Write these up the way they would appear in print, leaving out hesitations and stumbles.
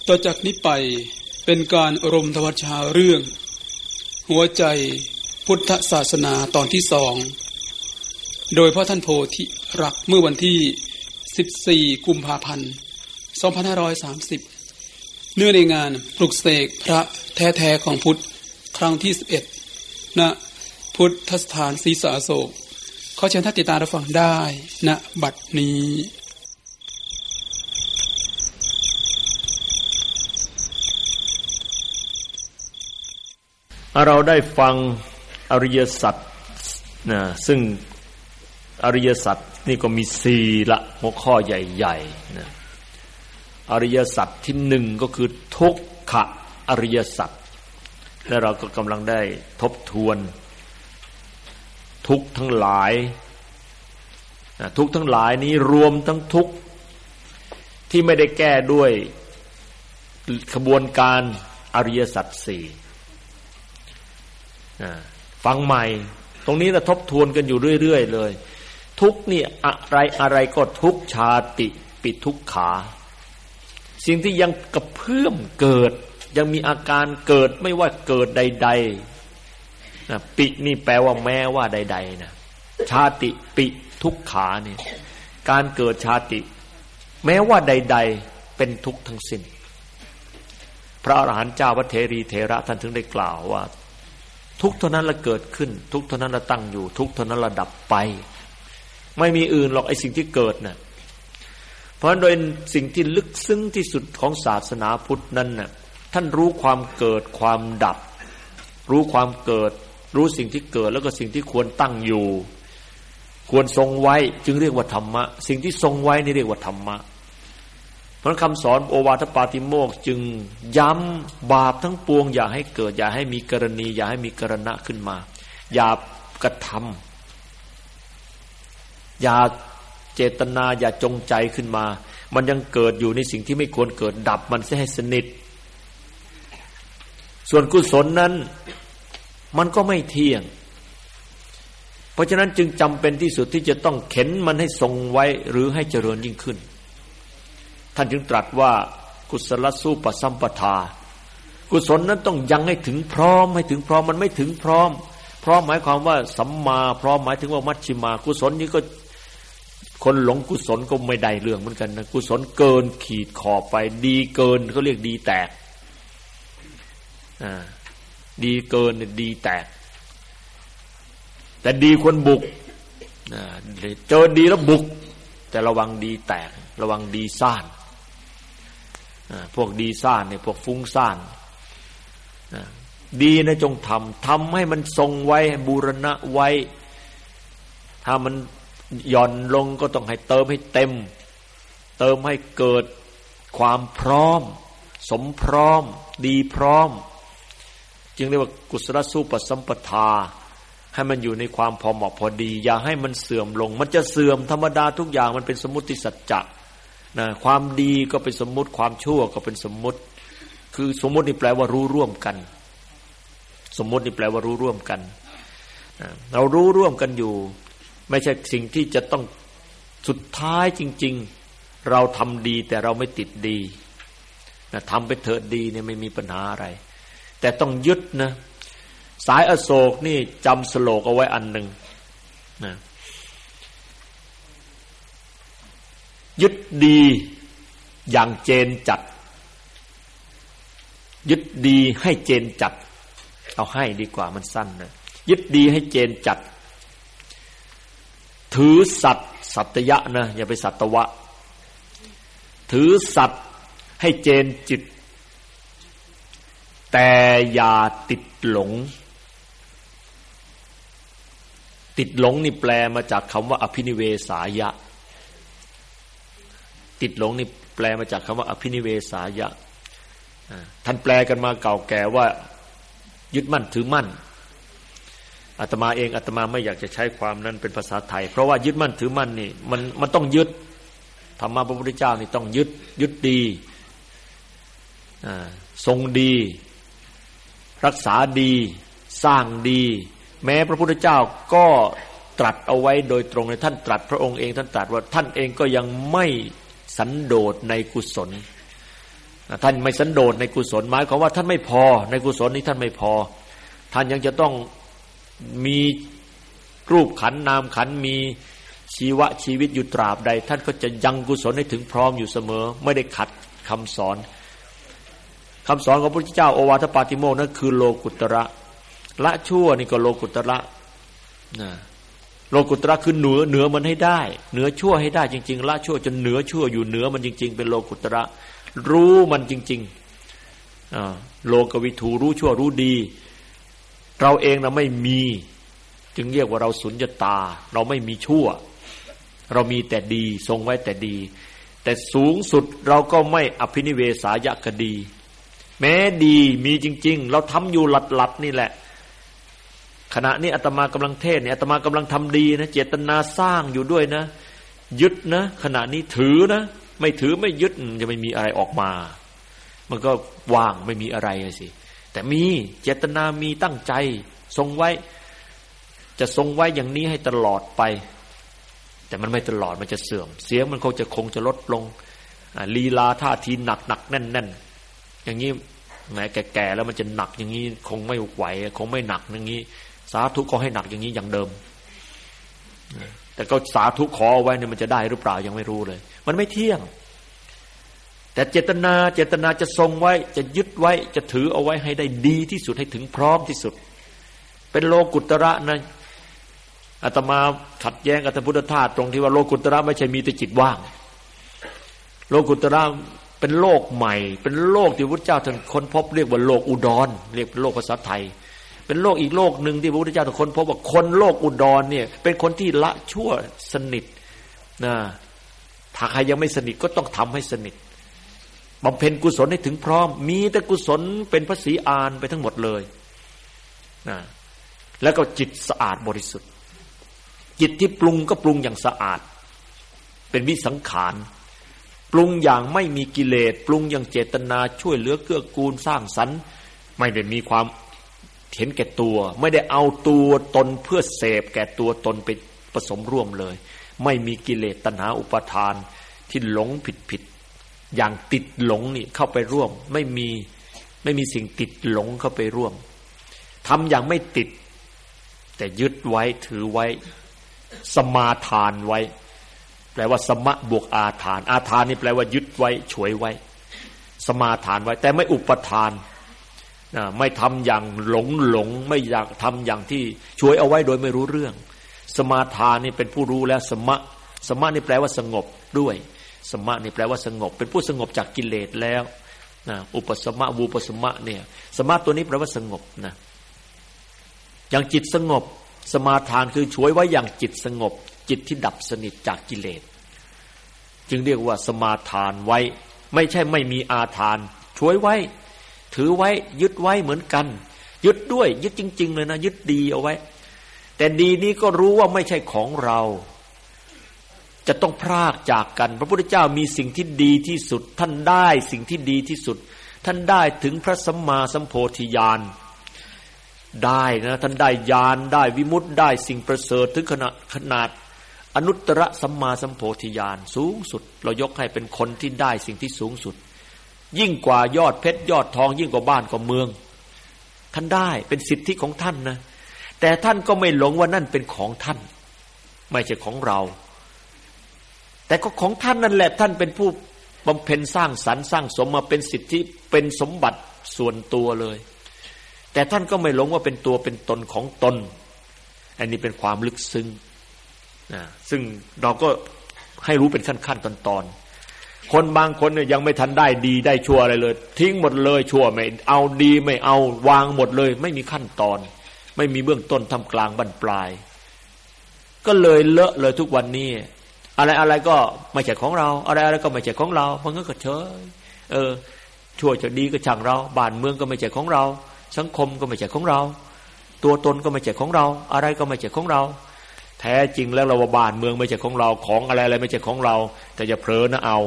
ต่อจากนี้ไปเป็นการอบรมธรรมชาเรื่องหัวใจพุทธศาสนาตอนที่2โดยพระท่านโพธิรักษ์เมื่อวันที่14กุมภาพันธ์2530เนื่องในงานปลุกเสกพระแท้ๆของพุทธครั้งที่11ณพุทธสถานศรีสะอโศกขอเชิญท่านติดตามรับฟังได้ณบัดนี้เราได้ฟังอริยสัจนะซึ่งอริยสัจนี่ก็มี4ละหัวข้อใหญ่ๆนะอริยสัจที่1ก็คือทุกขอริยสัจและเราก็กำลังได้ทบทวนทุกข์ทั้งหลายทุกข์ทั้งหลายนี้รวมทั้งทุกข์ที่ไม่ได้แก้ด้วยขบวนการอริยสัจ4ฟังใหม่ตรงนี้เราทบทวนกันอยู่เรื่อยๆเลยทุกนี่อะไรก็ทุกชาติปิทุกขาสิ่งที่ยังกระเพื่อมเกิดยังมีอาการเกิดไม่ว่าเกิดใดๆปินี่แปลว่าแม้ว่าใดๆนะชาติปิทุกขานี่การเกิดชาติแม้ว่าใดๆเป็นทุกข์ทั้งสิ้นพระอรหันต์เจ้าพระเทรีเถระท่านถึงได้กล่าวว่าทุกเท่านั้นละเกิดขึ้นทุกเท่านั้นละตั้งอยู่ทุกเท่านั้นละดับไปไม่มีอื่นหรอกไอ้สิ่งที่เกิดน่ะเพราะโดยสิ่งที่ลึกซึ้งที่สุดของศาสนาพุทธนั้นน่ะท่านรู้ความเกิดความดับรู้ความเกิดรู้สิ่งที่เกิดแล้วก็สิ่งที่ควรตั้งอยู่ควรทรงไว้จึงเรียกว่าธรรมะสิ่งที่ทรงไว้นี่เรียกว่าธรรมะเพราะคำสอนโอวาทปาติโมกข์จึงย้ำบาปทั้งปวงอย่าให้เกิดอย่าให้มีกรณีอย่าให้มีกรณะขึ้นมาอย่ากระทำอย่าเจตนาอย่าจงใจขึ้นมามันยังเกิดอยู่ในสิ่งที่ไม่ควรเกิดดับมันเสียให้สนิทส่วนกุศลนั้นมันก็ไม่เที่ยงเพราะฉะนั้นจึงจำเป็นที่สุดที่จะต้องเข็นมันให้ทรงไว้หรือให้เจริญยิ่งขึ้นท่านจึงตรัสว่ากุศลสู้ปสัมปทากุศลนั้นต้องยังให้ถึงพร้อมให้ถึงพร้อมมันไม่ถึงพร้อมพร้อมหมายความว่าสัมมาพร้อมหมายถึงว่ามัชฌิมากุศลนี้ก็คนหลงกุศลก็ไม่ได้เรื่องเหมือนกันนะกุศลเกินขีดขอบไปดีเกินเขาเรียกดีแตกดีเกินดีแตกแต่ดีควรบุกเจอดีแล้วบุกแต่ระวังดีแตกระวังดีซ่านพวกดีซ่านเนี่ยพวกฟุ้งซ่านดีนะจงทำให้มันทรงไว้บูรณะไว้ถ้ามันหย่อนลงก็ต้องให้เติมให้เต็มเติมให้เกิดความพร้อมสมพร้อมดีพร้อมจึงเรียกว่ากุศลสู้ปสัมปทาให้มันอยู่ในความพอเหมาะพอดีอย่าให้มันเสื่อมลงมันจะเสื่อมธรรมดาทุกอย่างมันเป็นสมมุติสัจจะนะความดีก็เป็นสมมุติความชั่วก็เป็นสมมุติคือสมมุตินี่แปลว่ารู้ร่วมกันสมมุตินี่แปลว่ารู้ร่วมกันเรารู้ร่วมกันอยู่ไม่ใช่สิ่งที่จะต้องสุดท้ายจริงๆเราทำดีแต่เราไม่ติดดีนะทำไปเถิดดีเนี่ยไม่มีปัญหาอะไรแต่ต้องยึดนะสายอโศกนี่จำสโลกเอาไว้อันหนึ่งนะยึดดีอย่างเจนจัดยึดดีให้เจนจัดเอาให้ดีกว่ามันสั้นนะยึดดีให้เจนจัดถือสัตย์สัตยะนะอย่าไปสัตวะถือสัตย์ให้เจนจิตแต่อย่าติดหลงติดหลงนี่แปลมาจากคำว่าอภินิเวสายะติดหลงนี่แปลมาจากคำว่าอภินิเวสายะท่านแปลกันมาเก่าแก่ว่ายึดมั่นถือมั่นอาตมาเองอาตมาไม่อยากจะใช้ความนั้นเป็นภาษาไทยเพราะว่ายึดมั่นถือมั่นนี่มันต้องยึดธรรมะพระพุทธเจ้านี่ต้องยึดดีทรงดีรักษาดีสร้างดีแม้พระพุทธเจ้าก็ตรัสเอาไว้โดยตรงเลยท่านตรัสพระองค์เองท่านตรัสว่าท่านเองก็ยังไม่สันโดษในกุศลท่านไม่สันโดษในกุศลหมายความว่าท่านไม่พอในกุศลนี้ท่านไม่พอท่านยังจะต้องมีรูปขันธ์นามขันธ์มีชีวิตอยู่ตราบใดท่านก็จะยังกุศลให้ถึงพร้อมอยู่เสมอไม่ได้ขัดคำสอนของพระพุทธเจ้าโอวาทปาติโมกข์นั่นคือโลกุตระละชั่วนี่ก็โลกุตระนะโลกุตระคือเหนือมันให้ได้เหนือชั่วให้ได้จริงๆละชั่วจนเหนือชั่วอยู่เหนือมันจริงๆเป็นโลกุตระรู้มันจริงๆโลกวิถูรู้ชั่วรู้ดีเราเองนะไม่มีจึงเรียกว่าเราสุญญตาเราไม่มีชั่วเรามีแต่ดีทรงไว้แต่ดีแต่สูงสุดเราก็ไม่อภินิเวสายคดีแม้ดีมีจริงๆเราทำอยู่หลัดๆนี่แหละขณะนี้อาตมากำลังเทศน์เนี่ยอาตมากำลังทำดีนะเจตนาสร้างอยู่ด้วยนะยึดนะขณะนี้ถือนะไม่ถือไม่ยึดจะไม่มีอะไรออกมามันก็ว่างไม่มีอะไรสิแต่มีเจตนามีตั้งใจทรงไว้จะทรงไว้อย่างนี้ให้ตลอดไปแต่มันไม่ตลอดมันจะเสื่อมเสียงมันคงจะลดลงลีลาท่าทีหนักแน่นอย่างนี้แม้แก่ๆแล้วมันจะหนักอย่างนี้คงไม่ไหวคงไม่หนักอย่างนี้สาธุขอให้หนักอย่างนี้อย่างเดิมแต่ก็สาธุขอเอาไว้เนี่ยมันจะได้หรือเปล่ายังไม่รู้เลยมันไม่เที่ยงแต่เจตนาจะทรงไว้จะยึดไว้จะถือเอาไว้ให้ได้ดีที่สุดให้ถึงพร้อมที่สุดเป็นโลกุตระนะอาตมาขัดแย้งกับท่านพุทธทาสตรงที่ว่าโลกุตระไม่ใช่มีแต่จิตว่างโลกุตระเป็นโลกใหม่เป็นโลกที่พระพุทธเจ้าท่านค้นพบเรียกว่าโลกอุดรเรียกเป็นโลกภาษาไทยเป็นโลกอีกโลกนึงที่พระพุทธเจ้าท่านค้นพบว่าคนโลกอุดรเนี่ยเป็นคนที่ละชั่วสนิทนะถ้าใครยังไม่สนิทก็ต้องทำให้สนิทบำเพ็ญกุศลให้ถึงพร้อมมีแต่กุศลเป็นพระศรีอานไปทั้งหมดเลยนะแล้วก็จิตสะอาดบริสุทธิ์จิตที่ปรุงก็ปรุงอย่างสะอาดเป็นวิสังขารปรุงอย่างไม่มีกิเลสปรุงอย่างเจตนาช่วยเหลือเกื้อกูลสร้างสรรค์ไม่ได้มีความเห็นแก่ตัวไม่ได้เอาตัวตนเพื่อเสพแก่ตัวตนไปผสมร่วมเลยไม่มีกิเลสตัณหาอุปาทานที่หลงผิดอย่างติดหลงนี่เข้าไปร่วมไม่มีสิ่งติดหลงเข้าไปร่วมทำอย่างไม่ติดแต่ยึดไว้ถือไว้สมาทานไว้แปลว่าสมะบวกอาทานอาทานนี่แปลว่ายึดไว้ฉวยไว้สมาทานไว้แต่ไม่อุปทานไม่ทำอย่างหลงไม่อยากทำอย่างที่ฉวยเอาไว้โดยไม่รู้เรื่องสมาทานนี่เป็นผู้รู้แล้วสมะนี่แปลว่าสงบด้วยสมะนี่แปลว่าสงบเป็นผู้สงบจากกิเลสแล้วอุปสมะวูปสมะเนี่ยสมะตัวนี้แปลว่าสงบนะอย่างจิตสงบสมาทานคือฉวยไว้อย่างจิตสงบจิตที่ดับสนิทจากกิเลสจึงเรียกว่าสมาทานไว้ไม่ใช่ไม่มีอาทานฉวยไว้ถือไว้ยึดไว้เหมือนกันยึดด้วยยึดจริงๆเลยนะยึดดีเอาไว้แต่ดีนี้ก็รู้ว่าไม่ใช่ของเราจะต้องพรากจากกันพระพุทธเจ้ามีสิ่งที่ดีที่สุดท่านได้สิ่งที่ดีที่สุดท่านได้ถึงพระสัมมาสัมโพธิญาณได้นะท่านได้ญาณได้วิมุตติได้สิ่งประเสริฐถึงขนาดอนุตตรสัมมาสัมโพธิญาณสูงสุดเรายกให้เป็นคนที่ได้สิ่งที่สูงสุดยิ่งกว่ายอดเพชรยอดทองยิ่งกว่าบ้านกว่าเมืองท่านได้เป็นสิทธิของท่านนะแต่ท่านก็ไม่หลงว่านั่นเป็นของท่านไม่ใช่ของเราแต่ก็ของท่านนั่นแหละท่านเป็นผู้บำเพ็ญสร้างสรรค์สร้างสมมาเป็นสิทธิเป็นสมบัติส่วนตัวเลยแต่ท่านก็ไม่หลงว่าเป็นตัวเป็นตนของตนอันนี้เป็นความลึกซึ้งซึ่งเราก็ให้รู้เป็นขั้นๆตอนๆคนบางคนเนี่ยยังไม่ทันได้ดีได้ชั่วอะไรเลยทิ้งหมดเลยชั่วไม่เอาดีไม่เอาวางหมดเลยไม่มีขั้นตอนไม่มีเบื้องต้นท่ามกลางบรรปลายก็เลยเลอะเลยทุกวันนี้อะไรก็ไม่ใช่ของเราอะไรก็ไม่ใช่ของเรามันก็เฉยชั่วจะดีก็ช่างเราบ้านเมืองก็ไม่ใช่ของเราสังคมก็ไม่ใช่ของเราตัวตนก็ไม่ใช่ของเราอะไรก็ไม่ใช่ของเราแท้จริงแล้วเราว่าบ้านเมืองไม่ใช่ของเราของอะไรไม่ใช่ของเราแต่อย่าเผลอนะเอา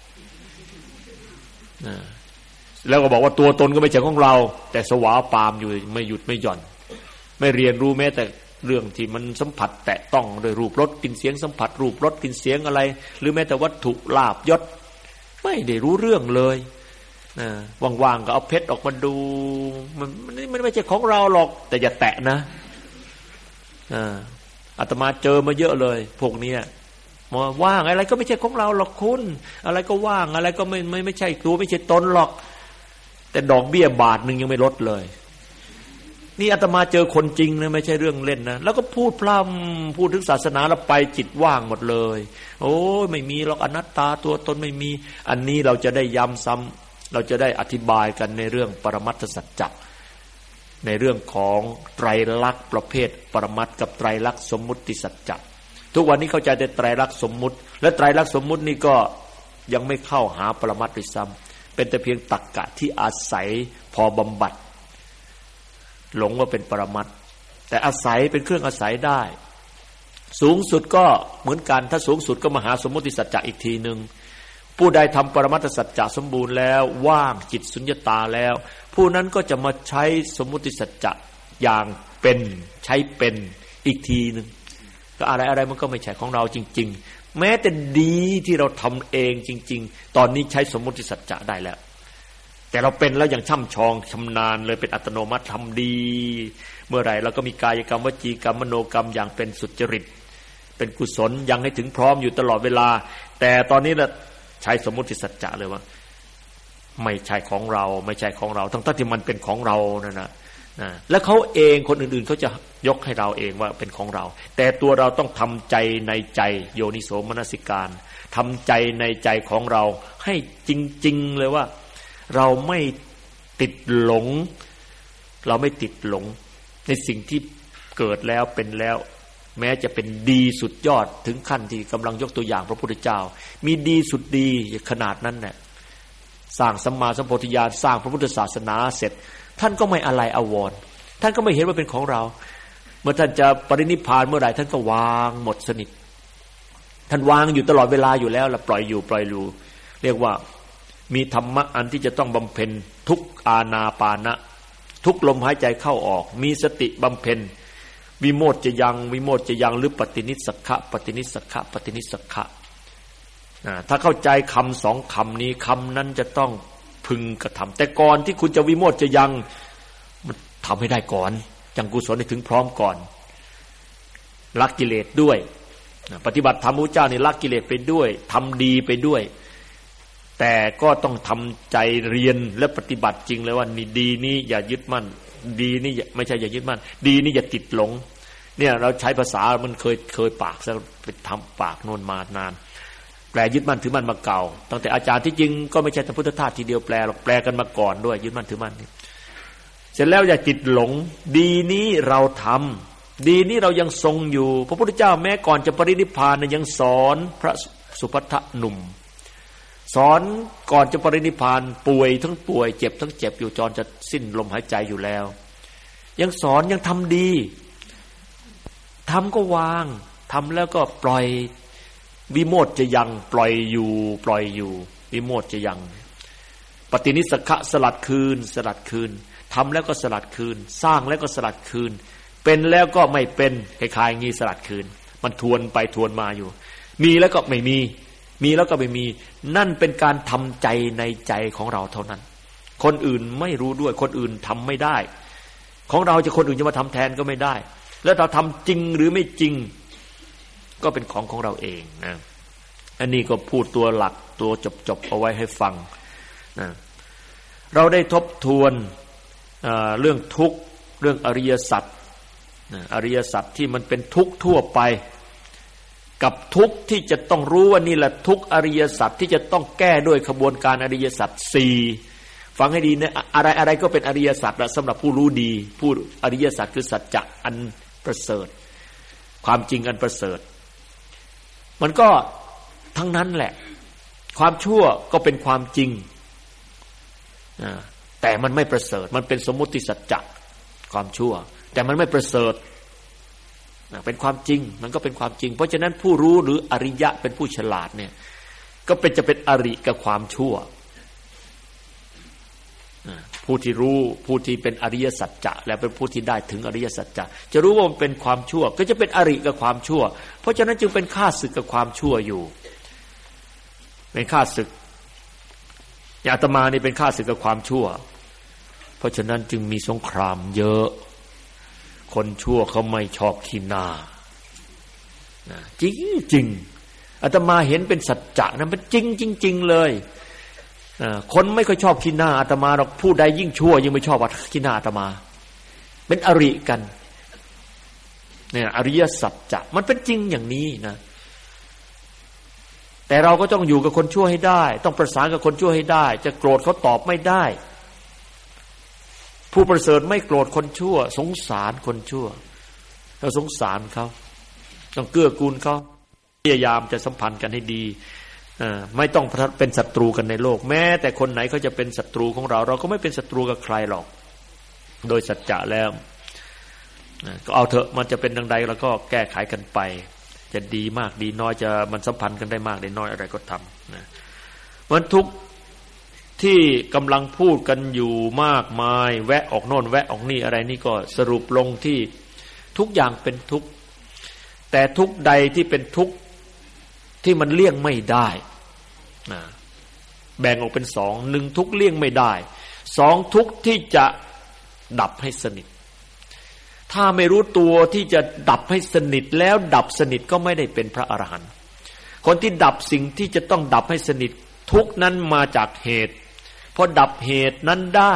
แล้วก็บอกว่าตัวตนก็ไม่ใช่ของเราแต่สวาปามอยู่ไม่หยุดไม่หย่อนไม่เรียนรู้แม้แต่เรื่องที่มันสัมผัสแตะต้องโดยรูปรสกลิ่นเสียงสัมผัสรูปรสกลิ่นเสียงอะไรหรือแม้แต่วัตถุลาภยศไม่ได้รู้เรื่องเลยว่างๆก็เอาเพชรออกมาดูมันไม่ใช่ของเราหรอกแต่อย่าแตะนะอาตมาเจอมาเยอะเลยพวกนี้มาว่างอะไรก็ไม่ใช่ของเราหรอกคุณอะไรก็ว่างอะไรก็ไม่ใช่ตัวไม่ใช่ตนหรอกแต่ดอกเบี้ยบาทนึงยังไม่ลดเลยนี่อาตมาเจอคนจริงนะไม่ใช่เรื่องเล่นนะแล้วก็พูดพร่ำพูดถึงศาสนาแล้วไปจิตว่างหมดเลยโอ้ยไม่มีหรอกอนัตตาตัวตนไม่มีอันนี้เราจะได้ย้ำซ้ำเราจะได้อธิบายกันในเรื่องปรมัตถสัจจะในเรื่องของไตรลักษณ์ประเภทปรมัตถ์กับไตรลักษณ์สมมุติสัจจะทุกวันนี้เข้าใจแต่ไตรลักษณ์สมมุติและไตรลักษณ์สมมุตินี่ก็ยังไม่เข้าหาปรมัตถ์ด้วยซ้ำเป็นแต่เพียงตรรกะที่อาศัยพอบำบัดหลงว่าเป็นปรมัตถ์แต่อาศัยเป็นเครื่องอาศัยได้สูงสุดก็เหมือนกันถ้าสูงสุดก็มหาสมมุติสัจจะอีกทีนึงผู้ใดทำปรมัตถสัจจะสมบูรณ์แล้วว่างจิตสุญญตาแล้วผู้นั้นก็จะมาใช้สมมุติสัจจะอย่างเป็นใช้เป็นอีกทีนึงก็อะไรมันก็ไม่ใช่ของเราจริงๆแม้แต่ดีที่เราทำเองจริงๆตอนนี้ใช้สมมุติสัจจะได้แล้วแต่เราเป็นแล้วอย่างช่ำชองชำนาญเลยเป็นอัตโนมัติทำดีเมื่อไหร่เราก็มีกายกรรมวจีกรรมมโนกรรมอย่างเป็นสุจริตเป็นกุศลยังให้ถึงพร้อมอยู่ตลอดเวลาแต่ตอนนี้เราใช้สมมุติสัจจะเลยว่าไม่ใช่ของเราไม่ใช่ของเราทั้งที่มันเป็นของเรานั่นนะแล้วเขาเองคนอื่นๆเขาจะยกให้เราเองว่าเป็นของเราแต่ตัวเราต้องทำใจในใจโยนิโสมนสิการทำใจในใจของเราให้จริงๆเลยว่าเราไม่ติดหลงเราไม่ติดหลงในสิ่งที่เกิดแล้วเป็นแล้วแม้จะเป็นดีสุดยอดถึงขั้นที่กำลังยกตัวอย่างพระพุทธเจ้ามีดีสุดดีขนาดนั้นเนี่ยสร้างสัมมาสัมโพธิญาณสร้างพระพุทธศาสนาเสร็จท่านก็ไม่อะไรอาวรณ์ท่านก็ไม่เห็นว่าเป็นของเราเมื่อท่านจะปรินิพพานเมื่อไหร่ท่านก็วางหมดสนิทท่านวางอยู่ตลอดเวลาอยู่แล้วปล่อยอยู่เรียกว่ามีธรรมะอันที่จะต้องบำเพ็ญทุกอานาปานะทุกลมหายใจเข้าออกมีสติบำเพ็ญวิโมชจะยังหรือปฏินิสสขะปฏินิสสขะปฏินิสสขะถ้าเข้าใจคำสองคำนี้คำนั้นจะต้องพึงกระทำแต่ก่อนที่คุณจะวิโมชจะยังทำให้ได้ก่อนจังกุศลให้ถึงพร้อมก่อนละกิเลสด้วยปฏิบัติธรรมพระเจ้านี่ละกิเลสไปด้วยทำดีไปด้วยแต่ก็ต้องทำใจเรียนและปฏิบัติจริงเลยว่านี่ดีนี่อย่ายึดมั่นดีนี่ไม่ใช่อย่ายึดมั่นดีนี่อย่าติดหลงเนี่ยเราใช้ภาษามันเคยปากซะไปทำปากโน่นมานานแปลยึดมั่นถือมั่นมาเก่าตั้งแต่อาจารย์ที่จริงก็ไม่ใช่ท่านพุทธทาสทีเดียวแปลหรอกแปลกันมาก่อนด้วยยึดมั่นถือมั่นเสร็จแล้วอย่าติดหลงดีนี้เราทำดีนี้เรายังทรงอยู่พระพุทธเจ้าแม้ก่อนจะปรินิพพานยังสอนพระสุภัททหนุ่มสอนก่อนจะปรินิพพานป่วยทั้งป่วยเจ็บทั้งเจ็บอยู่จนจะสิ้นลมหายใจอยู่แล้วยังสอนยังทำดีทำก็วางทำแล้วก็ปล่อยวิโมชจะยังปล่อยอยู่วิโมชจะยังปฏินิสสขะสลัดคืนทำแล้วก็สลัดคืนสร้างแล้วก็สลัดคืนเป็นแล้วก็ไม่เป็นคล้ายๆงี้สลัดคืนมันทวนไปทวนมาอยู่มีแล้วก็ไม่มีแล้วก็ไม่มีนั่นเป็นการทำใจในใจของเราเท่านั้นคนอื่นไม่รู้ด้วยคนอื่นทำไม่ได้ของเราจะคนอื่นจะมาทำแทนก็ไม่ได้แล้วเราทำจริงหรือไม่จริงก็เป็นของเราเองนะอันนี้ก็พูดตัวหลักตัวจบเอาไว้ให้ฟังนะเราได้ทบทวนเรื่องทุกข์เรื่องอริยสัจอริยสัจที่มันเป็นทุกข์ทั่วไปกับทุกข์ที่จะต้องรู้ว่านี่แหละทุกข์อริยสัจที่จะต้องแก้ด้วยขบวนการอริยสัจ4ฟังให้ดีนะอะไรก็เป็นอริยสัจละสำหรับผู้รู้ดีผู้อริยสัจคือสัจจะอันประเสริฐความจริงอันประเสริฐมันก็ทั้งนั้นแหละความชั่วก็เป็นความจริงแต่มันไม่ประเสริฐมันเป็นสมมุติสัจจะความชั่วแต่มันไม่ประเสริฐเป็นความจริงมันก็เป็นความจริงเพราะฉะนั้นผู้รู้หรืออริยะเป็นผู้ฉลาดเนี่ยก็จะเป็นอริกับความชั่วผู้ที่รู้ผู้ที่เป็นอริยสัจจะและเป็นผู้ที่ได้ถึงอริยสัจจะจะรู้ว่ามันเป็นความชั่วก็จะเป็นอริกับความชั่วเพราะฉะนั้นจึงเป็นข้าศึกกับความชั่วอยู่เป็นข้าศึกอาตมานี่เป็นข้าศึกกับความชั่วเพราะฉะนั้นจึงมีสงครามเยอะคนชั่วเขาไม่ชอบขี้หน้าจริงอาตมาเห็นเป็นสัจจะนะมันจริงเลยคนไม่ค่อยชอบขี้หน้าอาตมาหรอกผู้ใดยิ่งชั่วยิ่งไม่ชอบขี้หน้าอาตมาเป็นอริกันเนี่ยอริยสัจจะมันเป็นจริงอย่างนี้นะแต่เราก็ต้องอยู่กับคนชั่วให้ได้ต้องประสานกับคนชั่วให้ได้จะโกรธเขาตอบไม่ได้ผู้ประเสริฐไม่โกรธคนชั่วสงสารคนชั่วเราสงสารเขาต้องเกื้อกูลเขาพยายามจะสัมพันธ์กันให้ดีไม่ต้องเป็นศัตรูกันในโลกแม้แต่คนไหนเขาจะเป็นศัตรูของเราเราก็ไม่เป็นศัตรูกับใครหรอกโดยสัจจะแล้วก็เอาเถอะมันจะเป็นดังใดแล้วก็แก้ไขกันไปจะดีมากดีน้อยจะมันสัมพันธ์กันได้มากได้น้อยอะไรก็ทำนะมันทุกที่กำลังพูดกันอยู่มากมายแวะออกโน่นแวะออกนี่อะไรนี่ก็สรุปลงที่ทุกอย่างเป็นทุกข์แต่ทุกข์ใดที่เป็นทุกข์ที่มันเลี่ยงไม่ได้แบ่งออกเป็นสองหนึ่งทุกข์เลี่ยงไม่ได้สองทุกข์ที่จะดับให้สนิทถ้าไม่รู้ตัวที่จะดับให้สนิทแล้วดับสนิทก็ไม่ได้เป็นพระอรหันต์คนที่ดับสิ่งที่จะต้องดับให้สนิททุกข์นั้นมาจากเหตุพอดับเหตุนั้นได้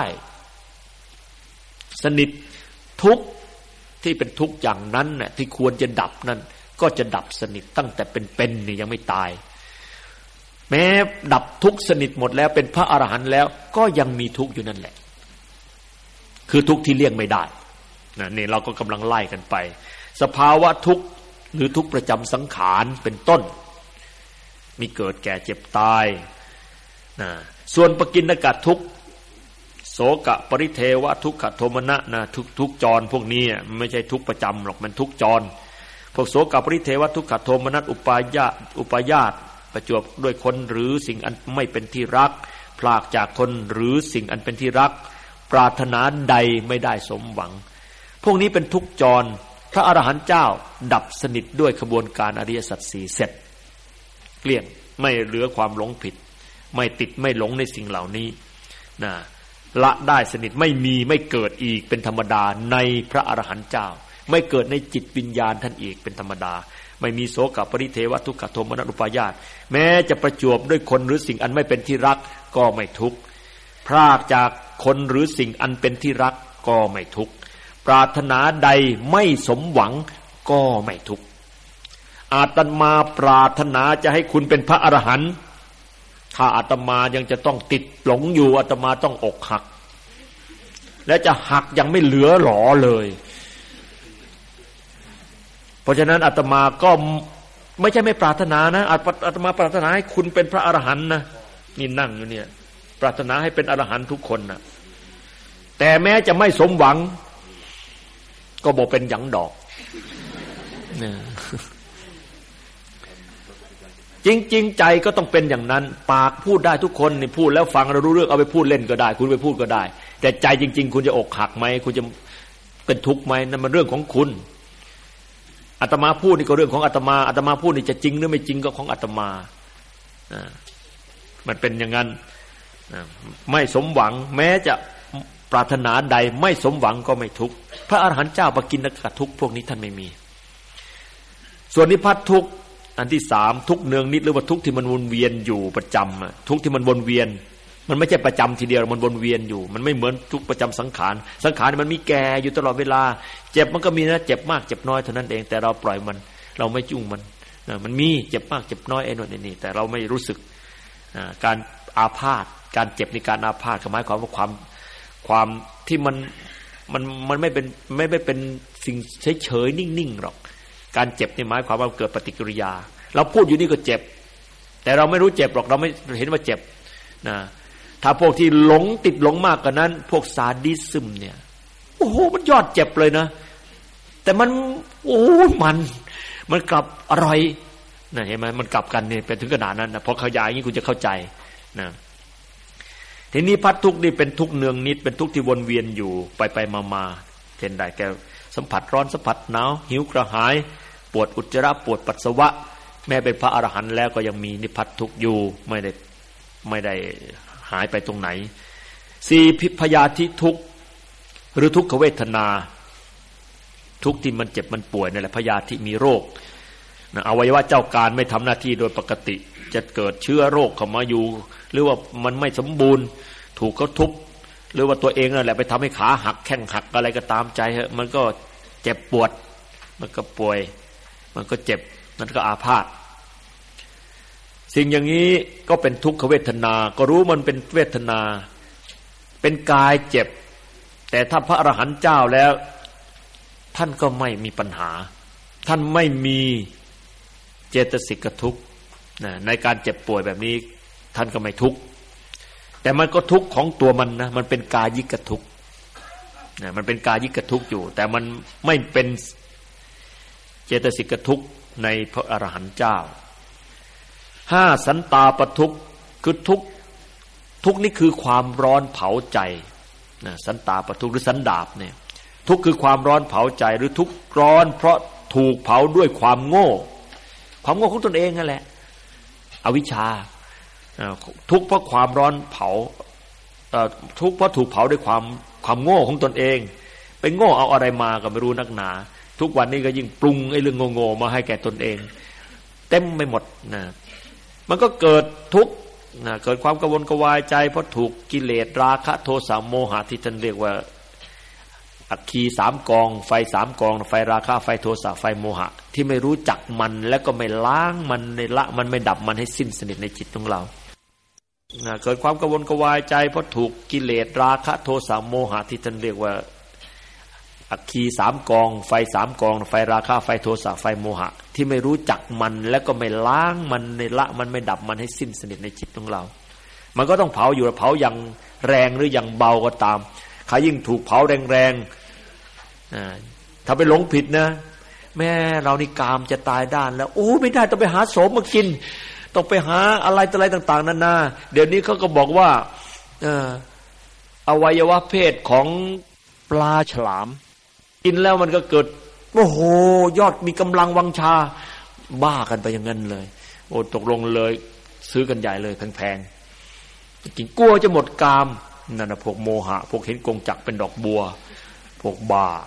สนิททุกข์ที่เป็นทุกข์อย่างนั้นน่ะที่ควรจะดับนั้นก็จะดับสนิทตั้งแต่เป็นนี่ยังไม่ตายแม้ดับทุกข์สนิทหมดแล้วเป็นพระอรหันต์แล้วก็ยังมีทุกข์อยู่นั่นแหละคือทุกข์ที่เลี่ยงไม่ได้นี่เราก็กำลังไล่กันไปสภาวะทุกข์หรือทุกข์ประจำสังขารเป็นต้นมีเกิดแก่เจ็บตายส่วนปกิณกทุกข์โสกะปริเทวะทุกขโทมนะทุกจรพวกนี้มันไม่ใช่ทุกประจำหรอกมันทุกจรพวกโสกะปริเทวะทุกขโทมนัสอุปายาตประจวบด้วยคนหรือสิ่งอันไม่เป็นที่รักพลากจากคนหรือสิ่งอันเป็นที่รักปรารถนาใดไม่ได้สมหวังพวกนี้เป็นทุกจรพระอรหันต์เจ้าดับสนิทด้วยขบวนการอริยสัจสี่เสร็จเกลี้ยงไม่เหลือความหลงผิดไม่ติดไม่หลงในสิ่งเหล่านี้ละได้สนิทไม่มีไม่เกิดอีกเป็นธรรมดาในพระอรหันต์เจ้าไม่เกิดในจิตวิญญาณท่านอีกเป็นธรรมดาไม่มีโสกปริเทวทุกขโทมนัสอุปายาตแม้จะประจวบด้วยคนหรือสิ่งอันไม่เป็นที่รักก็ไม่ทุกข์พรากจากคนหรือสิ่งอันเป็นที่รักก็ไม่ทุกข์ปรารถนาใดไม่สมหวังก็ไม่ทุกข์อาตมาปรารถนาจะให้คุณเป็นพระอรหันต์ถ้าอาตมายังจะต้องติดหลงอยู่อาตมาต้องอกหักและจะหักยังไม่เหลือหลอเลยเพราะฉะนั้นอาตมาก็ไม่ใช่ไม่ปรารถนานะอาตมาปรารถนาให้คุณเป็นพระอรหันต์นะนี่นั่งอยู่เนี่ยปรารถนาให้เป็นอรหันต์ทุกคนนะแต่แม้จะไม่สมหวังก็บอกเป็นหยังดอกจริงๆใจก็ต้องเป็นอย่างนั้นปากพูดได้ทุกคนนี่พูดแล้วฟังเรารู้เรื่องเอาไปพูดเล่นก็ได้คุณไปพูดก็ได้แต่ใจจริงๆคุณจะอกหักไหมคุณจะเป็นทุกข์ไหมนั่นมันเรื่องของคุณอาตมาพูดนี่ก็เรื่องของอาตมาพูดนี่จะจริงหรือไม่จริงก็ของอาตมามันเป็นอย่างนั้นไม่สมหวังแม้จะปรารถนาใดไม่สมหวังก็ไม่ทุกข์พระอรหันต์เจ้าปกิณกทุกข์พวกนี้ท่านไม่มีส่วนนิพพานทุกข์อันที่สามทุกข์เนืองนิดหรือว่าทุกข์ที่มันวนเวียนอยู่ประจำทุกข์ที่มันวนเวียนมันไม่ใช่ประจำทีเดียวมันวนเวียนอยู่มันไม่เหมือนทุกข์ประจำสังขารมันมีแก่อยู่ตลอดเวลาเจ็บมันก็มีนะเจ็บมากเจ็บน้อยเท่านั้นเองแต่เราปล่อยมันเราไม่ยุ่งมันมีเจ็บมากเจ็บน้อยไอ้นู่นไอ้นี่แต่เราไม่รู้สึกการอาพาธการเจ็บในการอาพาธหมายความว่าความที่มันไม่เป็นสิ่งเฉยๆนิ่งๆหรอกการเจ็บนี่หมายความว่าเกิดปฏิกิริยาเราพูดอยู่นี่ก็เจ็บแต่เราไม่รู้เจ็บหรอกเราไม่เห็นว่าเจ็บนะถ้าพวกที่หลงติดหลงมากกว่านั้นพวกซาดิซึมเนี่ยโอ้โหมันยอดเจ็บเลยนะแต่มันโอ้มันกลับอร่อยนะเห็นไหมมันกลับกันเนี่ยเป็นถึงขนาดนั้นนะพอขยายอย่างนี้คุณจะเข้าใจนะทีนี้พัดทุกข์นี่เป็นทุกข์เนืองนิดเป็นทุกข์ที่วนเวียนอยู่ไปมาเช่นได้แก่สัมผัสร้อนสัมผัสหนาวหิวกระหายปวดอุจจาระปวดปัสสาวะแม้เป็นพระอรหันต์แล้วก็ยังมีนิพพัททุกข์อยู่ไม่ได้หายไปตรงไหน4พยาธิทุกข์หรือทุกขเวทนาทุกข์ที่มันเจ็บมันป่วยนั่นแหละพยาธิมีโรคอวัยวะเจ้าการไม่ทำหน้าที่โดยปกติจะเกิดเชื้อโรคเข้ามาอยู่หรือว่ามันไม่สมบูรณ์ถูกเขาทุบหรือว่าตัวเองนั่นแหละไปทำให้ขาหักแข้งหักอะไรก็ตามใจเหอะมันก็เจ็บปวดมันก็ป่วยมันก็เจ็บมันก็อาพาธสิ่งอย่างนี้ก็เป็นทุกขเวทนาก็รู้มันเป็นเวทนาเป็นกายเจ็บแต่ถ้าพระอรหันต์เจ้าแล้วท่านก็ไม่มีปัญหาท่านไม่มีเจตสิกทุกข์ในการเจ็บป่วยแบบนี้ท่านก็ไม่ทุกข์แต่มันก็ทุกข์ของตัวมันนะมันเป็นกายิกทุกข์มันเป็นกายิกทุกข์อยู่แต่มันไม่เป็นเจตสิกทุกข์ในพระอรหันต์เจ้า5สันตาปทุกข์คือทุกข์นี่คือความร้อนเผาใจสันตาปทุกข์หรือสันดาปเนี่ยทุกข์คือความร้อนเผาใจหรือทุกข์ร้อนเพราะถูกเผาด้วยความโง่ของตนเองนั่นแหละอวิชชาทุกข์เพราะความร้อนเผาทุกข์เพราะถูกเผาด้วยความโง่ของตนเองไปโง่เอาอะไรมาก็ไม่รู้นักหนาทุกวันนี้ก็ยิ่งปรุงไอ้เรื่องโง่ๆมาให้แก่ตนเองเต็มไปหมดนะมันก็เกิดทุกข์เกิดความกระวนกระวายใจเพราะถูกกิเลสราคะโทสะโมหะที่ท่านเรียกว่าอัคคี3กองไฟ3กองไฟราคะไฟโทสะไฟโมหะที่ไม่รู้จักมันแล้วก็ไม่ล้างมันในละมันไม่ดับมันให้สิ้นสนิทในจิตของเราเกิดความกระวนกระวายใจเพราะถูกกิเลสราคะโทสะโมหะที่ท่านเรียกว่าอัคคี3กองไฟ3กองไฟราคะไฟโทสะไฟโมหะที่ไม่รู้จักมันแล้วก็ไม่ล้างมันในละมันไม่ดับมันให้สิ้นสนิทในจิตของเรามันก็ต้องเผาอยู่เผาอย่างแรงหรืออย่างเบาก็ตามใครยิ่งถูกเผาแรงๆถ้าไปหลงผิดนะแม่เรานี่กามจะตายด้านแล้วโอ้ไม่ได้ต้องไปหาโสมมากินต้องไปหาอะไรต่างๆนานาเดี๋ยวนี้เขาก็บอกว่าอวัยวะเพศของปลาฉลามกินแล้วมันก็เกิดโอ้โหยอดมีกำลังวังชาบ้ากันไปอย่างนั้นเลยโอ้ตกลงเลยซื้อกันใหญ่เลยแพงๆกินกลัวจะหมดกามนั่นน่ะพวกโมหะพวกเห็นกงจักรเป็นดอกบัวพวกบ้า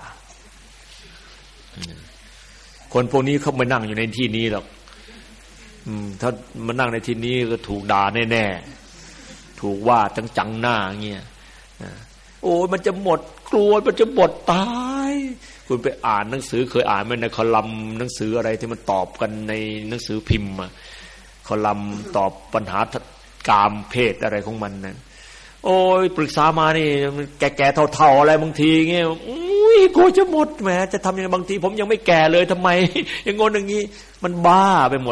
คนพวกนี้เขาไม่นั่งอยู่ในที่นี้หรอกถ้ามานั่งในที่นี้ก็ถูกด่าแน่ๆถูกว่าจังๆหน้าเงี้ยโอ้มันจะหมดกลัวมันจะหมดตายคุณไปอ่านหนังสือเคยอ่านไหมในคอลัมน์หนังสืออะไรที่มันตอบกันในหนังสือพิมพ์คอลัมน์ตอบปัญหากามเพศอะไรของมันนะโอ้ยปรึกษามานี่แก่ๆเท่าๆอะไรบางทีเงี้ยอุ้ยกลัวจะหมดแหมจะทำยังไงบางทีผมยังไม่แก่เลยทำไมอย่างงนอย่างงี้มันบ้าไปหมด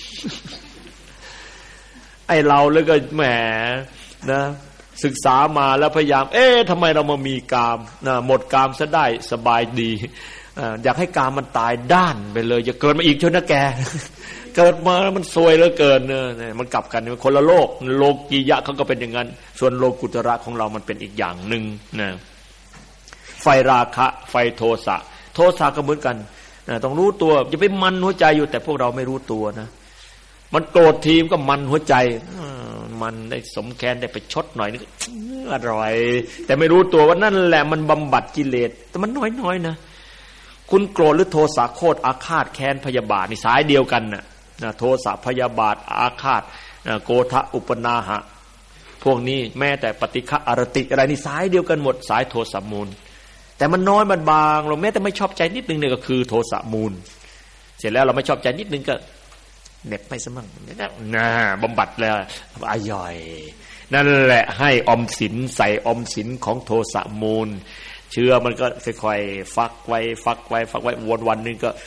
ไอ้เราแล้วก็แหมนะศึกษามาแล้วพยายามทำไมเรามามีกามหมดกามซะได้สบายดีอยากให้กามมันตายด้านไปเลยอย่าเกิดมาอีกชนนะแก เกิดมามันซวยเหลือเกินมันกลับกันมันคนละโลกโลกียะเขาก็เป็นอย่างนั้นส่วนโลกุตระของเรามันเป็นอีกอย่างหนึ่งนะไฟราคะไฟโทสะก็เหมือนกันต้องรู้ตัวอย่าไปมันหัวใจอยู่แต่พวกเราไม่รู้ตัวนะมันโกรธทีมก็มันหัวใจมันได้สมแค้นได้ไปชดหน่อยนึงอร่อยแต่ไม่รู้ตัวว่านั่นแหละมันบำบัดกิเลสแต่มันน้อยๆนะคุณโกรธหรือโทสะโคตรอาฆาตแค้นพยาบาทนี่สายเดียวกันน่ะโทสะพยาบาทอาฆาตโกทะอุปนาหะพวกนี้แม้แต่ปฏิฆะอรติอะไรนี่สายเดียวกันหมดสายโทสะมูลแต่มันน้อยมันบางเราแม้แต่ไม่ชอบใจนิดนึงเนี่ยก็คือโทสะมูลเสร็จแล้วเราไม่ชอบใจนิดนึงก็เน็บไปซะมั่งบำบัดแล้วอร่อยนั่นแหละให้อมสินใส่อมสินของโทสะมูลเชื้อมันก็ค่อยๆฟักไว้วนวันนึงก็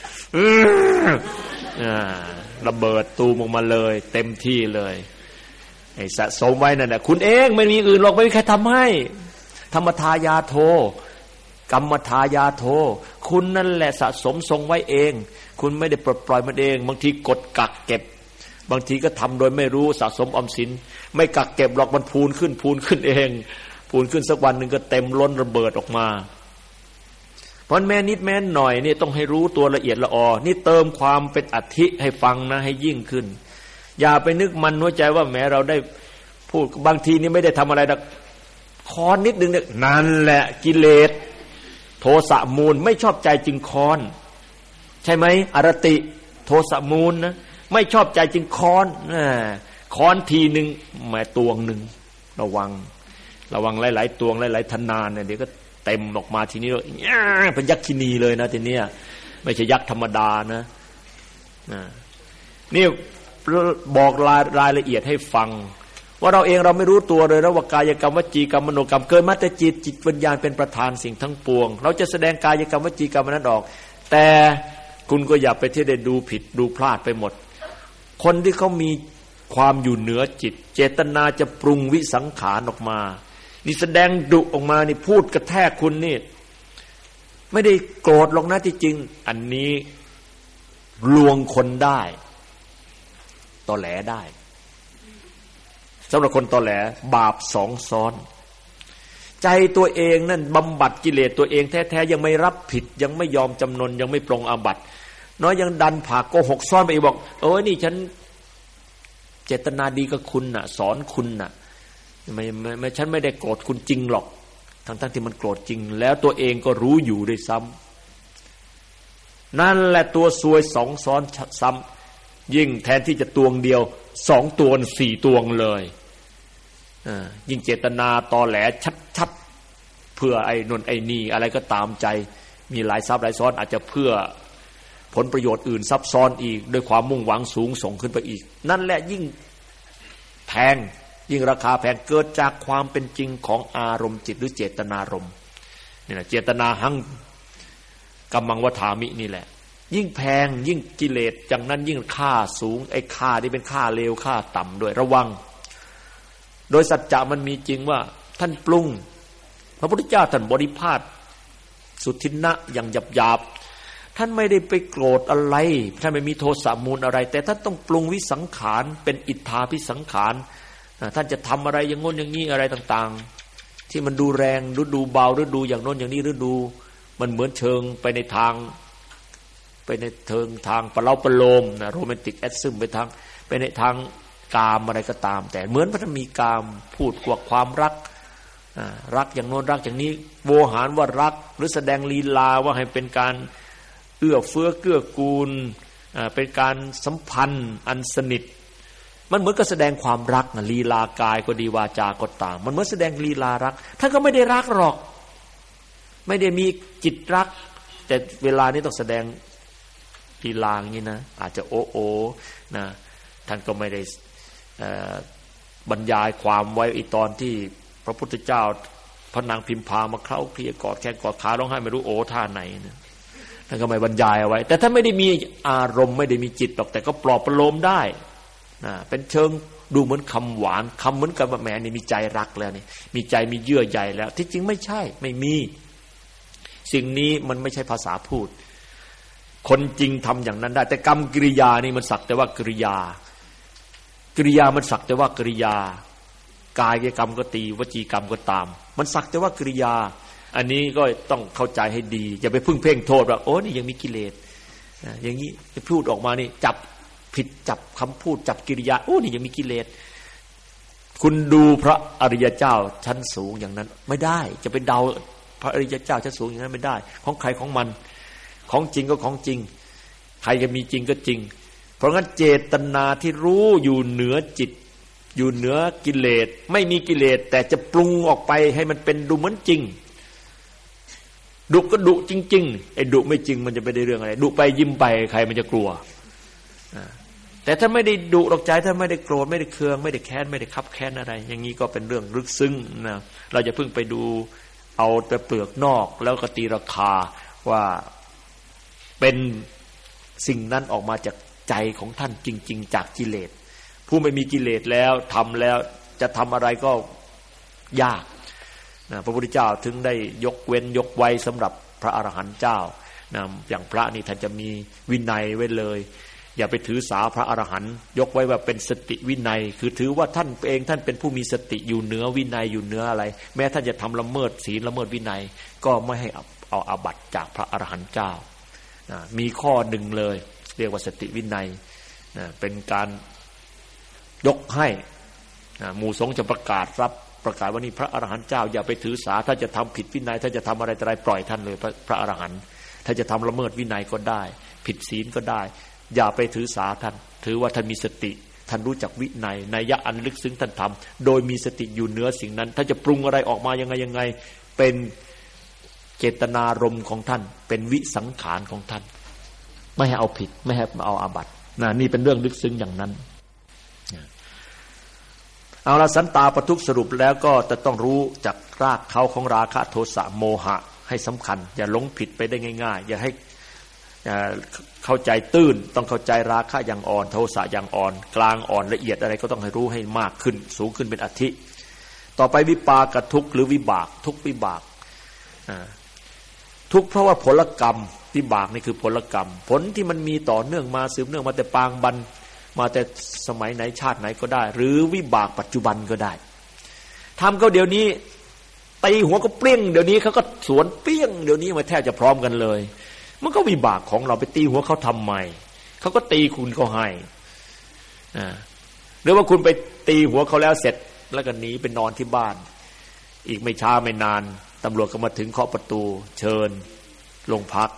ระเบิดตูมออกมาเลยเต็มที่เลยไอ้สะสมไว้นั่นน่ะคุณเองไม่มีอื่นหรอกไม่มีใครทำให้ธรรมทายาโทกรรมทายาโทคุณนั่นแหละสะสมทรงไว้เองคุณไม่ได้ปลดปล่อยมันเองบางทีกดกักเก็บบางทีก็ทำโดยไม่รู้สะสมออมสินไม่กักเก็บหรอกมันพูนขึ้นเองพูนขึ้นสักวันนึงก็เต็มล้นระเบิดออกมาเพราะแม่นิดแม่หน่อยนี่ต้องให้รู้ตัวละเอียดละออนี่เติมความเป็นอธิให้ฟังนะให้ยิ่งขึ้นอย่าไปนึกมันหัวใจว่าแม้เราได้พูดบางทีนี่ไม่ได้ทำอะไรนะค้อนนิดนึงเนี่ยนั่นแหละกิเลสโทสะมูลไม่ชอบใจจึงค้อนใช่ไหมอรติโทสะมูลนะไม่ชอบใจจึงค้อนค้อนทีนึงแม่ตวงนึงระวังหลายๆตวงหลายๆธนานเนี่ยเดี๋ยวก็เต็มออกมาทีนี้เป็นยักษ์คินีเลยนะทีเนี้ยไม่ใช่ยักษ์ธรรมดานะนี่บอกรายละเอียดให้ฟังว่าเราเองเราไม่รู้ตัวเลยนะว่ากายกรรมวจีกรรมมโนกรรมเกิดมาแต่จิตวิญญาณเป็นประธานสิ่งทั้งปวงเราจะแสดงกายกรรมวจีกรรมนั้นออกแต่คุณก็อย่าไปที่ได้ดูผิดดูพลาดไปหมดคนที่เขามีความอยู่เหนือจิตเจตนาจะปรุงวิสังขารออกมานี่แสดงดุออกมานี่พูดกระแทกคุณนี่ไม่ได้โกรธหรอกนะที่จริงอันนี้ลวงคนได้ตอแหลได้สำหรับคนตอแหลบาปสองซ้อนใจตัวเองนั่นบำบัดกิเลสตัวเองแท้ๆยังไม่รับผิดยังไม่ยอมจำนนยังไม่ปรงอาบัติน้อยยังดันผ่าโกหกซ่อนไปอีกบอกนี่ฉันเจตนาดีกับคุณน่ะสอนคุณน่ะไม่ฉันไม่ได้โกรธคุณจริงหรอกทั้งที่มันโกรธจริงแล้วตัวเองก็รู้อยู่ด้วยซ้ำนั่นแหละตัวซวยสองซ้อนซ้ำยิ่งแทนที่จะตวงเดียวสองตวงสี่ตวงเลยยิ่งเจตนาตอแหลชัดๆเพื่อไอ้นนไอ้นี่อะไรก็ตามใจมีหลายซับหลายซ้อนอาจจะเพื่อผลประโยชน์อื่นซับซ้อนอีกด้วยความมุ่งหวังสูงส่งขึ้นไปอีกนั่นแหละยิ่งแพงยิ่งราคาแพงเกิดจากความเป็นจริงของอารมณ์จิตหรือเจตนารมณ์นี่แหละเจตนาหังกัมมังวถามินี่แหละยิ่งแพงยิ่งกิเลสอย่างนั้นยิ่งค่าสูงไอ้ค่าที่เป็นค่าเลวค่าต่ำด้วยระวังโดยสัจจะมันมีจริงว่าท่านปรุงพระพุทธเจ้าท่านบริพาทสุทินะอย่างหยาบๆท่านไม่ได้ไปโกรธอะไรท่านไม่มีโทสะมูลอะไรแต่ท่านต้องปรุงวิสังขารเป็นอิทธาภิสังขารท่านจะทำอะไรอย่างง้นอย่างนี้อะไรต่างๆที่มันดูแรงหรือดูเบาหรือดูอย่างโน้นอย่างนี้หรือดูมันเหมือนเชิงไปในทางประเล้าประโลมนะโรแมนติกแอดซึมไปในทางกามอะไรก็ตามแต่เหมือนพระมีกามพูดกว่าความรักอย่างโน้นรักอย่างนี้โวหารว่ารักหรือแสดงลีลาว่าให้เป็นการเอื้อเฟื้อเกื้อกูลเป็นการสัมพันธ์อันสนิทมันเหมือนกับแสดงความรักลีลากายก็ดีวาจาก็ตามมันเหมือนแสดงลีลารักท่านก็ไม่ได้รักหรอกไม่ได้มีจิตรักแต่เวลานี้ต้องแสดงลีลาอย่างนี้นะอาจจะโอนะท่านก็ไม่ได้บรรยายความไว้อีตอนที่พระพุทธเจ้าพระนางพิมพามาเคล้าเคลียกอดแขนกอดขาร้องไห้ไม่รู้ท่าไหนนะท่านก็ไม่บรรยายเอาไว้แต่ถ้าไม่ได้มีอารมณ์ไม่ได้มีจิตหรอกแต่ก็ปลอบประโลมได้นะเป็นเชิงดูเหมือนคำหวานคำเหมือนกับว่าแหมนี่มีใจรักแล้วนี่มีใจมีเยื่อใยแล้วที่จริงไม่ใช่ไม่มีสิ่งนี้มันไม่ใช่ภาษาพูดคนจริงทำอย่างนั้นได้แต่กรรมกิริยานี่มันสักแต่ว่ากิริยามันสักแต่ว่ากิริยากายกรรมก็ตีวจีกรรมก็ตามมันสักแต่ว่ากิริยาอันนี้ก็ต้องเข้าใจให้ดีอย่าไปพึ่งเพ่งโทษว่านี่ยังมีกิเลสอย่างนี้จะพูดออกมานี่จับผิดจับคำพูดจับกิริยานี่ยังมีกิเลสคุณดูพระอริยเจ้าชั้นสูงอย่างนั้นไม่ได้จะไปเดาพระอริยเจ้าชั้นสูงอย่างนั้นไม่ได้ของใครของมันของจริงก็ของจริงใครจะมีจริงก็จริงเพราะงั้นเจตนาที่รู้อยู่เหนือจิตอยู่เหนือกิเลสไม่มีกิเลสแต่จะปรุงออกไปให้มันเป็นดูเหมือนจริงดุก็ดุจริงๆไอ้ดุไม่จริงมันจะไปได้เรื่องอะไรดุไปยิ้มไปใครมันจะกลัวแต่ถ้าไม่ได้ดุหรอกใจถ้าไม่ได้โกรธไม่ได้เคืองไม่ได้แค้นไม่ได้คับแค้นอะไรอย่างนี้ก็เป็นเรื่องลึกซึ้งนะเราจะเพิ่งไปดูเอาแต่เปลือกนอกแล้วก็ตีราคาว่าเป็นสิ่งนั้นออกมาจากใจของท่านจริงๆจากกิเลสผู้ไม่มีกิเลสแล้วทำแล้วจะทำอะไรก็ยากนะพระพุทธเจ้าถึงได้ยกเว้นยกไว้สำหรับพระอรหันต์เจ้านะอย่างพระนี่ท่านจะมีวินัยไว้เลยอย่าไปถือสาพระอรหันต์ยกไว้ว่าเป็นสติวินัยคือถือว่าท่านเองท่านเป็นผู้มีสติอยู่เหนือวินัยอยู่เหนืออะไรแม้ท่านจะทำละเมิดศีลละเมิดวินัยก็ไม่ให้เอาอาบัติจากพระอรหันต์เจ้ามีข้อหนึ่งเลยเรียกว่าสติวินัยเป็นการยกให้หมู่สงฆ์จะประกาศว่านี่พระอรหันต์เจ้าอย่าไปถือสาถ้าจะทำผิดวินัยถ้าจะทำอะไรปล่อยท่านเลยพระอรหันต์ถ้าจะทำละเมิดวินัยก็ได้ผิดศีลก็ได้อย่าไปถือสาท่านถือว่าท่านมีสติท่านรู้จักวินัยนัยยะอันลึกซึ้งท่านทำโดยมีสติอยู่เหนือสิ่งนั้นถ้าจะปรุงอะไรออกมายังไงเป็นเจตนารมณ์ของท่านเป็นวิสังขารของท่านไม่ให้เอาผิดไม่ให้เอาอาบัตินี่เป็นเรื่องลึกซึ้งอย่างนั้นเอาละสันตาปทุกสรุปแล้วก็จะต้องรู้จักรากเขาของราคะโทสะโมหะให้สำคัญอย่าหลงผิดไปได้ง่ายๆอย่าให้เข้าใจตื้นต้องเข้าใจราคะอย่างอ่อนโทสะอย่างอ่อนกลางอ่อนละเอียดอะไรก็ต้องให้รู้ให้มากขึ้นสูงขึ้นเป็นอธิต่อไปวิปากทุกข์หรือวิบากทุกวิบากทุกเพราะว่าผลกรรมวิบากนี่คือผลกรรมผลที่มันมีต่อเนื่องมาสืบเนื่องมาแต่ปางบันมาแต่สมัยไหนชาติไหนก็ได้หรือวิบากปัจจุบันก็ได้ทำก็เดี๋ยวนี้ตีหัวก็เปรี้ยงเดี๋ยวนี้เขาก็สวนเปรี้ยงเดี๋ยวนี้มาแทบจะพร้อมกันเลยมันก็วิบากของเราไปตีหัวเขาทำไมเขาก็ตีคุณก็ให้หรือว่าคุณไปตีหัวเขาแล้วเสร็จแล้วก็หนีไปนอนที่บ้านอีกไม่ช้าไม่นานตำรวจก็มาถึงเคาะประตูเชิญโรงพัก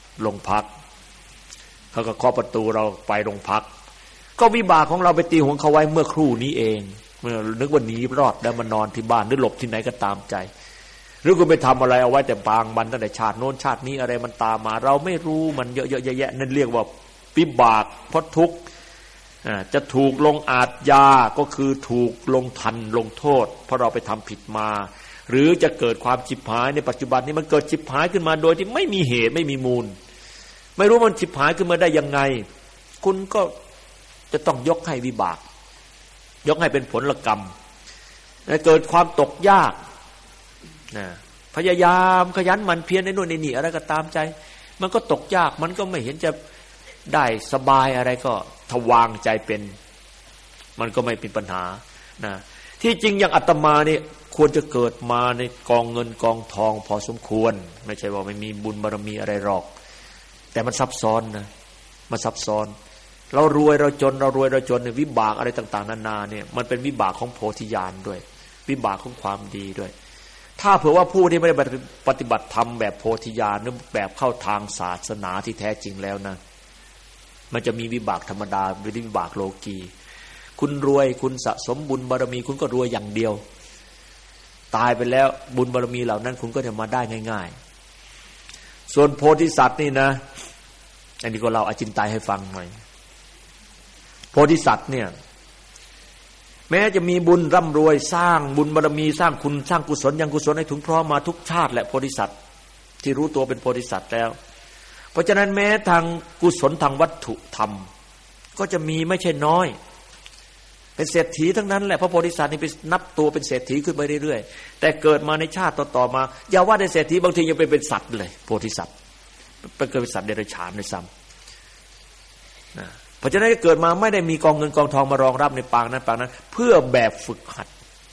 เขาก็เคาะประตูเราไปโรงพักก็วิบากของเราไปตีหัวเขาไว้เมื่อครู่นี้เองเมื่อนึกว่าหนีรอดแล้วมานอนที่บ้านหรือหลบที่ไหนก็ตามใจหรือคุณไปทำอะไรเอาไว้แต่บางบันตั้งแต่ชาติโน้นชาตินี้อะไรมันตามมาเราไม่รู้มันเยอะๆแยะๆนั่นเรียกว่าวิบากเพราะทุกข์จะถูกลงอาญาก็คือถูกลงทันลงโทษเพราะเราไปทำผิดมาหรือจะเกิดความฉิบหายในปัจจุบันนี้มันเกิดฉิบหายขึ้นมาโดยที่ไม่มีเหตุไม่มีมูลไม่รู้มันฉิบหายขึ้นมาได้ยังไงคุณก็จะต้องยกให้วิบากยกให้เป็นผลกรรมเกิดความตกยากพยายามขยันหมั่นเพียรในโน่นในนี่อะไรก็ตามใจมันก็ตกยากมันก็ไม่เห็นจะได้สบายอะไรก็ทวางใจเป็นมันก็ไม่เป็นปัญหาที่จริงอย่างอาตมานี่ควรจะเกิดมาในกองเงินกองทองพอสมควรไม่ใช่ว่าไม่มีบุญบารมีอะไรหรอกแต่มันซับซ้อนนะมันซับซ้อนเรารวยเราจนเนี่ยวิบากอะไรต่างๆนานาเนี่ยมันเป็นวิบากของโพธิญาณด้วยวิบากของความดีด้วยถ้าเผื่อว่าผู้ที่ไม่ได้ปฏิบัติธรรมแบบโพธิญาณหรือแบบเข้าทางศาสนาที่แท้จริงแล้วนะมันจะมีวิบากธรรมดาหรือวิบากโลกีคุณรวยคุณสะสมบุญบารมีคุณก็รวยอย่างเดียวตายไปแล้วบุญบารมีเหล่านั้นคุณก็จะมาได้ง่ายๆส่วนโพธิสัตว์นี่นะอันนี้ก็เราอจินไตยให้ฟังหน่อยโพธิสัตว์เนี่ยแม้จะมีบุญร่ำรวยสร้างบุญบารมีสร้างคุณสร้างกุศลยังกุศลให้ถึงพร้อมมาทุกชาติแหละโพธิสัตว์ที่รู้ตัวเป็นโพธิสัตว์แล้วเพราะฉะนั้นแม้ทางกุศลทางวัตถุธรรมก็จะมีไม่ใช่น้อยเป็นเศรษฐีทั้งนั้นแหละพระโพธิสัตว์นี่ไปนับตัวเป็นเศรษฐีขึ้นไปเรื่อยๆแต่เกิดมาในชาติต่อๆมาอย่าว่าแต่เศรษฐีบางทียังเป็นสัตว์เลยโพธิสัตว์เป็นเกิดเป็นสัตว์เดรัจฉานด้วยซ้ำเพราะฉะนั้นเกิดมาไม่ได้มีกองเงินกองทองมารองรับในปางนั้นเพื่อแบบฝึกหัด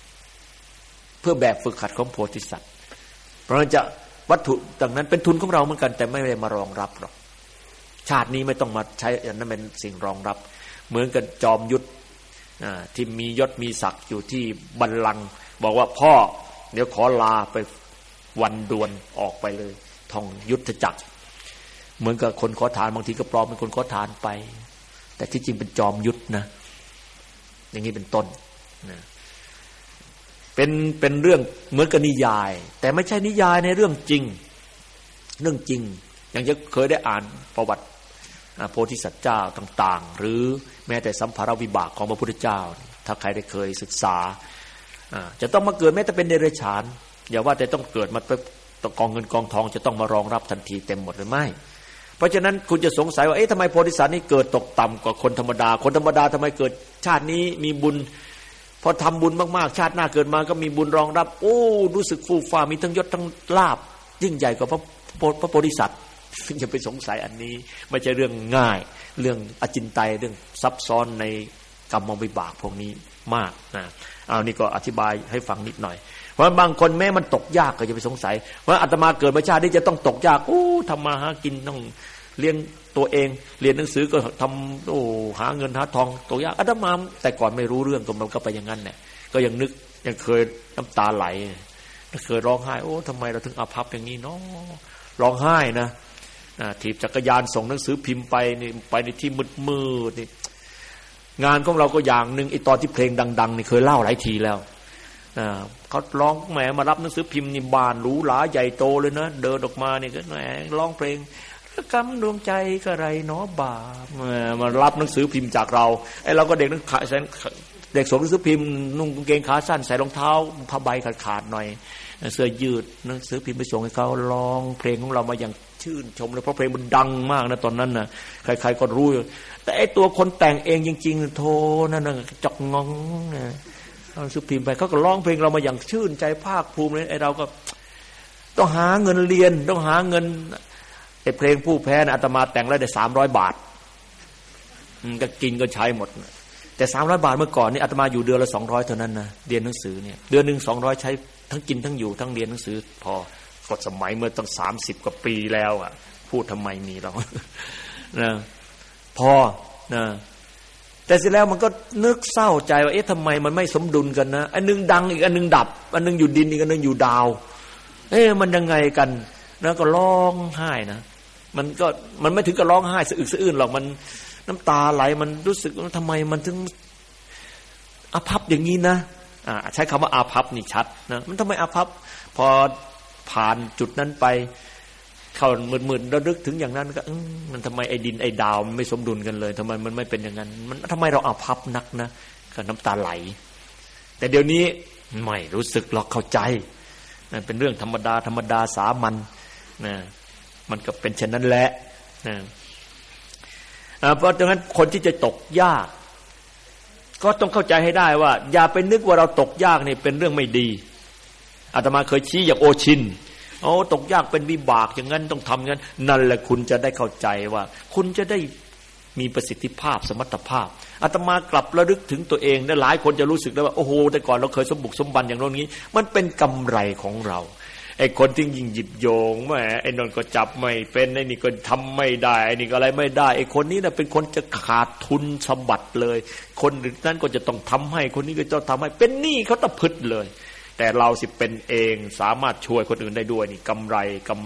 ของโพธิสัตว์เพราะฉะนั้นจะวัตถุต่างนั้นเป็นทุนของเราเหมือนกันแต่ไม่ได้มารองรับหรอกชาตินี้ไม่ต้องมาใช้อันนั้นเป็นสิ่งรองรับเหมือนกับจอมยุทธที่มียศมีศักดิ์อยู่ที่บัลลังก์บอกว่าพ่อเดี๋ยวขอลาไปวันด่วนออกไปเลยท่องยุทธจักรเหมือนกับคนขอทานบางทีก็ปลอมเป็นคนขอทานไปแต่ที่จริงเป็นจอมยุทธนะอย่างนี้เป็นต้นนะเป็นเรื่องเหมือนกับนิยายแต่ไม่ใช่นิยายในเรื่องจริงอย่างจะเคยได้อ่านประวัติโพธิสัตว์เจ้าต่างๆหรือแม้แต่สัมภารวิบากของพระพุทธเจ้าถ้าใครได้เคยศึกษาจะต้องมาเกิดแม้แต่เป็นเดรัจฉานอย่าว่าแต่ต้องเกิดมาต้องกองเงินกองทองจะต้องมารองรับทันทีเต็มหมดหรือไม่เพราะฉะนั้นคุณจะสงสัยว่าทำไมโพธิสัตว์นี่เกิดตกต่ำกว่าคนธรรมดาทำไมเกิดชาตินี้มีบุญพอทำบุญมากๆชาติหน้าเกิดมาก็มีบุญรองรับรู้สึกฟูฟ้ามีทั้งยศทั้งลาภยิ่งใหญ่กว่าพระโพธิสัตว์อย่าไปสงสัยอันนี้ไม่ใช่เรื่องง่ายเรื่องอจินไตยเรื่องซับซ้อนในกรรมวิบากพวกนี้มากนะนี่ก็อธิบายให้ฟังนิดหน่อยเพราะบางคนแม้มันตกยากก็จะไปสงสัยว่าอาตมาเกิดมาชาตินี้จะต้องตกยากทำมาหากินต้องเลี้ยงตตัวเองเรียนหนังสือก็ทำหาเงินหาทองตัวยากอาตมาแต่ก่อนไม่รู้เรื่องก็มันก็ไปอย่างนั้นแหละก็ยังนึกยังเคยน้ำตาไหลเคยร้องไห้โอ้ทำไมเราถึงอาภัพอย่างนี้เนาะร้องไห้นะถีบจักรยานส่งหนังสือพิมพ์ไปนี่ไปในที่มืดๆนี่งานของเราก็อย่างนึงไอ้ตอนที่เพลงดังๆนี่เคยเล่าหลายทีแล้วเขาร้องแหมมารับหนังสือพิมพ์นี่บ้านหรูหราใหญ่โตเลยนะเดินออกมานี่ก็แหมร้องเพลงกำดวงใจก็ไรเนาะบามารับหนังสือพิมพ์จากเราไอ้เราก็เด็กนักเด็กส่งหนังสือพิมพ์นุ่งกางเกงขาสั้นใส่รองเท้าผ้าใบขาดๆหน่อยเสื้อยืดหนังสือพิมพ์ไปส่งให้เขาร้องเพลงของเรามาอย่างชื่นชมเลยเพราะเพลงมันดังมากนะตอนนั้นนะใครๆก็รู้แต่ไอ้ตัวคนแต่งเองจริงๆโธ่นั่นน่ะจอกงองนะหนังสือพิมพ์ไปเขาก็ร้องเพลงเรามาอย่างชื่นใจภาคภูมิเลยไอ้เราก็ต้องหาเงินเรียนต้องหาเงินไอ้เพลงผู้แพ้นะอาตมาแต่งได้300 บาทก็กินก็ใช้หมดแต่300 บาทเมื่อก่อนนี่อาตมาอยู่เดือนละ200เท่านั้นนะเรียนหนังสือเนี่ยเดือนนึง200ใช้ทั้งกินทั้งอยู่ทั้งเรียนหนังสือพอกดสมัยเมื่อตั้ง30 กว่าปีแล้วอ่ะพูดทำไมมีเรานะพอนะแต่เสร็จแล้วมันก็นึกเศร้าใจว่าเอ๊ะทำไมมันไม่สมดุลกันนะอันนึงดังอีกอันนึงดับอันนึงอยู่ดินอีกอันนึงอยู่ดาวเอ๊ะมันยังไงกันนะก็ร้องไห้นะมันไม่ถึงกับร้องไห้สะอึกสะอื้นหรอกมันน้ำตาไหลมันรู้สึกว่าทำไมมันถึงอาภัพอย่างนี้นะใช้คำว่าอาภัพนี่ชัดนะมันทำไมอาภัพพอผ่านจุดนั้นไปเข้ามืดๆระลึกถึงอย่างนั้นก็มันทำไมไอ้ดินไอ้ดาวมันไม่สมดุลกันเลยทำไมมันไม่เป็นอย่างนั้นมันทำไมเราอาภัพนักนะก็น้ำตาไหลแต่เดี๋ยวนี้ไม่รู้สึกหรอกเข้าใจนั่นเป็นเรื่องธรรมดาสามัญนะมันก็เป็นเช่นนั้นแหละนะเพราะฉะนั้นคนที่จะตกยากก็ต้องเข้าใจให้ได้ว่าอย่าไปนึกว่าเราตกยากนี่เป็นเรื่องไม่ดีอาตมาเคยชี้อย่างโอชินตกยากเป็นวิบากอย่างนั้นต้องทำงั้นนั่นแหละคุณจะได้เข้าใจว่าคุณจะได้มีประสิทธิภาพสมรรถภาพอาตมากลับระลึกถึงตัวเองและหลายคนจะรู้สึกได้ว่าโอ้โหแต่ก่อนเราเคยสมบุกสมบันอย่างโน้นนี้มันเป็นกำไรของเราไอ้คนที่ยิ่งหยิบโยงแหมไอ้นนก็จับไม่เป็นไอ้นี่ก็ทำไม่ได้ไอ้นี่ก็อะไรไม่ได้ไอ้คนนี้น่ะเป็นคนจะขาดทุนสมบัติเลยคนนั้นก็จะต้องทำให้คนนี้ก็จะทำให้เป็นหนี้เขาตะพึดเลยแต่เราสิเป็นเองสามารถช่วยคนอื่นได้ด้วยนี่กำไร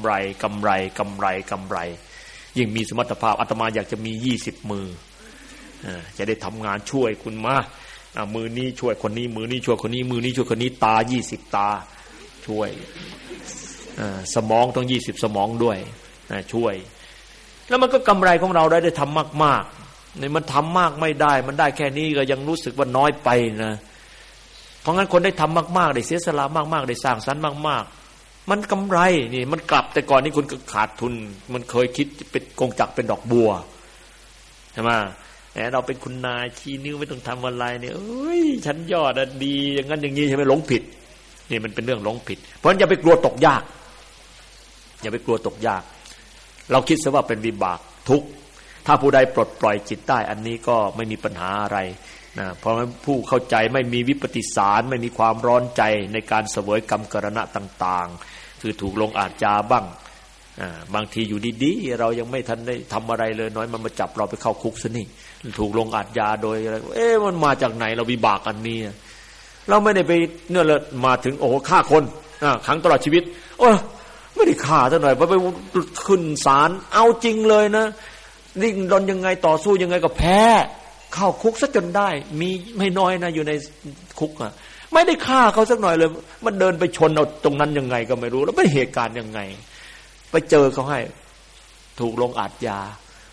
ยิ่งมีสมรรถภาพอาตมาอยากจะมี20 มือจะได้ทำงานช่วยคุณมามือนี้ช่วยคนนี้มือนี้ช่วยคนนี้มือนี้ช่วยคนนี้ตา20 ตาช่วยสมองต้อง20 สมองด้วยช่วยแล้วมันก็กำไรของเราได้ทำมากๆนี่มันทำมากไม่ได้มันได้แค่นี้ก็ยังรู้สึกว่าน้อยไปนะเพราะงั้นคนได้ทำมากๆได้เสียสละมากๆได้สร้างสรรค์มากๆมันกำไรนี่มันกลับแต่ก่อนนี่คุณก็ขาดทุนมันเคยคิดเป็นกงจักรเป็นดอกบัวใช่ไหมเราเป็นคุณนายชี้นิ้วไม่ต้องทำอะไรเนี่ยฉันยอดดีอย่างนั้นอย่างนี้ใช่ไหมหลงผิดนี่มันเป็นเรื่องหลงผิดเพราะฉะนั้นอย่าไปกลัวตกยากอย่าไปกลัวตกยากเราคิดซะว่าเป็นวิบากทุกข์ถ้าผู้ใดปลดปล่อยจิตได้อันนี้ก็ไม่มีปัญหาอะไรนะเพราะฉะนั้นผู้เข้าใจไม่มีวิปฏิสารไม่มีความร้อนใจในการเสวยกรรมกรณะต่างๆคือถูกลงอาญาบ้างบางทีอยู่ดีๆเรายังไม่ทันได้ทำอะไรเลยน้อยมันมาจับเราไปเข้าคุกซะนี่ถูกลงอาญาโดยอะไรมันมาจากไหนเราวิบากอันนี้เราไม่ได้ไปเนี่ยเลยมาถึงโอ้ฆ่าคนขังตลอดชีวิตไม่ได้ฆ่าซะหน่อยไปขึ้นศาลเอาจริงเลยนะดิ้นรนยังไงต่อสู้ยังไงก็แพ้เข้าคุกซะจนได้มีไม่น้อยนะอยู่ในคุกไม่ได้ฆ่าเขาสักหน่อยเลยมันเดินไปชนเอาตรงนั้นยังไงก็ไม่รู้แล้วเป็นเหตุการณ์ยังไงไปเจอเขาให้ถูกลงอาญา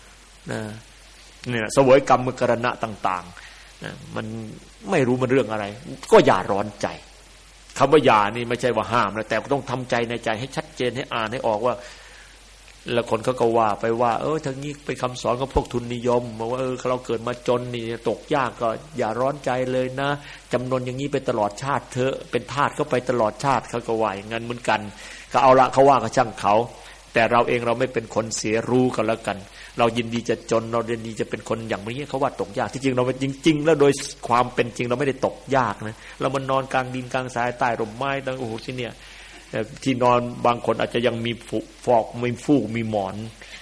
เนี่ยเสวยกรรมกรณะต่างๆมันไม่รู้มันเรื่องอะไรก็อย่าร้อนใจคำว่าอย่านี่ไม่ใช่ว่าห้ามนะแต่ต้องทำใจในใจให้ชัดเจนให้อ่านให้ออกว่าแล้วคนเขาก็ว่าไปว่าทั้งนี้เป็นคำสอนของพวกทุนนิยมว่าเราเกิดมาจนนี่ตกยากก็อย่าร้อนใจเลยนะจำนวนอย่างนี้ไปตลอดชาติเถอะเป็นทาสเข้าไปตลอดชาติเขาก็ว่าอย่างนั้นเหมือนกันก็เอาละเขาว่าก็ช่างเขาแต่เราเองเราไม่เป็นคนเสียรู้กันแล้วกันเรายินดีจะจนเรายินดีจะเป็นคนอย่างนี้เขาว่าตกยากที่จริงเราจริงๆแล้วโดยความเป็นจริงเราไม่ได้ตกยากนะเรามันนอนกลางดินกลางทรายใต้ร่มไม้ตั้งที่เนี่ยที่นอนบางคนอาจจะยังมีฟอกมีฟูกมีหมอน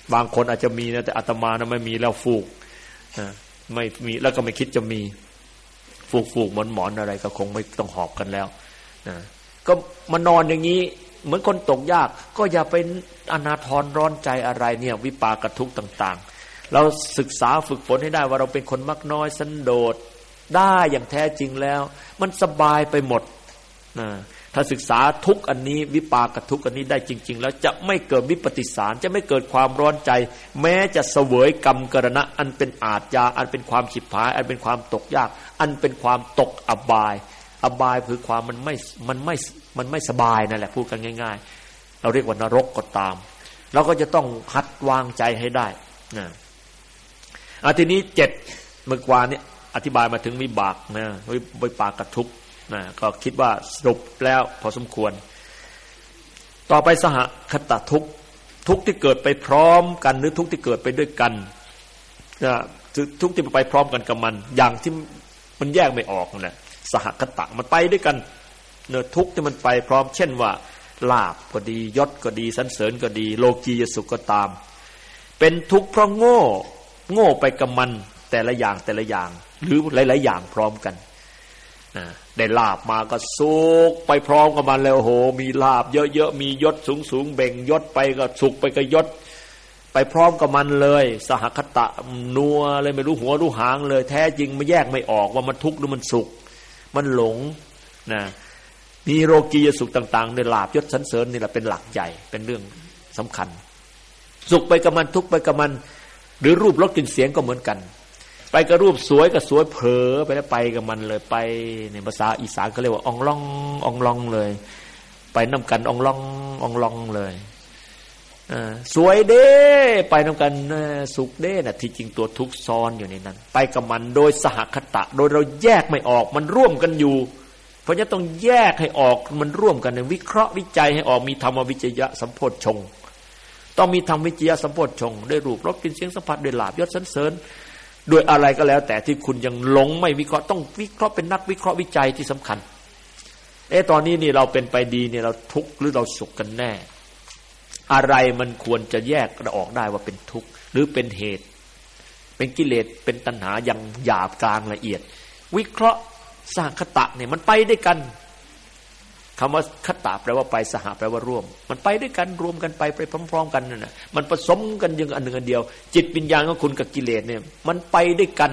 บางคนอาจจะมีนะแต่อาตมานะไม่มีแล้วฟูกไม่มีแล้วก็ไม่คิดจะมีฟูกหมอนอะไรก็คงไม่ต้องหอบกันแล้วนะก็มานอนอย่างนี้เหมือนคนตกยากก็อย่าไปอนาถรร้อนใจอะไรเนี่ยวิปากทุกข์ต่างๆเราศึกษาฝึกฝนให้ได้ว่าเราเป็นคนมักน้อยสันโดษได้อย่างแท้จริงแล้วมันสบายไปหมดนะถ้าศึกษาทุกอันนี้วิปากทุกอันนี้ได้จริงๆแล้วจะไม่เกิดวิปฏิสารจะไม่เกิดความร้อนใจแม้จะเสวยกรรมกรณะอันเป็นอาทยาอันเป็นความฉิบหายอันเป็นความตกยากอันเป็นความตกอบายคือความมันไม่สบายนั่นแหละพูดกันง่ายๆเราเรียกว่านรกก็ตามเราก็จะต้องหัดวางใจให้ได้นะทีนี้7เมื่อวานนี้อธิบายมาถึงวิบากนะวิปากทุกข์นะก็คิดว่าสรุปแล้วพอสมควรต่อไปสหคตทุกข์ทุกข์ที่เกิดไปพร้อมกันหรือทุกข์ที่เกิดไปด้วยกันนะทุกข์ที่ไปพร้อมกันกับมันอย่างที่มันแยกไม่ออกนั่นแหละสหคตะมันไปด้วยกันเนื้อทุกข์ที่มันไปพร้อมเช่นว่าลาภก็ดียศก็ดีสรรเสริญก็ดีโลกียสุขก็ตามเป็นทุกข์เพราะโง่ไปกับมันแต่ละอย่างหรือหลายๆอย่างพร้อมกันได้ลาภมาก็สุขไปพร้อมกับมันแล้วโหมีลาภเยอะๆมียศสูงๆเบ่งยศไปก็สุขไปก็ยศไปพร้อมกับมันเลยสหคตะนัวเลยไม่รู้หัวรู้หางเลยแท้จริงไม่แยกไม่ออกว่ามันทุกข์หรือมันสุขมันหลงนะมีโลกียสุขต่างๆในลาภยศสรรเสริญนี่แหละเป็นหลักใหญ่เป็นเรื่องสำคัญสุขไปกับมันทุกข์ไปกับมันหรือรูปรสกลิ่นเสียงก็เหมือนกันไปกับรูปสวยกับสวยเผลอไปแล้วไปกับมันเลยไปในภาษาอีสานเขาเรียกว่าอองล่องเลยไปน้ำกันอองล่องเลยสวยเด้ไปน้ำกันสุขเด้น่ะที่จริงตัวทุกข์ซ้อนอยู่ในนั้นไปกับมันโดยสหคตะโดยเราแยกไม่ออกมันร่วมกันอยู่เพราะฉะนั้นต้องแยกให้ออกมันร่วมกันในวิเคราะห์วิจัยให้ออกมีธรรมวิจยะสัมโพชฌงค์ต้องมีธรรมวิจยะสัมโพชฌงค์ด้วยรูปรสกลิ่นเสียงสัมผัสด้วยลาภยศสรรเสริญด้วยอะไรก็แล้วแต่ที่คุณยังหลงไม่วิเคราะห์ต้องวิเคราะห์เป็นนักวิเคราะห์วิจัยที่สำคัญตอนนี้นี่เราเป็นไปดีเนี่ยเราทุกข์หรือเราสุขกันแน่อะไรมันควรจะแยกออกได้ว่าเป็นทุกข์หรือเป็นเหตุเป็นกิเลสเป็นตัณหาอย่างหยาบกลางละเอียดวิเคราะห์สหคตะเนี่ยมันไปด้วยกันคำว่าคตะแปลว่าไปสหแปลว่าร่วมมันไปด้วยกันรวมกันไปพร้อมๆกันนั่นน่ะมันผสมกันอย่างอันหนึ่งอันเดียวจิตวิญญาณของคุณกับกิเลสเนี่ยมันไปด้วยกัน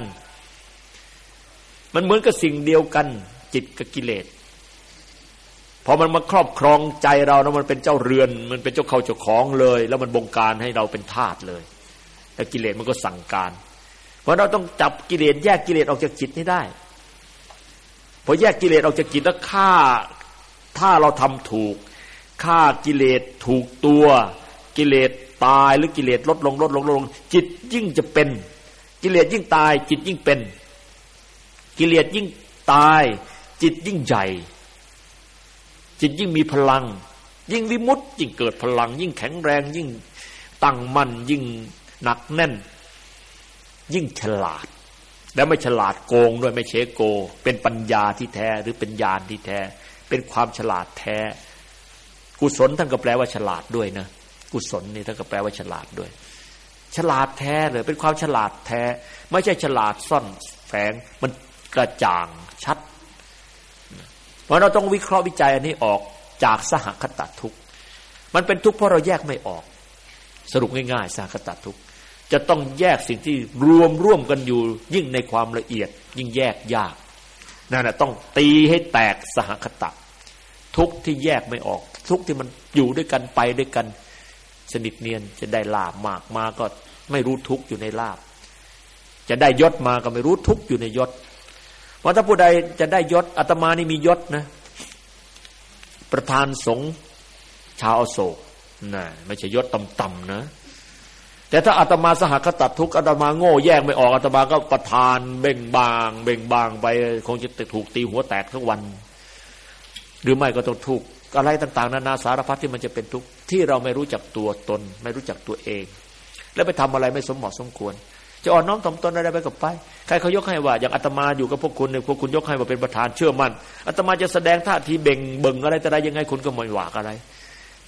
มันเหมือนกับสิ่งเดียวกันจิตกับกิเลสพอมันมาครอบครองใจเราแล้วมันเป็นเจ้าเรือนมันเป็นเจ้าเข้าเจ้าของเลยแล้วมันบงการให้เราเป็นทาสเลยแล้วกิเลสมันก็สั่งการเพราะเราต้องจับกิเลสแยกกิเลสออกจากจิตให้ได้พอแยกกิเลสออกจากจิตแล้วถ้าเราทำถูกฆ่ากิเลสถูกตัวกิเลสตายหรือกิเลสลดลงจิตยิ่งจะเป็นกิเลสยิ่งตายจิตยิ่งเป็นกิเลสยิ่งตายจิตยิ่งใหญ่จิตยิ่งมีพลังยิ่งวิมุตติยิ่งเกิดพลังยิ่งแข็งแรงยิ่งตั้งมั่นยิ่งหนักแน่นยิ่งฉลาดและไม่ฉลาดโกงด้วยไม่เฉโกเป็นปัญญาที่แท้หรือเป็นญาณที่แท้เป็นความฉลาดแท้กุศลท่านก็แปลว่าฉลาดด้วยนะกุศลนี่ท่านก็แปลว่าฉลาดด้วยฉลาดแท้เลยเป็นความฉลาดแท้ไม่ใช่ฉลาดซ่อนแฝงมันกระจ่างชัดเพราะเราต้องวิเคราะห์วิจัยอันนี้ออกจากสหคตทุกข์มันเป็นทุกข์เพราะเราแยกไม่ออกสรุปง่ายๆสหคตทุกข์จะต้องแยกสิ่งที่ร่วมกันอยู่ยิ่งในความละเอียดยิ่งแยกยากนั่นแหละต้องตีให้แตกสหคตะทุกข์ที่แยกไม่ออกทุกข์ที่มันอยู่ด้วยกันไปด้วยกันสนิทเนียนจะได้ลาภมากมาก็ไม่รู้ทุกข์อยู่ในลาภจะได้ยศมาก็ไม่รู้ทุกข์อยู่ในยศเพราะถ้าผู้ใดจะได้ยศอาตมานี่มียศนะประธานสงฆ์ชาวอโศกน่ะไม่ใช่ยศต่ำๆนะแต่ถ้าอาตมาสหคตทุกข์อาตมาโง่แยกไม่ออกอาตมาก็ประทานเบ่งบางไปคงจะถูกตีหัวแตกทั้งวันหรือไม่ก็ต้องทุกข์อะไรต่างๆนานาสารพัดที่มันจะเป็นทุกข์ที่เราไม่รู้จักตัวตนไม่รู้จักตัวเองแล้วไปทำอะไรไม่สมเหมาะสมควรจะอ่อนน้อมถ่อมตนอะไรไปก็ไปใครเขายกให้ว่าอย่างอาตมาอยู่กับพวกคุณเนี่ยพวกคุณยกให้ว่าเป็นประธานเชื่อมั่นอาตมาจะแสดงท่าทีเบ่งอะไรแต่ใดยังไงคุณก็ไม่ว่าอะไรแต่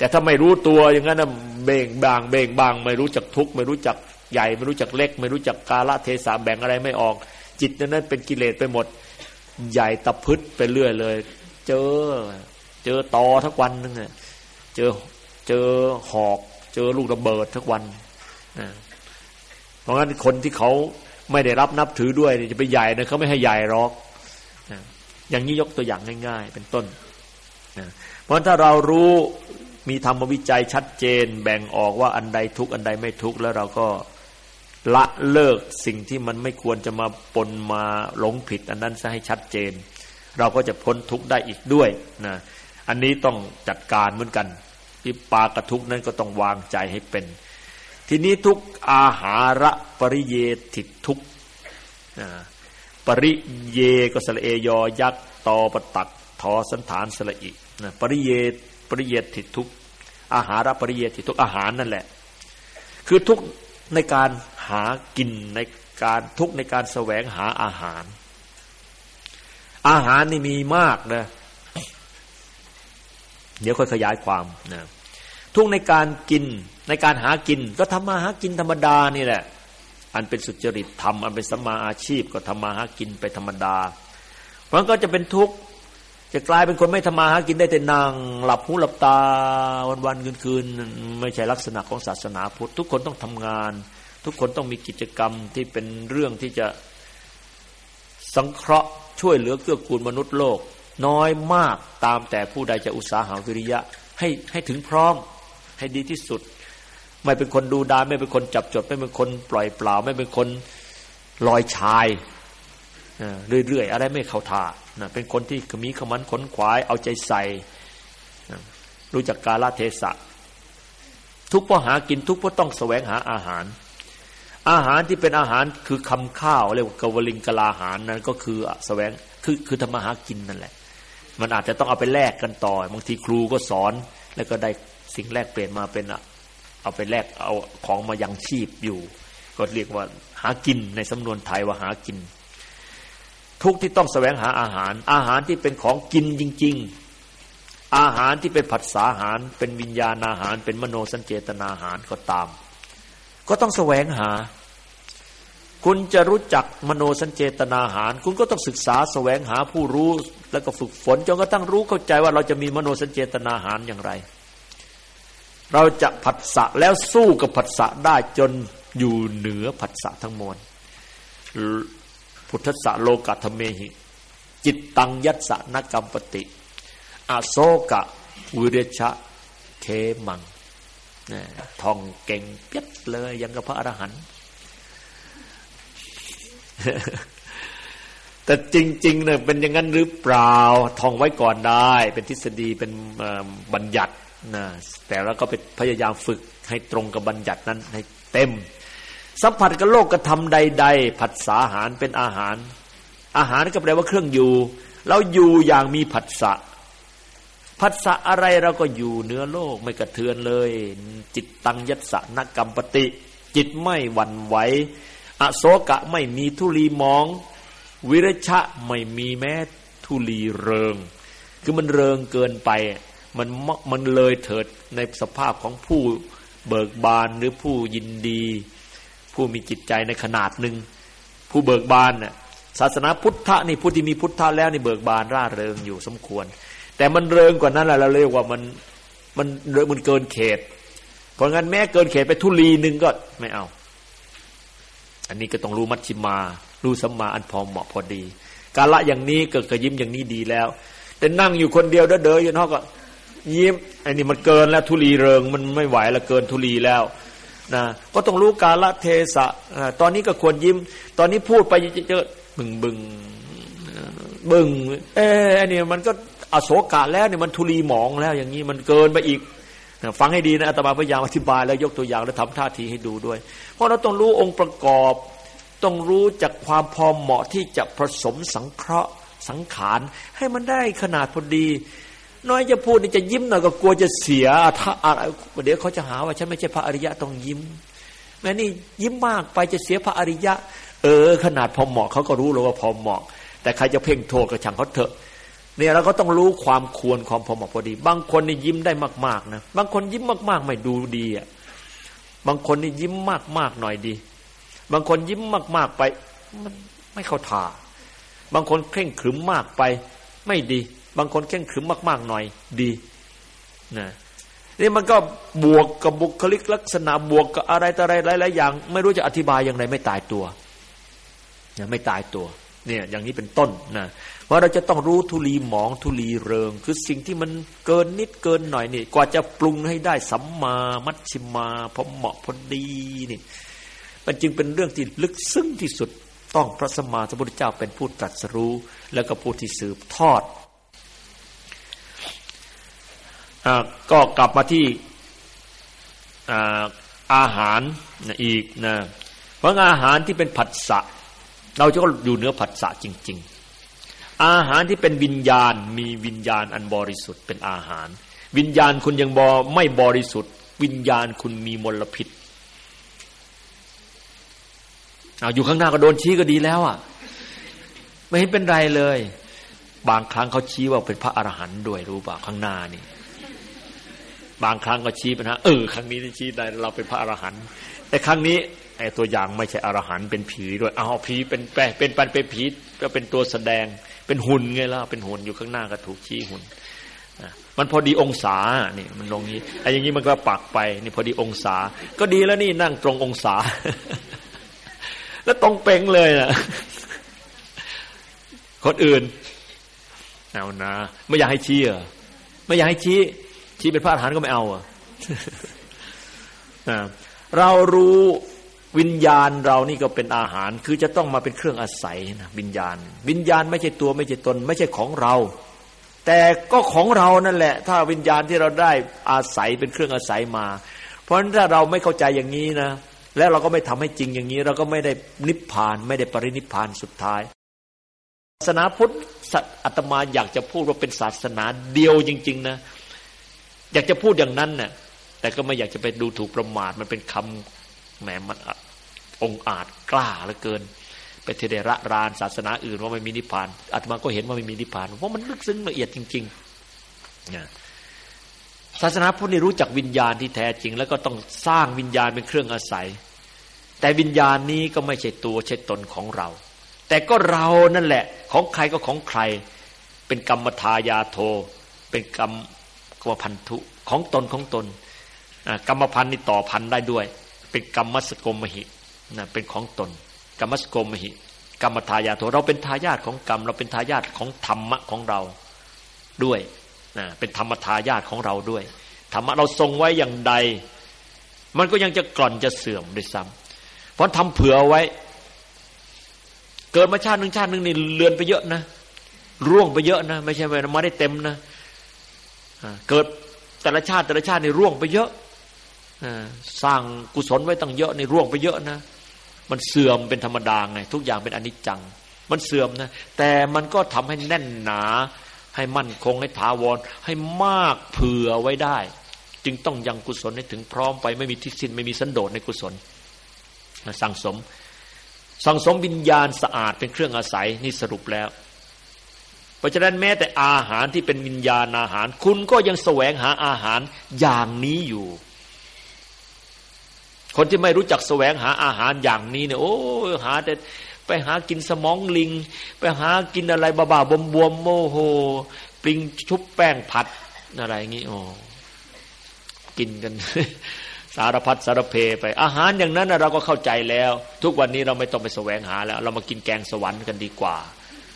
แต่ถ้าไม่รู้ตัวอย่างนั้นเบ่งบางไม่รู้จักทุกข์ไม่รู้จักใหญ่ไม่รู้จักเล็กไม่รู้จักกาลเทศะแบ่งอะไรไม่ออกจิตนั้นเป็นกิเลสไปหมดใหญ่ตะพึดไปเรื่อยเลยเจอตอทั้งวันนึงเจอหอกเจอลูกระเบิดทั้งวันนะเพราะงั้นคนที่เขาไม่ได้รับนับถือด้วยจะไปใหญ่นะเขาไม่ให้ใหญ่หรอกนะอย่างนี้ยกตัวอย่างง่ายๆเป็นต้นนะเพราะถ้าเรารู้มีธรรมวิจัยชัดเจนแบ่งออกว่าอันใดทุกข์อันใดไม่ทุกข์แล้วเราก็ละเลิกสิ่งที่มันไม่ควรจะมาปนมาหลงผิดอันนั้นซะให้ชัดเจนเราก็จะพ้นทุกข์ได้อีกด้วยนะอันนี้ต้องจัดการเหมือนกันวิปากทุกข์นั้นก็ต้องวางใจให้เป็นทีนี้ทุกอาหาระปริเยติทุกข์ปริเยก็สระเอยอยักษ์ตอปตักทอสันฐานสระอิปริเยติทุกข์อาหาระปริเยติทุกข์อาหารนั่นแหละคือทุกข์ในการหากินในการทุกข์ในการแสวงหาอาหารนี่มีมากนะเดี๋ยวค่อยขยายความนะทุกข์ในการกินในการหากินก็ทำมาหากินธรรมดานี่แหละอันเป็นสุจริตธรรมอันเป็นสัมมาอาชีพก็ทำมาหากินไปธรรมดามันก็จะเป็นทุกข์จะกลายเป็นคนไม่ทำมาหากินได้แต่นั่งหลับหูหลับตาวันๆคืนๆไม่ใช่ลักษณะของศาสนาพุทธทุกคนต้องทำงานทุกคนต้องมีกิจกรรมที่เป็นเรื่องที่จะสังเคราะห์ช่วยเหลือเกื้อกูลมนุษย์โลกน้อยมากตามแต่ผู้ใดจะอุตสาหะวิริยะให้ถึงพร้อมให้ดีที่สุดไม่เป็นคนดูดายไม่เป็นคนจับจดไม่เป็นคนปล่อยเปล่าไม่เป็นคนลอยชายเรื่อยๆอะไรไม่เข้าท่าเป็นคนที่ขมีขมันขนขวายเอาใจใส่รู้จักกาลเทศะทุกข์เพราะหากินทุกข์เพราะต้องแสวงหาอาหารที่เป็นอาหารคือคำข้าวเรียกว่ากวลิงกลาหารนั้นก็คือแสวงคือทำมาหากินนั่นแหละมันอาจจะต้องเอาไปแลกกันต่อบางทีครูก็สอนแล้วก็ได้สิ่งแลกเปลี่ยนมาเป็นเอาไปแลกเอาของมายังชีพอยู่ก็เรียกว่าหากินในสำนวนไทยว่าหากินทุกที่ต้องแสวงหาอาหารที่เป็นของกินจริงๆอาหารที่เป็นผัสสะอาหารเป็นวิญญาณอาหารเป็นมโนสัญเจตนาอาหารก็ตามก็ต้องแสวงหาคุณจะรู้จักมโนสัญเจตนาอาหารคุณก็ต้องศึกษาแสวงหาผู้รู้แล้วก็ฝึกฝนจนกระทั่งรู้เข้าใจว่าเราจะมีมโนสัญเจตนาอาหารอย่างไรเราจะผัสสะแล้วสู้กับผัสสะได้จนอยู่เหนือผัสสะทั้งมวลพุทธัสสะโลกัตถเมหิจิตตังยัสสะนกัมปติอโศกะวิริชะเขมังท่องเก่งเปี๊ยดเลยยังกับพระอรหันต์ แต่จริงๆเนี่ยเป็นอย่างนั้นหรือเปล่าท่องไว้ก่อนได้เป็นทฤษฎีเป็นบัญญัตินะแต่เราก็ไปพยายามฝึกให้ตรงกับบัญญัตินั้นให้เต็มสัมผัสกับโลกกระทำใดๆผัสสะอาหารเป็นอาหารก็แปลว่าเครื่องอยู่เราอยู่อย่างมีผัสสะอะไรเราก็อยู่เหนือโลกไม่กระเทือนเลยจิตตังยัสสะนกัมปติจิตไม่หวั่นไหวอโศกะไม่มีทุลีมองวิริชะไม่มีแม้ทุลีเริงคือมันเริงเกินไปมันเลยเถิดในสภาพของผู้เบิกบานหรือผู้ยินดีผู้มีจิตใจในขนาดหนึ่งผู้เบิกบานน่ะศาสนาพุทธะนี่ผู้ที่มีพุทธะแล้วนี่เบิกบานร่าเริงอยู่สมควรแต่มันเริงกว่านั้นแหละเราเรียกว่ามันเกินเขตเพราะงั้นแม้เกินเขตไปทุลีนึงก็ไม่เอาอันนี้ก็ต้องรู้มัชฌิมารู้สัมมาอันพอเหมาะพอดีกาละอย่างนี้เกิดกระยิ้มอย่างนี้ดีแล้วแต่นั่งอยู่คนเดียวเด้อๆอยู่นอกก็ยิ้มไอ้นี่มันเกินแล้วทุลีเริงมันไม่ไหวแล้วเกินทุลีแล้วนะก็ต้องรู้กาลเทศะตอนนี้ก็ควรยิ้มตอนนี้พูดไปเยอะๆบึงอันนี้มันก็อโศกะแล้วเนี่ยมันทุลีหมองแล้วอย่างนี้มันเกินไปอีกฟังให้ดีนะอาตมาพยายามอธิบายแล้วยกตัวอย่างแล้วทำท่าทีให้ดูด้วยเพราะเราต้องรู้องค์ประกอบต้องรู้จักความพอเหมาะที่จะผสมสังเคราะห์สังขารให้มันได้ขนาดพอดีน้อยจะพูดนี่จะยิ้มหน่อยก็กลัวจะเสียถ้าเดี๋ยวเขาจะหาว่าฉันไม่ใช่พระอริยะต้องยิ้มแม้นี่ยิ้มมากไปจะเสียพระอริยะขนาดพอเหมาะเขาก็รู้แล้วว่าพอเหมาะแต่ใครจะเพ่งโทษก็ช่างเขาเถอะเนี่ยเราก็ต้องรู้ความควรความพอเหมาะพอดีบางคนนี่ยิ้มได้มากๆนะบางคนยิ้มมากๆไม่ดูดีอ่ะบางคนนี่ยิ้มมากๆหน่อยดีบางคนยิ้มมากๆไปมันไม่เข้าท่าบางคนเคร่งขรึมมากไปไม่ดีบางคนเคร่งขรึมมากๆหน่อยดีนะนี่มันก็บวกกับบุคลิกลักษณะบวกกับอะไรต่ออะไรหลายๆอย่างไม่รู้จะอธิบายอย่างไรไม่ตายตัวนะไม่ตายตัวเนี่ยอย่างนี้เป็นต้นนะว่าเราจะต้องรู้ทุลีหมองทุลีเริงคือสิ่งที่มันเกินนิดเกินหน่อยนี่กว่าจะปรุงให้ได้สัมมามัชฌิมาพอเหมาะพอดีนี่มันจึงเป็นเรื่องที่ลึกซึ้งที่สุดต้องพระสัมมาสัมพุทธเจ้าเป็นผู้ตรัสรู้แล้วก็ผู้ที่สืบทอดก็กลับมาที่อาหารอีกนะเพราะอาหารที่เป็นผัสสะเราจะก็อยู่เหนือผัสสะจริงๆอาหารที่เป็นวิญญาณมีวิญญาณอันบริสุทธิ์เป็นอาหารวิญญาณคุณยังไม่บริสุทธิ์วิญญาณคุณมีมลพิษอยู่ข้างหน้าก็โดนชี้ก็ดีแล้วอ่ะไม่เห็นเป็นไรเลยบางครั้งเขาชี้ว่าเป็นพระอรหันต์ด้วยรู้ป่ะข้างหน้านี่บางครั้งก็ชี้ไปนะครั้งนี้ที่ชี้ได้เราเป็นพระอรหันต์แต่ครั้งนี้ไอ้ตัวอย่างไม่ใช่อรหันต์เป็นผีด้วยผีเป็นผีก็เป็นตัวแสดงเป็นหุ่นไงล่ะเป็นหุ่นอยู่ข้างหน้าก็ถูกชี้หุ่นมันพอดีองศานี่มันลงนี้ไอ้อย่างนี้มันก็ปักไปนี่พอดีองศาก็ดีแล้วนี่นั่งตรงองศาแล้วตรงเป่งเลยนะคนอื่นเอานะไม่อยากให้ชี้ไม่อยากให้ชี้เป็นพระอรหันต์ก็ไม่เอาเรารู้วิญญาณเรานี่ก็เป็นอาหารคือจะต้องมาเป็นเครื่องอาศัยนะวิญญาณไม่ใช่ตัวไม่ใช่ตนไม่ใช่ของเราแต่ก็ของเรานั่นแหละถ้าวิญญาณที่เราได้อาศัยเป็นเครื่องอาศัยมาเพราะฉะนั้นถ้าเราไม่เข้าใจอย่างนี้นะแล้วเราก็ไม่ทำให้จริงอย่างนี้เราก็ไม่ได้นิพพานไม่ได้ปรินิพพานสุดท้ายศาสนาพุทธอาตมาอยากจะพูดว่าเป็นศาสนาเดียวจริงๆนะอยากจะพูดอย่างนั้นน่ะแต่ก็ไม่อยากจะไปดูถูกประมาทมันเป็นคำแหมมันองอาจกล้าเหลือเกินไปเทเดระรานศาสนาอื่นว่าไม่มีนิพพานอาตมาก็เห็นว่าไม่มีนิพพานเพราะมันลึกซึ้งละเอียดจริงๆนะศาสนาพุทธนี่รู้จักวิญญาณที่แท้จริงแล้วก็ต้องสร้างวิญญาณเป็นเครื่องอาศัยแต่วิญญาณนี้ก็ไม่ใช่ตัวใช่ตนของเราแต่ก็เรานั่นแหละของใครก็ของใครเป็นกรรมทายาโทเป็นกรรมพันธุของตนกรรมพันธุ์นี่ต่อพันธุ์ได้ด้วยเป็นกรรมสกมหินะเป็นของตนกรรมสกมหิกรรมทายาโทเราเป็นทายาทของกรรมเราเป็นทายาทของธรรมะของเราด้วยนะเป็นธรรมทายาทของเราด้วยธรรมะเราทรงไว้อย่างใดมันก็ยังจะกร่อนจะเสื่อมด้วยซ้ำเพราะทำเผื่อไว้เกิดมาชาติหนึ่งนี่เลือนไปเยอะนะร่วงไปเยอะนะไม่ใช่ว่ามาได้เต็มนะเกิดแต่ละชาตินี่ร่วงไปเยอะสร้างกุศลไว้ตั้งเยอะนี่ร่วงไปเยอะนะมันเสื่อมเป็นธรรมดาไงทุกอย่างเป็นอนิจจังมันเสื่อมนะแต่มันก็ทำให้แน่นหนาให้มั่นคงให้ถาวรให้มากเผื่อไว้ได้จึงต้องยังกุศลให้ถึงพร้อมไปไม่มีที่สิ้นไม่มีสันโดษในกุศลสั่งสมวิญญาณสะอาดเป็นเครื่องอาศัยนี่สรุปแล้วเพราะฉะนั้นแม้แต่อาหารที่เป็นวิญญาณอาหารคุณก็ยังแสวงหาอาหารอย่างนี้อยู่คนที่ไม่รู้จักแสวงหาอาหารอย่างนี้เนี่ยโอ้หาแต่ไปหากินสมองลิงไปหากินอะไรบ้าๆบวมๆโมโหปริงชุบแป้งผัดอะไรอย่างนี้โอ้กินกันสารพัดสารเพไปอาหารอย่างนั้นเราก็เข้าใจแล้วทุกวันนี้เราไม่ต้องไปแสวงหาแล้วเรามากินแกงสวรรค์กันดีกว่า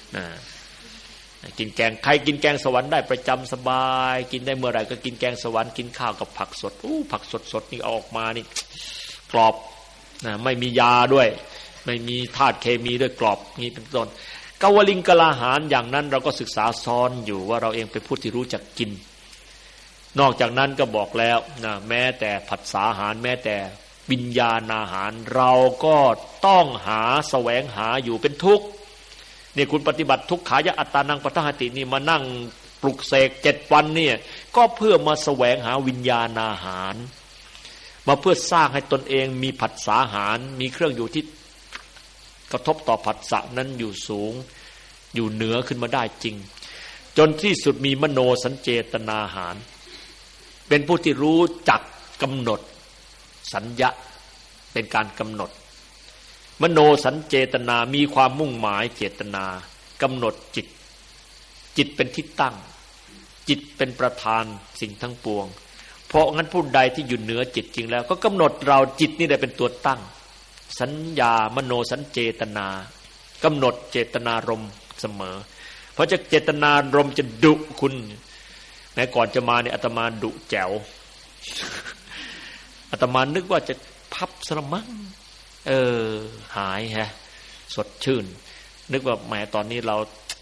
กินแกงใครกินแกงสวรรค์ได้ประจำสบายกินได้เมื่อไหร่ก็กินแกงสวรรค์กินข้าวกับผักสดผักสดนี่เอาออกมานี่กรอบไม่มียาด้วยไม่มีธาตุเคมีด้วยกรอบนี่เป็นต้นกวลิงกลาหารอย่างนั้นเราก็ศึกษาซ้อนอยู่ว่าเราเองเป็นผู้ที่รู้จักกินนอกจากนั้นก็บอกแล้วนะแม้แต่ผัสสะอาหารแม้แต่วิญญาณอาหารเราก็ต้องหาแสวงหาอยู่เป็นทุกข์นี่คุณปฏิบัติทุกขายะอัตตานังปะทหตินี่มานั่งปลุกเสก7 วันเนี่ยก็เพื่อมาแสวงหาวิญญาณอาหารมาเพื่อสร้างให้ตนเองมีผัสสะอาหารมีเครื่องอยู่ที่กระทบต่อผัสสะนั้นอยู่สูงอยู่เหนือขึ้นมาได้จริงจนที่สุดมีมโนสัญเจตนาหารเป็นผู้ที่รู้จักกำหนดสัญญาเป็นการกำหนดมโนสัญเจตนามีความมุ่งหมายเจตนากำหนดจิตจิตเป็นที่ตั้งจิตเป็นประธานสิ่งทั้งปวงเพราะงั้นผู้ใดที่อยู่เหนือจิตจริงแล้วก็กำหนดเราจิตนี่แหละเป็นตัวตั้งสัญญามโนสัญเจตนากำหนดเจตนารมณ์เสมอเพราะจะเจตนารมณ์จะดุคุณแม้ก่อนจะมาเนี่ยอาตมาดุแจ๋วอาตมานึกว่าจะพับสละมั้งหายฮะสดชื่นนึกว่าแหมตอนนี้เรา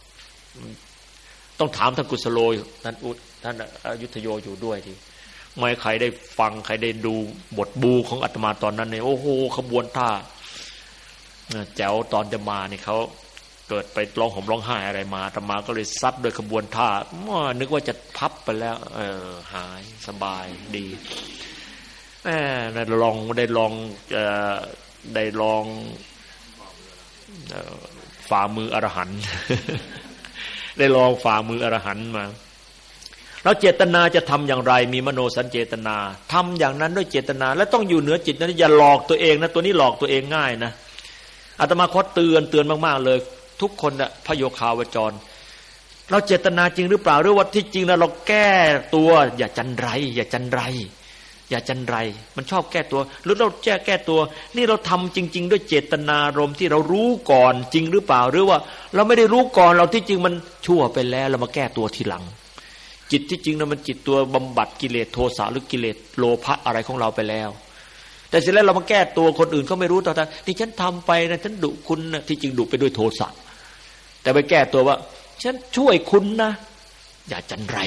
ต้องถามท่านกุศโลท่านอยุธโยอยู่ด้วยทีไม่ใครได้ฟังใครได้ดูบทบูของอาตมาตอนนั้นเนี่ยโอ้โหขบวนท่าแจ๋วตอนจะมาเนี่ยเขาเกิดไปร้องห่มร้องไห้อะไรมาอาตมาก็เลยซัดโดยขบวนท่านึกว่าจะพับไปแล้วหายสบายดีได้ลองฝ่ามืออรหันต์ ได้ลองฝ่ามืออรหันต์มาแล้วเจตนาจะทำอย่างไรมีมโนสัญเจตนาทำอย่างนั้นด้วยเจตนาและต้องอยู่เหนือจิตนะอย่าหลอกตัวเองนะตัวนี้หลอกตัวเองง่ายนะอาตมาขอเตือนมากๆเลยทุกคนน่ะพระโยคาวจรเราเจตนาจริงหรือเปล่าหรือว่าที่จริงนะเราแก้ตัวอย่าจันไรมันชอบแก้ตัวหรือเราแก้ตัวนี่เราทำจริงๆด้วยเจตนารมณ์ที่เรารู้ก่อนจริงหรือเปล่าหรือว่าเราไม่ได้รู้ก่อนเราที่จริงมันชั่วไปแล้วเรามาแก้ตัวทีหลังจิตที่จริงนะมันจิตตัวบำบัดกิเลสโทสะหรือกิเลสโลภะอะไรของเราไปแล้วแต่เสร็จแล้วเรามาแก้ตัวคนอื่นเขาไม่รู้ต่อทางที่ฉันทำไปนะฉันดุคุณนะที่จริงดุไปด้วยโทสะแต่ไปแก้ตัวว่าฉันช่วยคุณนะอย่าจันไร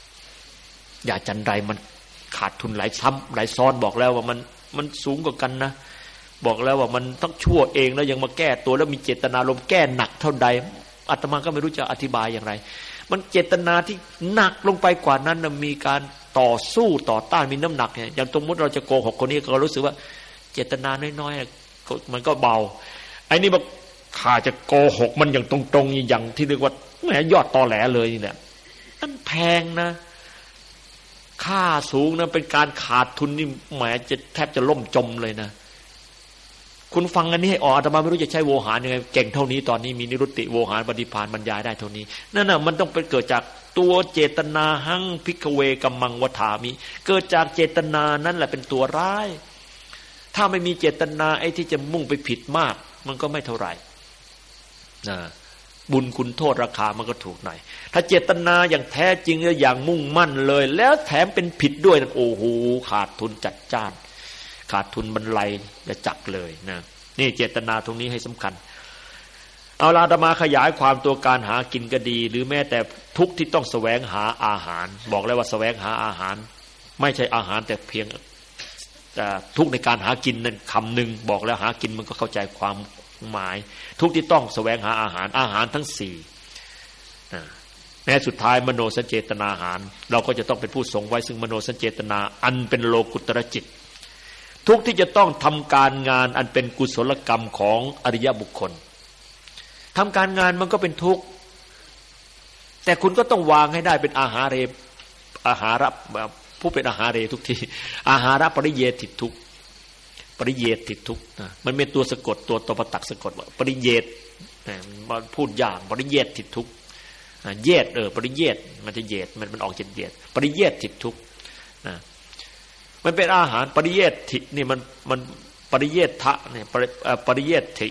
มันขาดทุนหลายซ้ำหลายซ้อนบอกแล้วว่ามันสูงกว่ากันนะบอกแล้วว่ามันต้องชั่วเองแล้วยังมาแก้ตัวแล้วมีเจตนารมณ์แก้หนักเท่าใดอาตมาก็ไม่รู้จะอธิบายอย่างไรมันเจตนาที่หนักลงไปกว่านั้นนะมีการต่อสู้ต่อต้านมีน้ำหนักเนี่ยอย่างสมมติเราจะโกหกคนนี้ก็รู้สึกว่าเจตนาน้อยๆมันก็เบาไอ้นี่บอกข้าจะโกหกมันอย่างตรงๆอย่างที่เรียกว่าแหมยอดตอแหลเลยนี่แหละนั่นแพงนะค่าสูงนะเป็นการขาดทุนนี่แหมจะแทบจะล่มจมเลยนะคุณฟังอันนี้ให้ออกอาตมาไม่รู้จะใช้โวหารยังไงเก่งเท่านี้ตอนนี้มีนิรุตติโวหารปฏิภาณบรรยายได้เท่านี้นั่นน่ะมันต้องเป็นเกิดจากตัวเจตนาหังภิกขเวกัมมังวถามิเกิดจากเจตนานั่นแหละเป็นตัวร้ายถ้าไม่มีเจตนาไอ้ที่จะมุ่งไปผิดมากมันก็ไม่เท่าไหร่บุญคุณโทษราคามันก็ถูกหน่อยถ้าเจตนาอย่างแท้จริงและอย่างมุ่งมั่นเลยแล้วแถมเป็นผิดด้วยโอ้โหขาดทุนจัดจ้านขาดทุนบรรลัยและจักเลยนะนี่เจตนาตรงนี้ให้สำคัญเอาล่ะอาตมาขยายความตัวการหากินก็ดีหรือแม้แต่ทุกที่ต้องแสวงหาอาหารบอกแล้วว่าแสวงหาอาหารไม่ใช่อาหารแต่เพียงทุกในการหากินนั่นคำหนึ่งบอกแล้วหากินมันก็เข้าใจความหมายทุกที่ต้องแสวงหาอาหารทั้งสี่แม้สุดท้ายมโนสัญเจตนาอาหารเราก็จะต้องเป็นผู้ทรงไว้ซึ่งมโนสัญเจตนาอันเป็นโลกุตรจิตทุกที่จะต้องทำการงานอันเป็นกุศลกรรมของอริยบุคคลทำการงานมันก็เป็นทุกข์แต่คุณก็ต้องวางให้ได้เป็นอาหาระผู้เป็นอาหาเรทุกทีอาหาระปริเยติทุกปริเยติทุกมันเป็นตัวสะกดตัวตปตักสะกดว่าปริเยตมันพูดยากปริเยติทุกเยตปริเยตมันจะเยตมันออกจากเยตปริเยติทุกมันเป็นอาหารปริเยตินี่มันปริเยทะเนี่ยปริเยติ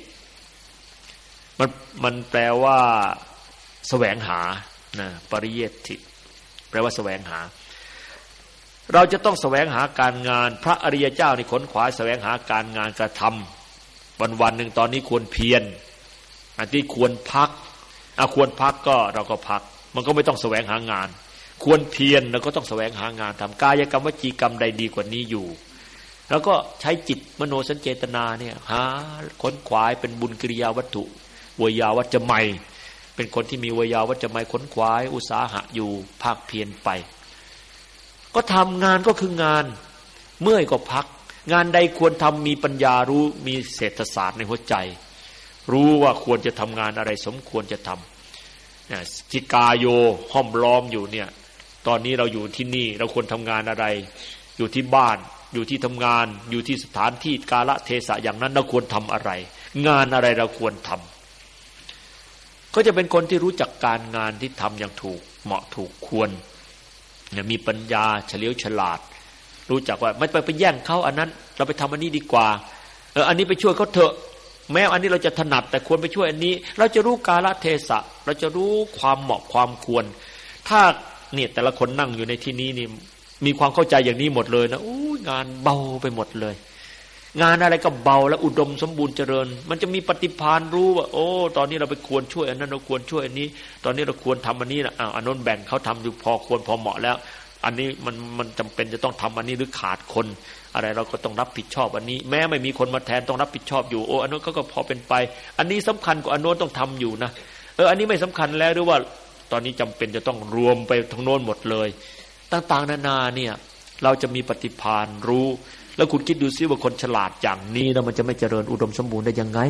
มันแปลว่าแสวงหานะปริเยติแปลว่าแสวงหาเราจะต้องแสวงหาการงานพระอริยเจ้านี่ขนขวายแสวงหาการงานกระทำวันหนึ่งตอนนี้ควรเพียรอันที่ควรพักควรพักก็เราก็พักมันก็ไม่ต้องแสวงหางานควรเพียรเราก็ต้องแสวงหางานทำกายกรรมวจีกรรมใดดีกว่านี้อยู่แล้วก็ใช้จิตมโนสัญเจตนาเนี่ยหาขนขวายเป็นบุญกิริยาวัตถุวยาวัจจะไมเป็นคนที่มีวยาวัจจะไมขนขวายอุตสาหะอยู่ภาคเพียรไปก็ทำงานก็คืองานเมื่อยก็พักงานใดควรทำมีปัญญารู้มีเศรษฐศาสตร์ในหัวใจรู้ว่าควรจะทำงานอะไรสมควรจะทจิกาโยห้อมล้อมอยู่เนี่ยตอนนี้เราอยู่ที่นี่เราควรทำงานอะไรอยู่ที่บ้านอยู่ที่ทำงานอยู่ที่สถานที่กาลเทศะอย่างนั้นเราควรทำอะไรงานอะไรเราควรทำก็จะเป็นคนที่รู้จักการงานที่ทำอย่างถูกเหมาะถูกควรมีปัญญาเฉลียวฉลาดรู้จักว่าไม่ไปแย่งเขาอันนั้นเราไปทำอันนี้ดีกว่าอันนี้ไปช่วยเขาเถอะแม้อันนี้เราจะถนัดแต่ควรไปช่วยอันนี้เราจะรู้กาลเทศะเราจะรู้ความเหมาะความควรถ้าเนี่ยแต่ละคนนั่งอยู่ในที่นี้นี่มีความเข้าใจอย่างนี้หมดเลยนะงานเบาไปหมดเลยงานอะไรก็เบาและอุดมสมบูรณ์เจริญมันจะมีปฏิภาณรู้ว่าตอนนี้เราไปควรช่วยอันนั้นเราควรช่วยอันนี้ตอนนี้เราควรทำอันนี้นะอันนั้นแบ่งเขาทำอยู่พอควรพอเหมาะแล้วอันนี้มันจำเป็นจะต้องทำอันนี้หรือขาดคนอะไรเราก็ต้องรับผิดชอบอันนี้แม้ไม่มีคนมาแทนต้องรับผิดชอบอยู่อันนั้นก็พอเป็นไปอันนี้สำคัญกว่าอันโน้นต้องทำอยู่นะอันนี้ไม่สำคัญแล้วหรือว่าตอนนี้จำเป็นจะต้องรวมไปทั้งโน้นหมดเลยต่างๆนานาเนี่ยเราจะมีปฏิภาณรู้แล้วคุณคิดดูซิว่าคนฉลาดอย่างนี้แล้วมันจะไม่เจริญอุดมสมบูรณ์ได้ยังไง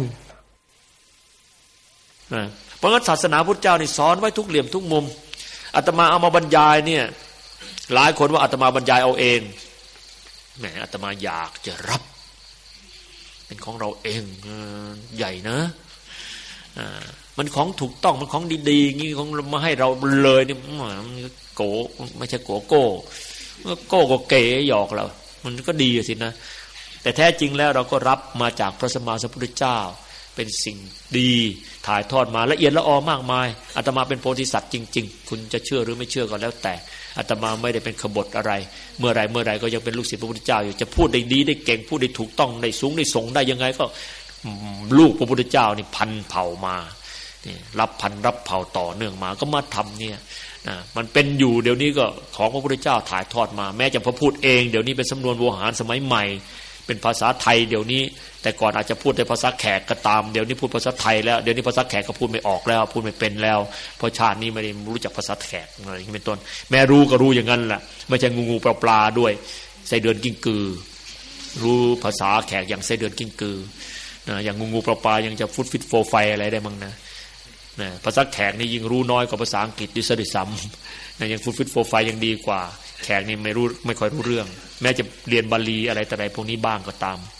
เพราะงั้นศาสนาพุทธเจ้านี่สอนไว้ทุกเหลี่ยมทุกมุมอาตมาเอามาบรรยายเนี่ยหลายคนว่าอาตมาบรรยายเอาเองแหมอาตมาอยากจะรับเป็นของเราเองใหญ่นะมันของถูกต้องมันของดีๆอย่างนี้ของมาให้เราเลยนี่โกไม่ใช่โกโก้โก้ก็เก๋หยอกเรามันก็ดีสินะแต่แท้จริงแล้วเราก็รับมาจากพระสัมมาสัมพุทธเจ้าเป็นสิ่งดีถ่ายทอดมาละเอียดละออมากมายอาตมาเป็นโพธิสัตว์จริงๆคุณจะเชื่อหรือไม่เชื่อก็แล้วแต่อาตมาไม่ได้เป็นขบฏอะไรเมื่อไรก็ยังเป็นลูกศิษย์พระพุทธเจ้าอยู่จะพูดได้ดีได้เก่งพูดได้ถูกต้องได้สูงได้ส่งได้ยังไงก็ลูกพระพุทธเจ้านี่พันเผ่ามารับพันรับเผ่าต่อเนื่องมาก็มาทำเนี่ยมันเป็นอยู่เดี๋ยวนี้ก็ของพระพุทธเจ้าถ่ายทอดมาแม้จะพอพูดเองเดี๋ยวนี้เป็นสำนวนโวหารสมัยใหม่เป็นภาษาไทยเดี๋ยวนี้แต่ก่อนอาจจะพูดในภาษาแขกก็ตามเดี๋ยวนี้พูดภาษาไทยแล้วเดี๋ยวนี้ภาษาแขกก็พูดไม่ออกแล้วพูดไม่เป็นแล้วเพราะชาตินี้ไม่ได้รู้จักภาษาแขกอะไรอย่างนี้เป็นต้นแม้รู้ก็รู้อย่างนั้นแหละไม่ใช่งูปลาด้วยไส้เดือนกิ้งกือรู้ภาษาแขกอย่างไส้เดือนกิ้งกืออย่างงูปลายังจะฟุตฟิตโฟไฟอะไรได้มั้งนะภาษาแขกนี่ยิ่งรู้น้อยกว่าภาษาอังกฤษดิสดิซัมยังฟุตฟิตโฟไฟยังดีกว่าแขกนี่ไม่ค่อยรู้เรื่องแม้จะเรียนบาลีอะไรแต่ไรพวกนี้บ้างก็ตาม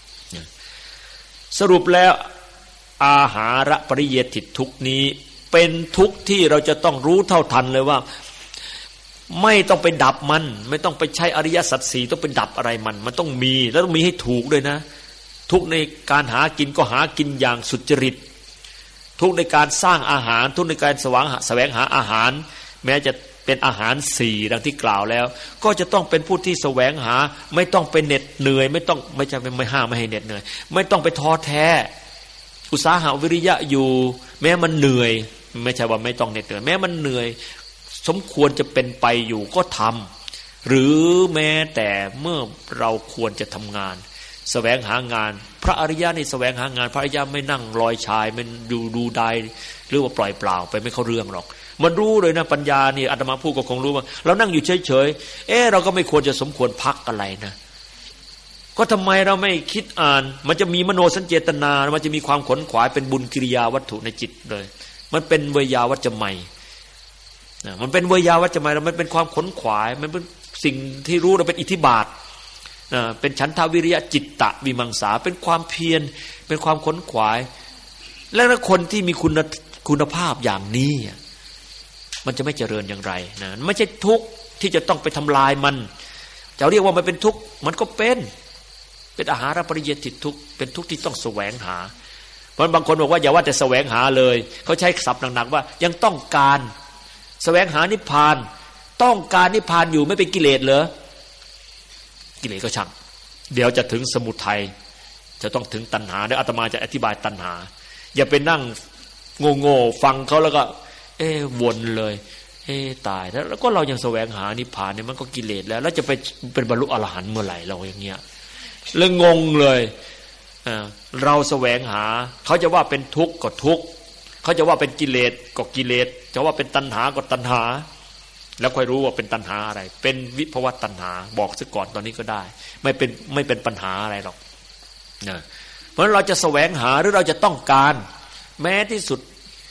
สรุปแล้วอาหารปริเยติทุกนี้เป็นทุกที่เราจะต้องรู้เท่าทันเลยว่าไม่ต้องไปดับมันไม่ต้องไปใช้อริยสัจสี่ต้องไปดับอะไรมันต้องมีแล้วต้องมีให้ถูกด้วยนะทุกในการหากินก็หากินอย่างสุจริตทุกในการสร้างอาหารทุกในการแสวงหาอาหารแม้จะเป็นอาหารสี่ดังที่กล่าวแล้วก็จะต้องเป็นผู้ที่แสวงหาไม่ต้องไปเหน็ดเหนื่อยไม่ใช่ไม่ห้ามไม่ให้เหน็ดเหนื่อยไม่ต้องไปท้อแท้อุตสาหะวิริยะอยู่แม้มันเหนื่อยไม่ใช่ว่าไม่ต้องเหน็ดเหนื่อยแม้มันเหนื่อยสมควรจะเป็นไปอยู่ก็ทำหรือแม้แต่เมื่อเราควรจะทำงานแสวงหางานพระอริยะนี่แสวงหางานพระอริยะไม่นั่งลอยชายมันดูได้หรือว่าปล่อยเปล่าไปไม่เข้าเรื่องหรอกมันรู้เลยนะปัญญานี่อาตมาพูดก็คงรู้ว่าเรานั่งอยู่เฉยๆเราก็ไม่ควรจะสมควรพักอะไรนะก็ทำไมเราไม่คิดอ่านมันจะมีมโนสัญเจตนามันจะมีความขนขวายเป็นบุญกิริยาวัตถุในจิตเลยมันเป็นเวยาวัจจะใหม่มันเป็นเวยาวัจจะใหม่มันเป็นความขนขวายมันเป็นสิ่งที่รู้เราเป็นอิทธิบาทเป็นฉันทาวิริยะจิตตะวิมังสาเป็นความเพียรเป็นความขนขวายและคนที่มีคุณภาพอย่างนี้มันจะไม่เจริญอย่างไรนะไม่ใช่ทุกข์ที่จะต้องไปทำลายมันจะเรียกว่ามันเป็นทุกข์มันก็เป็นอาหารปริเยติทุกข์เป็นทุกข์ที่ต้องแสวงหาเพราะบางคนบอกว่าอย่าว่าแต่แสวงหาเลยเขาใช้ศัพท์หนักๆว่ายังต้องการแสวงหานิพพานต้องการนิพพานอยู่ไม่เป็นกิเลสเหรอกิเลสก็ช่างเดี๋ยวจะถึงสมุทัยจะต้องถึงตัณหาเดี๋ยวอาตมาจะอธิบายตัณหาอย่าไปนั่งโง่ๆฟังเขาแล้วก็วนเลยตายแล้วก็เรายังแสวงหานิพพานเนี่ยมันก็กิเลสแล้วจะไปเป็นบรรลุอรหันต์เมื่อไหร่เราอย่างเงี้ยเลยงงเลยเราแสวงหาเขาจะว่าเป็นทุกข์ก็ทุกข์เขาจะว่าเป็นกิเลสก็กิเลสจะว่าเป็นตัณหาก็ตัณหาแล้วค่อยรู้ว่าเป็นตัณหาอะไรเป็นวิภวตัณหาบอกซะก่อนตอนนี้ก็ได้ไม่เป็นปัญหาอะไรหรอกนะเพราะเราจะแสวงหาหรือเราจะต้องการแม้ที่สุด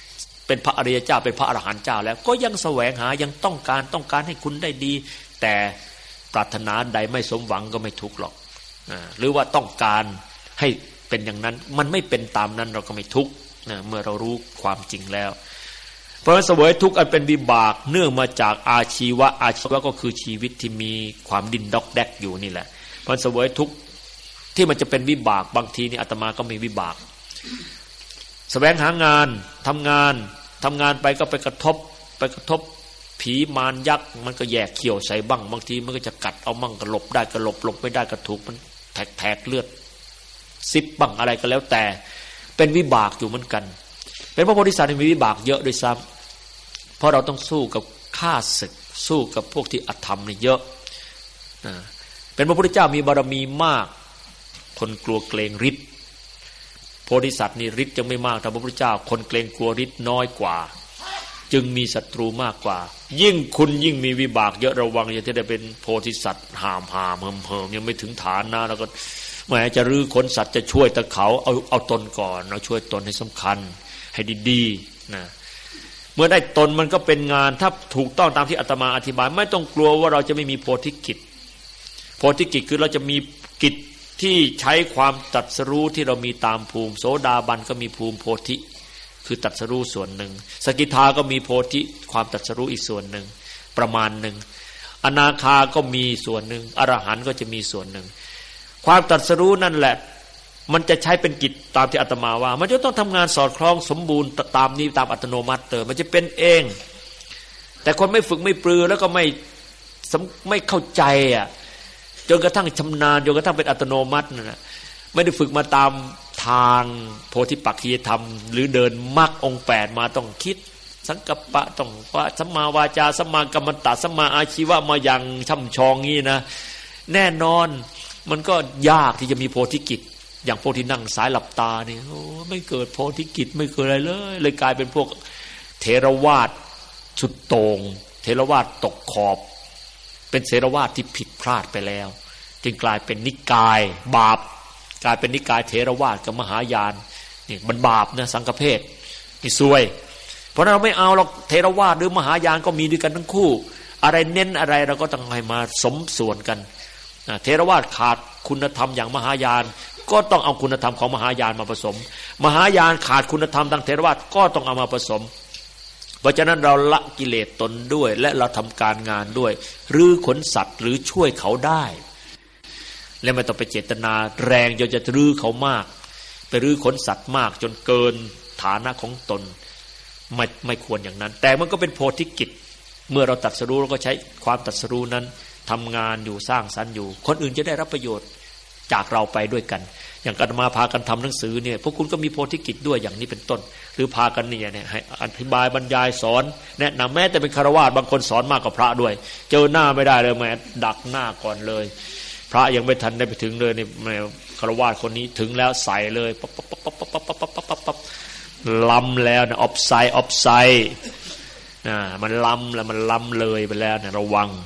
เป็นพระอริยเจ้าเป็นพระอรหันต์เจ้าแล้วก็ยังแสวงหายังต้องการให้คุณได้ดีแต่ปรารถนาใดไม่สมหวังก็ไม่ทุกข์หรอกหรือว่าต้องการให้เป็นอย่างนั้นมันไม่เป็นตามนั้นเราก็ไม่ทุกข์เมื่อเรารู้ความจริงแล้วเพราะเสวยทุกข์อันเป็นวิบากเนื่องมาจากอาชีวะก็คือชีวิตที่มีความดิ้นดอกแดกอยู่นี่แหละเพราะเสวยทุกข์ที่มันจะเป็นวิบากบางทีนี่อาตมาก็มีวิบากแสวงหางานทำงานไปก็ไปกระทบผีมารยักษ์มันก็แยกเขี้ยวใส่บ้างบางทีมันก็จะกัดเอามั่งก็หลบได้ก็หลบไม่ได้ก็ถูกมันแทกเลือดซิบบ้างอะไรก็แล้วแต่เป็นวิบากอยู่เหมือนกันเป็นพระโพธิสัตว์มีวิบากเยอะด้วยซ้ำเพราะเราต้องสู้กับข้าศึกสู้กับพวกที่อธรรมนี่เยอะเป็นพระพุทธเจ้ามีบารมีมากคนกลัวเกรงฤทธิ์โพธิสัตว์นี่ฤทธิ์ยังไม่มากแต่พระพุทธเจ้าคนเกรงกลัวฤทธิ์น้อยกว่าจึงมีศัตรูมากกว่ายิ่งคุณยิ่งมีวิบากเยอะระวังอย่าได้เป็นโพธิสัตว์หามเหิมยังไม่ถึงฐานนะแล้วก็แม้จะรื้อขนสัตว์จะช่วยแต่เขาเอาตนก่อนเราช่วยตนให้สำคัญให้ดีๆนะเมื่อได้ตนมันก็เป็นงานถ้าถูกต้องตามที่อาตมาอธิบายไม่ต้องกลัวว่าเราจะไม่มีโพธิกิจคือเราจะมีกิจที่ใช้ความตรัสรู้ที่เรามีตามภูมิโสดาบันก็มีภูมิโพธิคือตรัสรู้ส่วนหนึ่งสกิทาก็มีโพธิความตรัสรู้อีกส่วนหนึ่งประมาณหนึ่งอนาคาก็มีส่วนหนึ่งอรหันต์ก็จะมีส่วนหนึ่งความตรัสรู้นั่นแหละมันจะใช้เป็นกิจตามที่อาตมาว่ามันจะต้องทำงานสอดคล้องสมบูรณ์ตามนี้ตามอัตโนมัติมันจะเป็นเองแต่คนไม่ฝึกไม่ปรือแล้วก็ไม่เข้าใจจนกระทั่งชำนาญจนกระทั่งเป็นอัตโนมัตินะไม่ได้ฝึกมาตามทางโพธิปักขิยธรรมหรือเดินมรรคองค์8มาต้องคิดสังกัปปะต้องว่าสัมมาวาจาสัมมากัมมันตะสัมมาอาชีวะมาอย่างช่ำชองงี้นะแน่นอนมันก็ยากที่จะมีโพธิกิจอย่างพวกที่นั่งสายหลับตานี่โอ้ไม่เกิดโพธิกิจไม่เกิดอะไรเลยกลายเป็นพวกเถรวาทสุดโต่งเถรวาทตกขอบเป็นเถรวาทที่ผิดพลาดไปแล้วจึงกลายเป็นนิกายบาปกลายเป็นนิกายเถรวาทกับมหายานนี่มันบาปนะสังฆเพศนี่ซวยเพราะนั้นเราไม่เอาหรอกเถรวาทหรือมหายานก็มีด้วยกันทั้งคู่อะไรเน้นอะไรเราก็ต้องให้มาสมส่วนกันเถรวาทขาดคุณธรรมอย่างมหายานก็ต้องเอาคุณธรรมของมหายานมาผสมมหายานขาดคุณธรรมทางเถรวาทก็ต้องเอามาผสมเพราะฉะนั้นเราละกิเลสตนด้วยและเราทำการงานด้วยรื้อขนสัตว์หรือช่วยเขาได้และไม่ต้องไปเจตนาแรงจนจะรื้อเขามากไปรื้อขนสัตว์มากจนเกินฐานะของตนไม่ควรอย่างนั้นแต่มันก็เป็นโพธิกิจเมื่อเราตรัสรู้เราก็ใช้ความตรัสรู้นั้นทำงานอยู่สร้างสรรค์อยู่คนอื่นจะได้รับประโยชน์จากเราไปด้วยกันอย่างอาตมาพากันทำหนังสือเนี่ยพวกคุณก็มีโพธิกิจด้วยอย่างนี้เป็นต้นหรือพากันเนี่ยให้อธิบายบรรยายสอนแนะนำแม้แต่เป็นฆราวาสบางคนสอนมากกว่าพระด้วยเจอหน้าไม่ได้เลยแม้ดักหน้าก่อนเลยพระยังไม่ทันได้ไปถึงเลยนี่ฆราวาสคนนี้ถึงแล้วใส่เลยปั๊บล้ำแล้วนะออฟไซด์มันล้ำแล้วมันล้ำเลยไปแล้วนะระวัง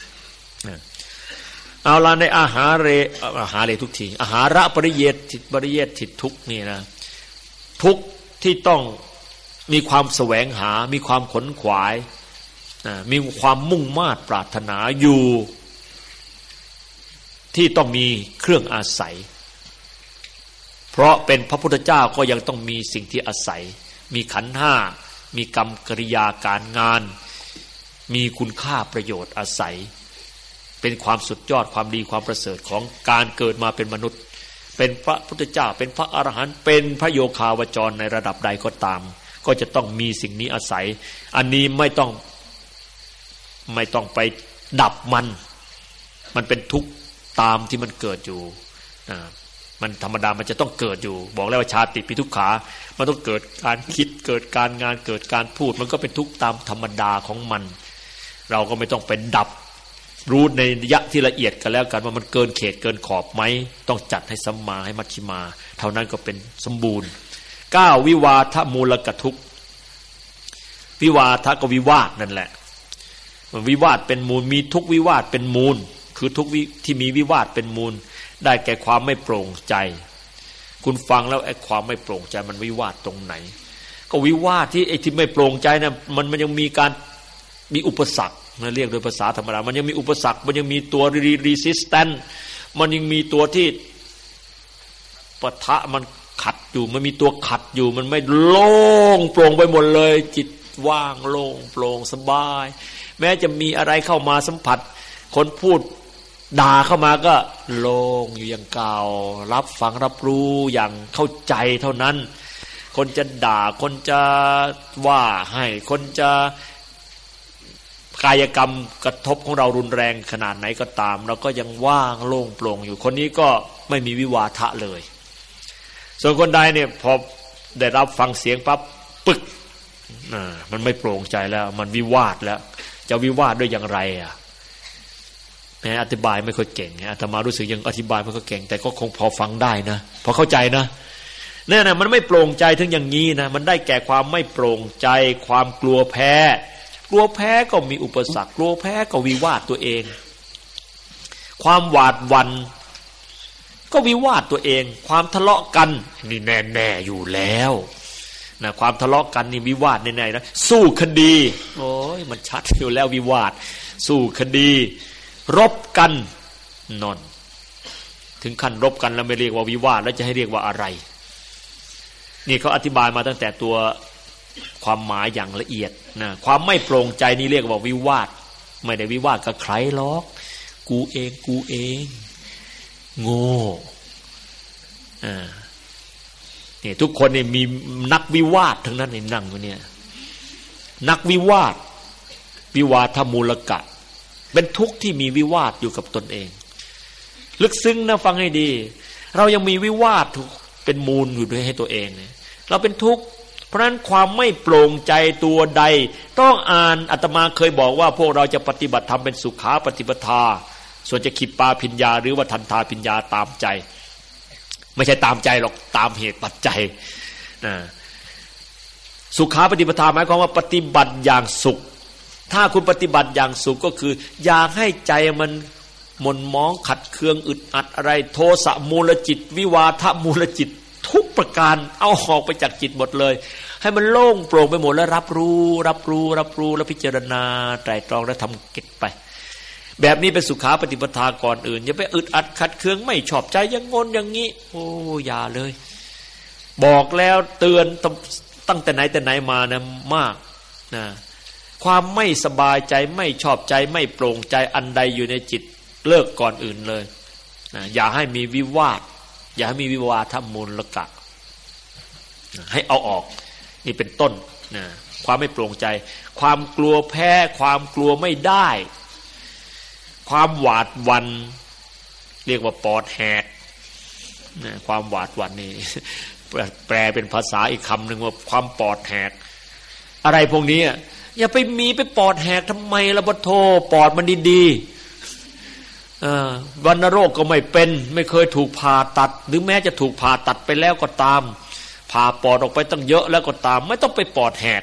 เอาละในอาหารเรทุกทีอาหาระปริเยติทุกนี่นะทุกที่ต้องมีความแสวงหามีความขนขวายมีความมุ่งมา่ปรารถนาอยู่ที่ต้องมีเครื่องอาศัยเพราะเป็นพระพุทธเจ้าก็ยังต้องมีสิ่งที่อาศัยมีขันธ์ห้ามีกรรมกริยาการงานมีคุณค่าประโยชน์อาศัยเป็นความสุดยอดความดีความประเสริฐของการเกิดมาเป็นมนุษย์เป็นพระพุทธเจ้าเป็นพระอรหันต์เป็นพระโยคาวจรในระดับใดก็ตามก็จะต้องมีสิ่งนี้อาศัยอันนี้ไม่ต้องไปดับมันเป็นทุกข์ตามที่มันเกิดอยู่มันธรรมดามันจะต้องเกิดอยู่บอกแล้วว่าชาติปิทุกขามันต้องเกิดการคิดเกิดการงานเกิดการพูดมันก็เป็นทุกข์ตามธรรมดาของมันเราก็ไม่ต้องไปดับรู้ในระยะที่ละเอียดกันแล้วกันว่ามันเกินเขตเกินขอบไหมต้องจัดให้สัมมาให้มัชฌิมาเท่านั้นก็เป็นสมบูรณ์9วิวาทมูลกทุกข์วิวาทก็วิวาทนั่นแหละวิวาทเป็นมูลมีทุกวิวาทเป็นมูลคือทุกที่มีวิวาทเป็นมูลได้แก่ความไม่โปร่งใจคุณฟังแล้วไอ้ความไม่โปร่งใจมันวิวาทตรงไหนก็วิวาทที่ไอ้ที่ไม่โปร่งใจนะมันยังมีการมีอุปสรรคนะเรียกโดยภาษาธรรมดามันยังมีอุปสรรคมันยังมีตัว resistance มันยังมีตัวที่ปะทะมันขัดอยู่มันมีตัวขัดอยู่มันไม่โล่งโปร่งไปหมดเลยจิตว่างโล่งโปร่งสบายแม้จะมีอะไรเข้ามาสัมผัสคนพูดด่าเข้ามาก็โล่งอยู่อย่างเก่ารับฟังรับรู้อย่างเข้าใจเท่านั้นคนจะด่าคนจะว่าให้คนจะกายกรรมกระทบของเรารุนแรงขนาดไหนก็ตามเราก็ยังว่างโล่งโปร่งอยู่คนนี้ก็ไม่มีวิวาทะเลยส่วนคนใดเนี่ยพอได้รับฟังเสียงปั๊บปึกมันไม่โปร่งใจแล้วมันวิวาทแล้วจะวิวาทด้วยอย่างไรอ่ะแม้อธิบายไม่ค่อยเก่งอาตมารู้สึกยังอธิบายไม่ค่อยเก่งแต่ก็คงพอฟังได้นะพอเข้าใจนะเนี่ยนะมันไม่โปร่งใจถึงอย่างนี้นะมันได้แก่ความไม่โปร่งใจความกลัวแพ้กลัวแพ้ก็มีอุปสรรคกลัวแพ้ก็วิวาทตัวเองความหวาดหวั่นก็วิวาทตัวเองความทะเลาะกันนี่แน่ๆอยู่แล้วนะความทะเลาะกันนี่วิวาทแน่ๆนะสู้คดีโอ้ยมันชัดอยู่แล้ววิวาทสู้คดีรบกันนอนถึงขั้นรบกันแล้วไม่เรียกว่าวิวาทแล้วจะให้เรียกว่าอะไรนี่เขาอธิบายมาตั้งแต่ตัวความหมายอย่างละเอียดนะความไม่โปร่งใจนี่เรียกว่าวิวาทไม่ได้วิวาทกับใครหรอกกูเองโง่นี่ทุกคนเนี่ยมีนักวิวาททั้งนั้นในนั่งอยู่เนี่ยนักวิวาทวิวาทมูลกะเป็นทุกข์ที่มีวิวาทอยู่กับตนเองลึกซึ้งนะฟังให้ดีเรายังมีวิวาทเป็นมูลอยู่ด้วยให้ตัวเองเนี่ยเราเป็นทุกข์เพราะฉะนั้นความไม่โปร่งใจตัวใดต้องอ่านอาตมาเคยบอกว่าพวกเราจะปฏิบัติธรรมเป็นสุขาปฏิปทาส่วนจะขิปปาพิญญาหรือว่าทันทาพิญญาตามใจไม่ใช่ตามใจหรอกตามเหตุปัจจัยสุขาปฏิปทาหมายความว่าปฏิบัติอย่างสุขถ้าคุณปฏิบัติอย่างสุขก็คืออยากให้ใจมันหม่นหมองขัดเคืองอึดอัดอะไรโทสะมูลจิตวิวาทะมูลจิตทุกประการเอาออกไปจากจิตหมดเลยให้มันโล่งโปร่งไปหมดแล้วรับรู้แล้วพิจารณาไตร่ตรองแล้วทำกิจไปแบบนี้เป็นสุขาปฏิปทาก่อนอื่นอย่าไปอึดอัดขัดเคืองไม่ชอบใจอย่างงนอย่างนี้โอ้อย่าเลยบอกแล้วเตือนตั้งแต่ไหนมานะมากนะความไม่สบายใจไม่ชอบใจไม่โปร่งใจอันใดอยู่ในจิตเลิกก่อนอื่นเลยนะอย่าให้มีวิวาทอย่าให้มีวิวาทมูลกะให้เอาออกนี่เป็นต้นนะความไม่โปร่งใจความกลัวแพ้ความกลัวไม่ได้ความหวาดหวั่นเรียกว่าปอดแหกนะความหวาดหวั่นนี่แปลเป็นภาษาอีกคำหนึ่งว่าความปอดแหกอะไรพวกนี้อย่าไปมีไปปอดแหกทำไมล่ะบโทปอดมันดีๆวัณโรคก็ไม่เป็นไม่เคยถูกผ่าตัดหรือแม้จะถูกผ่าตัดไปแล้วก็ตามผ่าปอดออกไปตั้งเยอะแล้วก็ตามไม่ต้องไปปอดแหก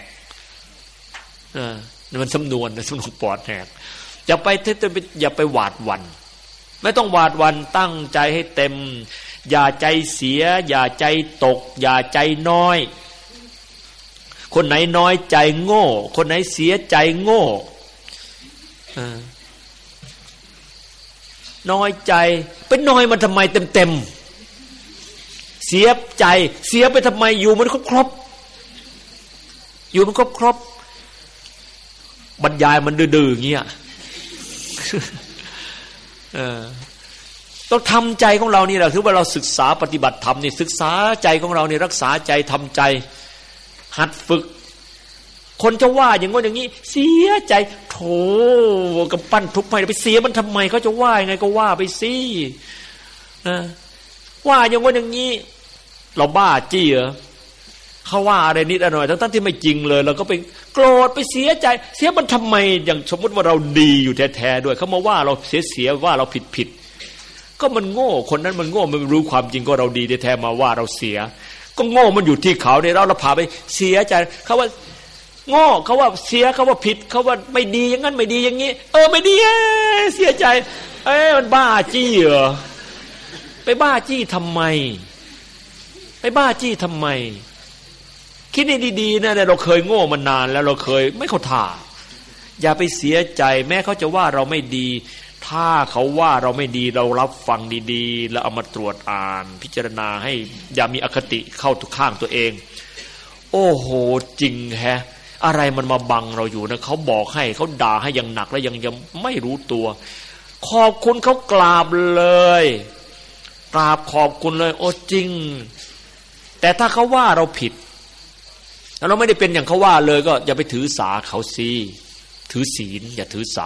มันสำนวนปอดแหกอย่าไปหวาดหวั่นไม่ต้องหวาดหวั่นตั้งใจให้เต็มอย่าใจเสียอย่าใจตกอย่าใจน้อยคนไหนน้อยใจโง่คนไหนเสียใจโง่น้อยใจเป็นน้อยมันทำไมเต็มเสียใจเสียไปทำไมอยู่มันครบอยู่มันครบบรรยายมันดื้อๆอย่างเงี้ยต้องทำใจของเรานี่แหละถือว่าเราศึกษาปฏิบัติธรรมนี่ศึกษาใจของเรานี่รักษาใจทำใจหัดฝึกคนจะว่าอย่างงี้อย่างนี้เสียใจโถกำปั้นทุบไปเสียมันทำไมเขาจะว่ายังไงก็ว่าไปสิว่าอย่างงี้อย่างนี้เราบ้าจี้เหรอเขาว่าอะไรนิดหน่อยทั้งที่ไม่จริงเลยเราก็ไปโกรธไปเสียใจเสียมันทำไมอย่างสมมติว่าเราดีอยู่แท้ๆด้วยเขามาว่าเราเสียว่าเราผิดก็มันโง่คนนั้นมันโง่มันรู้ความจริงก็เราดีแท้ๆมาว่าเราเสียก็โง่มันอยู่ที่เขาเนี่ยเราพาไปเสียใจเขาว่าโง่เขาว่าเสียเขาว่าผิดเขาว่าไม่ดีอย่างนั้นไม่ดีอย่างนี้ไม่ดีเสียใจมันบ้าจี้เหรอไปบ้าจี้ทำไมไปบ้าจี้ทำไมคิดให้ดีๆนะเราเคยโง่มานานแล้วเราเคยไม่เข้าท่าอย่าไปเสียใจแม้เขาจะว่าเราไม่ดีถ้าเขาว่าเราไม่ดีเรารับฟังดีๆแล้วเอามาตรวจอ่านพิจารณาให้อย่ามีอคติเข้าทุกข้างตัวเองโอ้โหจริงแฮะอะไรมันมาบังเราอยู่นะเขาบอกให้เขาด่าให้อย่างหนักแล้วยังไม่รู้ตัวขอบคุณเขากราบเลยกราบขอบคุณเลยโอ้จริงแต่ถ้าเขาว่าเราผิดแล้วเราไม่ได้เป็นอย่างเขาว่าเลยก็อย่าไปถือสาเขาสิถือศีลอย่าถือสา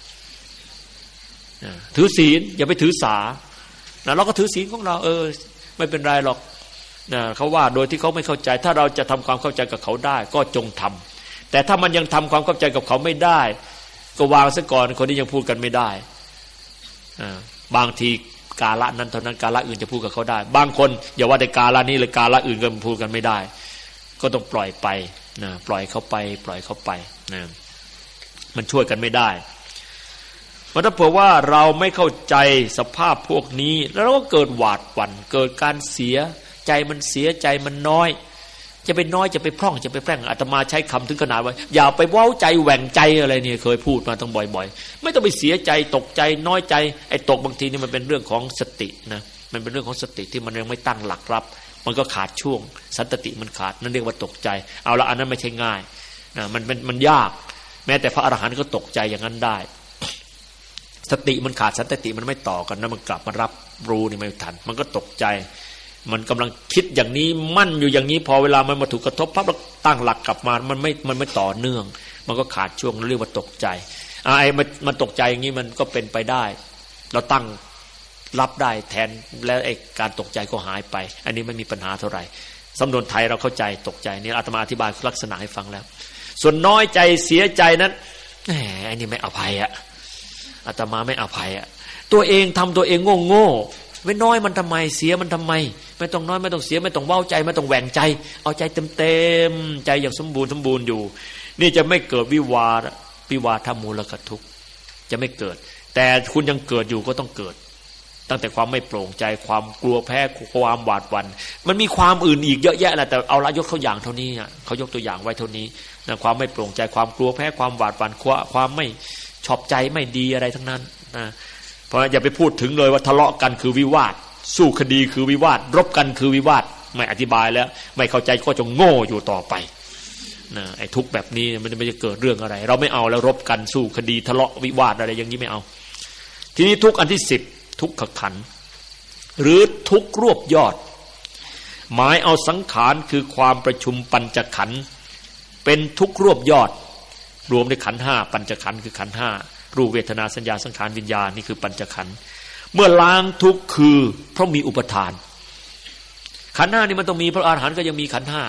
ถือศีลอย่าไปถือสาเราก็ถือศีลของเราไม่เป็นไรหรอกเขาว่าโดยที่เขาไม่เข้าใจถ้าเราจะทำความเข้าใจกับเขาได้ก็จงทำแต่ถ้ามันยังทำความเข้าใจกับเขาไม่ได้ก็วางซะก่อนคนนี้ยังพูดกันไม่ได้บางทีกาละนั้นเท่านั้นกาละอื่นจะพูดกับเขาได้บางคนอย่าว่าแต่กาละนี้เลยกาละอื่นก็พูดกันไม่ได้ก็ต้องปล่อยไปนะปล่อยเขาไปนะมันช่วยกันไม่ได้เพราะถ้าเผื่อว่าเราไม่เข้าใจสภาพพวกนี้แล้วเราก็เกิดหวาดหวั่นเกิดการเสียใจมันเสียใจมันน้อยจะไปน้อยจะไปพร่องจะไปแพร่งอาตมาใช้คำถึงขนาดว่าอย่าไปเว้าใจแหว่งใจอะไรเนี่ยเคยพูดมาต้องบ่อยๆไม่ต้องไปเสียใจตกใจน้อยใจไอ้ตกบางทีนี่มันเป็นเรื่องของสตินะมันเป็นเรื่องของสติที่มันยังไม่ตั้งหลักรับมันก็ขาดช่วงสันตติมันขาดนั่นเรียกว่าตกใจเอาละอันนั้นไม่ใช่ง่ายนะมันยากแม้แต่พระอรหันต์ก็ตกใจอย่างนั้นได้สติมันขาดสันตติมันไม่ต่อกันนะมันกลับมารับรู้นี่ไม่ทันมันก็ตกใจมันกำลังคิดอย่างนี้มั่นอยู่อย่างนี้พอเวลามันมาถูกกระทบปั๊บแล้วตั้งหลักกลับมามันไม่ต่อเนื่องมันก็ขาดช่วงเรียกว่าตกใจไอ้มันตกใจอย่างนี้มันก็เป็นไปได้เราตั้งรับได้แทนแล้วไอ้การตกใจก็หายไปอันนี้ไม่มีปัญหาเท่าไหร่สำนวนไทยเราเข้าใจตกใจนี่อาตมาอธิบายลักษณะให้ฟังแล้วส่วนน้อยใจเสียใจนั้นแหมอันนี้ไม่อภัยอาตมาไม่อภัยตัวเองทำตัวเองโง่ไว้น้อยมันทำไมเสียมันทำไมไม่ต้องน้อยไม่ต้องเสียไม่ต้องเว้าใจไม่ต้องแหว่งใจเอาใจเต็มใจอย่างสมบูรณ์อยู่นี่จะไม่เกิดวิวาทมูลกทุกข์จะไม่เกิดแต่คุณยังเกิดอยู่ก็ต้องเกิดตั้งแต่ความไม่โปร่งใจความกลัวแพ้ความหวาดหวั่นมันมีความอื่นอีกเยอะแยะแหละแต่เอาละยกตัวอย่างเท่านี้เขายกตัวอย่างไว้เท่านี้นะความไม่โปร่งใจความกลัวแพ้ความหวาดหวั่นความไม่ชอบใจไม่ดีอะไรทั้งนั้นนะเพราะอย่าไปพูดถึงเลยว่าทะเลาะกันคือวิวาทสู้คดีคือวิวาทรบกันคือวิวาทไม่อธิบายแล้วไม่เข้าใจก็จะโง่อยู่ต่อไปนะไอ้ทุกแบบนี้มันไม่จะเกิดเรื่องอะไรเราไม่เอาแล้วรบกันสู้คดีทะเลาะวิวาทอะไรอย่างนี้ไม่เอาทีนี้ทุกอันที่10ทุกขขันธ์หรือทุกรวบยอดหมายเอาสังขารคือความประชุมปัญจขันธ์เป็นทุกรวบยอดรวมในขันธ์5ปัญจขันธ์คือขันธ์5รูปเวทนาสัญญาสังขารวิญญาณนี่คือปัญจขันธ์เมื่อล้างทุกข์คือเพราะมีอุปทานขันธ์5นี่มันต้องมีพระอรหันต์ก็ยังมีขันธ์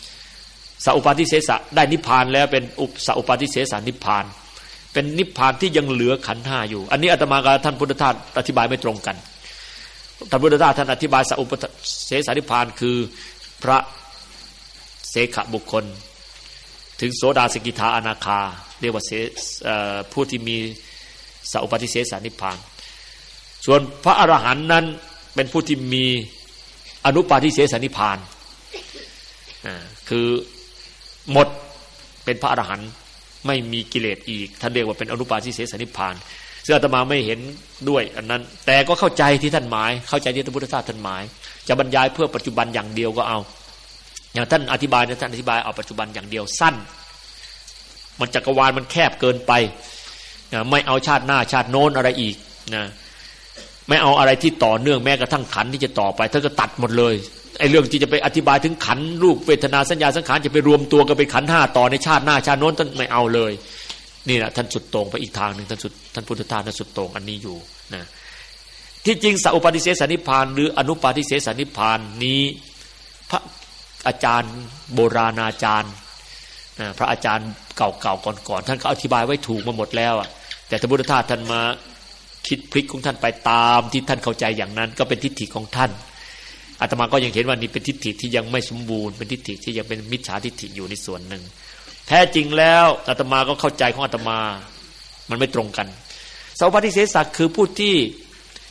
5สัพปาทิเสสะได้นิพพานแล้วเป็นสัพปาทิเสสนิพพานเป็นนิพพานที่ยังเหลือขันธ์5อยู่อันนี้อาตมากับท่านพุทธทาสอธิบายไม่ตรงกันท่านพุทธทาสท่านอธิบายสัพปาทิเสสนิพพานคือพระเสขบุคคลถึงโสดาสกิทาอนาคาเรียกว่าผู้ที่มีสัพปาทิเสสนิพพานส่วนพระอรหันต์นั้นเป็นผู้ที่มีอนุปาทิเสสนิพพานคือหมดเป็นพระอรหันต์ไม่มีกิเลสอีกท่านเรียกว่าเป็นอนุปาทิเสสนิพพานซึ่งอาตมาไม่เห็นด้วยอันนั้นแต่ก็เข้าใจที่ท่านหมายเข้าใจที่พระพุทธทาสท่านหมายจะบรรยายเพื่อปัจจุบันอย่างเดียวก็เอาอย่างท่านอธิบายนะท่านอธิบายเอาปัจจุบันอย่างเดียวสั้นมันจักรวาลมันแคบเกินไปไม่เอาชาติหน้าชาติโน้นอะไรอีกนะไม่เอาอะไรที่ต่อเนื่องแม้กระทั่งขันธ์ที่จะต่อไปท่านก็ตัดหมดเลยไอ้เรื่องที่จะไปอธิบายถึงขันธ์รูปเวทนาสัญญาสังขารจะไปรวมตัวกันเป็นขันธ์5ต่อในชาติหน้าชาติโน้นท่านไม่เอาเลยนี่แหละท่านสุดโต่งไปอีกทางนึงท่านพุทธทาสท่านสุดโต่งอันนี้อยู่นะที่จริงสัพปาทิเสสนิพพานหรืออนุปาทิเสสนิพพานนี้พระอาจารย์โบราณอาจารย์พระอาจารย์เก่าๆก่อนๆท่านก็อธิบายไว้ถูกมาหมดแล้วแต่ท่านพุทธทาสท่านมาคิดพลิกของท่านไปตามที่ท่านเข้าใจอย่างนั้นก็เป็นทิฏฐิของท่านอาตมาก็ยังเห็นว่านี่เป็นทิฏฐิที่ยังไม่สมบูรณ์เป็นทิฏฐิที่ยังเป็นมิจฉาทิฏฐิอยู่ในส่วนหนึ่งแท้จริงแล้วอาตมาก็เข้าใจของอาตมามันไม่ตรงกันสัพปาทิเสสะคือผู้ที่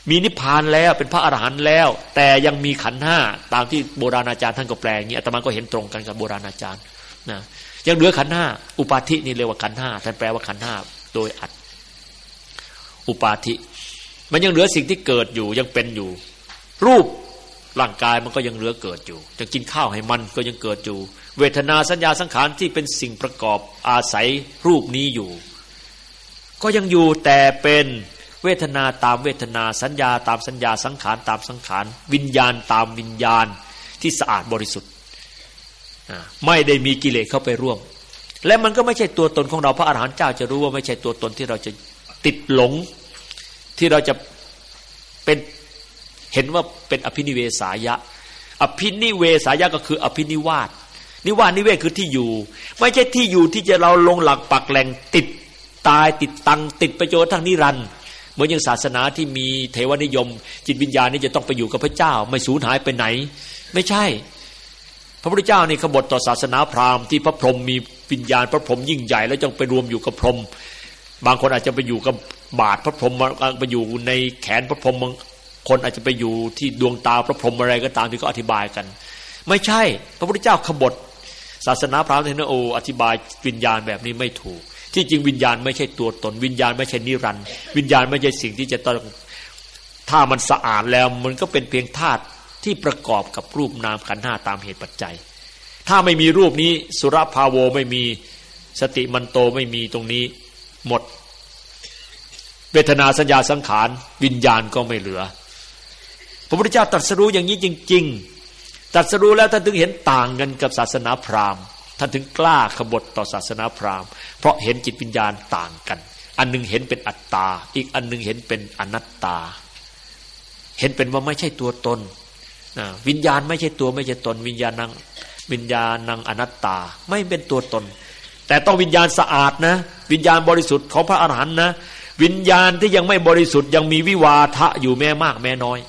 มีนิพพานแล้วเป็นพระอรหันต์แล้วแต่ยังมีขันธ์ห้าตามที่โบราณอาจารย์ท่านก็แปลอย่างนี้อาตมาก็เห็นตรงกันกับโบราณอาจารย์นะยังเหลือขันธ์ห้าอุปาทินี่เรียกว่าขันธ์ห้าท่านแปลว่าขันธ์ห้าโดยอัดอุปาทิมันยังเหลือสิ่งที่เกิดอยู่ยังเป็นอยู่รูปร่างกายมันก็ยังเหลือเกิดอยู่จะกินข้าวให้มันก็ยังเกิดอยู่เวทนาสัญญาสังขารที่เป็นสิ่งประกอบอาศัยรูปนี้อยู่ก็ยังอยู่แต่เป็นเวทนาตามเวทนาสัญญาตามสัญญาสังขารตามสังขารวิญญาณตามวิญญาณที่สะอาดบริสุทธิ์ไม่ได้มีกิเลสเข้าไปร่วมและมันก็ไม่ใช่ตัวตนของเราพระอรหันต์เจ้าจะรู้ว่าไม่ใช่ตัวตนที่เราจะติดหลงที่เราจะเป็นเห็นว่าเป็นอภินิเวสายะอภินิเวสายะก็คืออภินิวาสนิวาสนิเวศคือที่อยู่ไม่ใช่ที่อยู่ที่จะเราลงหลักปักแหล่งติดตายติดตังติดประโยชน์ทั้งนิรันดร์เหมือนอย่างศาสนาที่มีเทวนิยมจิตวิญญาณนี่จะต้องไปอยู่กับพระเจ้าไม่สูญหายไปไหนไม่ใช่พระพุทธเจ้านี่ขบฏต่อศาสนาพราหมณ์ที่พระพรหมมีวิญญาณพระพรหมยิ่งใหญ่แล้วจงไปรวมอยู่กับพรหมบางคนอาจจะไปอยู่กับบาทพระพรหมไปอยู่ในแขนพระพรหมบางคนอาจจะไปอยู่ที่ดวงตาพระพรหมอะไรก็ตามที่เขาอธิบายกันไม่ใช่พระพุทธเจ้าขบฏศาสนาพราหมณ์ที่นั่นอธิบายวิญญาณแบบนี้ไม่ถูกที่จริงวิญญาณไม่ใช่ตัวตนวิญญาณไม่ใช่นิรันดร์วิญญาณไม่ใช่สิ่งที่จะต้องถ้ามันสะอาดแล้วมันก็เป็นเพียงธาตุที่ประกอบกับรูปนามขันธ์ห้าตามเหตุปัจจัยถ้าไม่มีรูปนี้สุรภาโวไม่มีสติมันโตไม่มีตรงนี้หมดเวทนาสัญญาสังขารวิญญาณก็ไม่เหลือพระพุทธเจ้าตรัสรู้อย่างนี้จริงๆตรัสรู้แล้วท่านถึงเห็นต่างกันกับศาสนาพราหมณ์ท่านถึงกล้าขบฏต่อศาสนาพราหมณ์เพราะเห็นจิตวิญญาณต่างกันอันนึงเห็นเป็นอัตตาอีกอันนึงเห็นเป็นอนัตตาเห็นเป็นว่าไม่ใช่ตัวตนวิญญาณไม่ใช่ตัวไม่ใช่ตนวิญญาณังอนัตตาไม่เป็นตัวตนแต่ต้องวิญญาณสะอาดนะวิญญาณบริสุทธิ์ของพระอรหันต์นะวิญญาณที่ยังไม่บริสุทธิ์ยังมีวิวาทะอยู่แม้มากแม้น้อย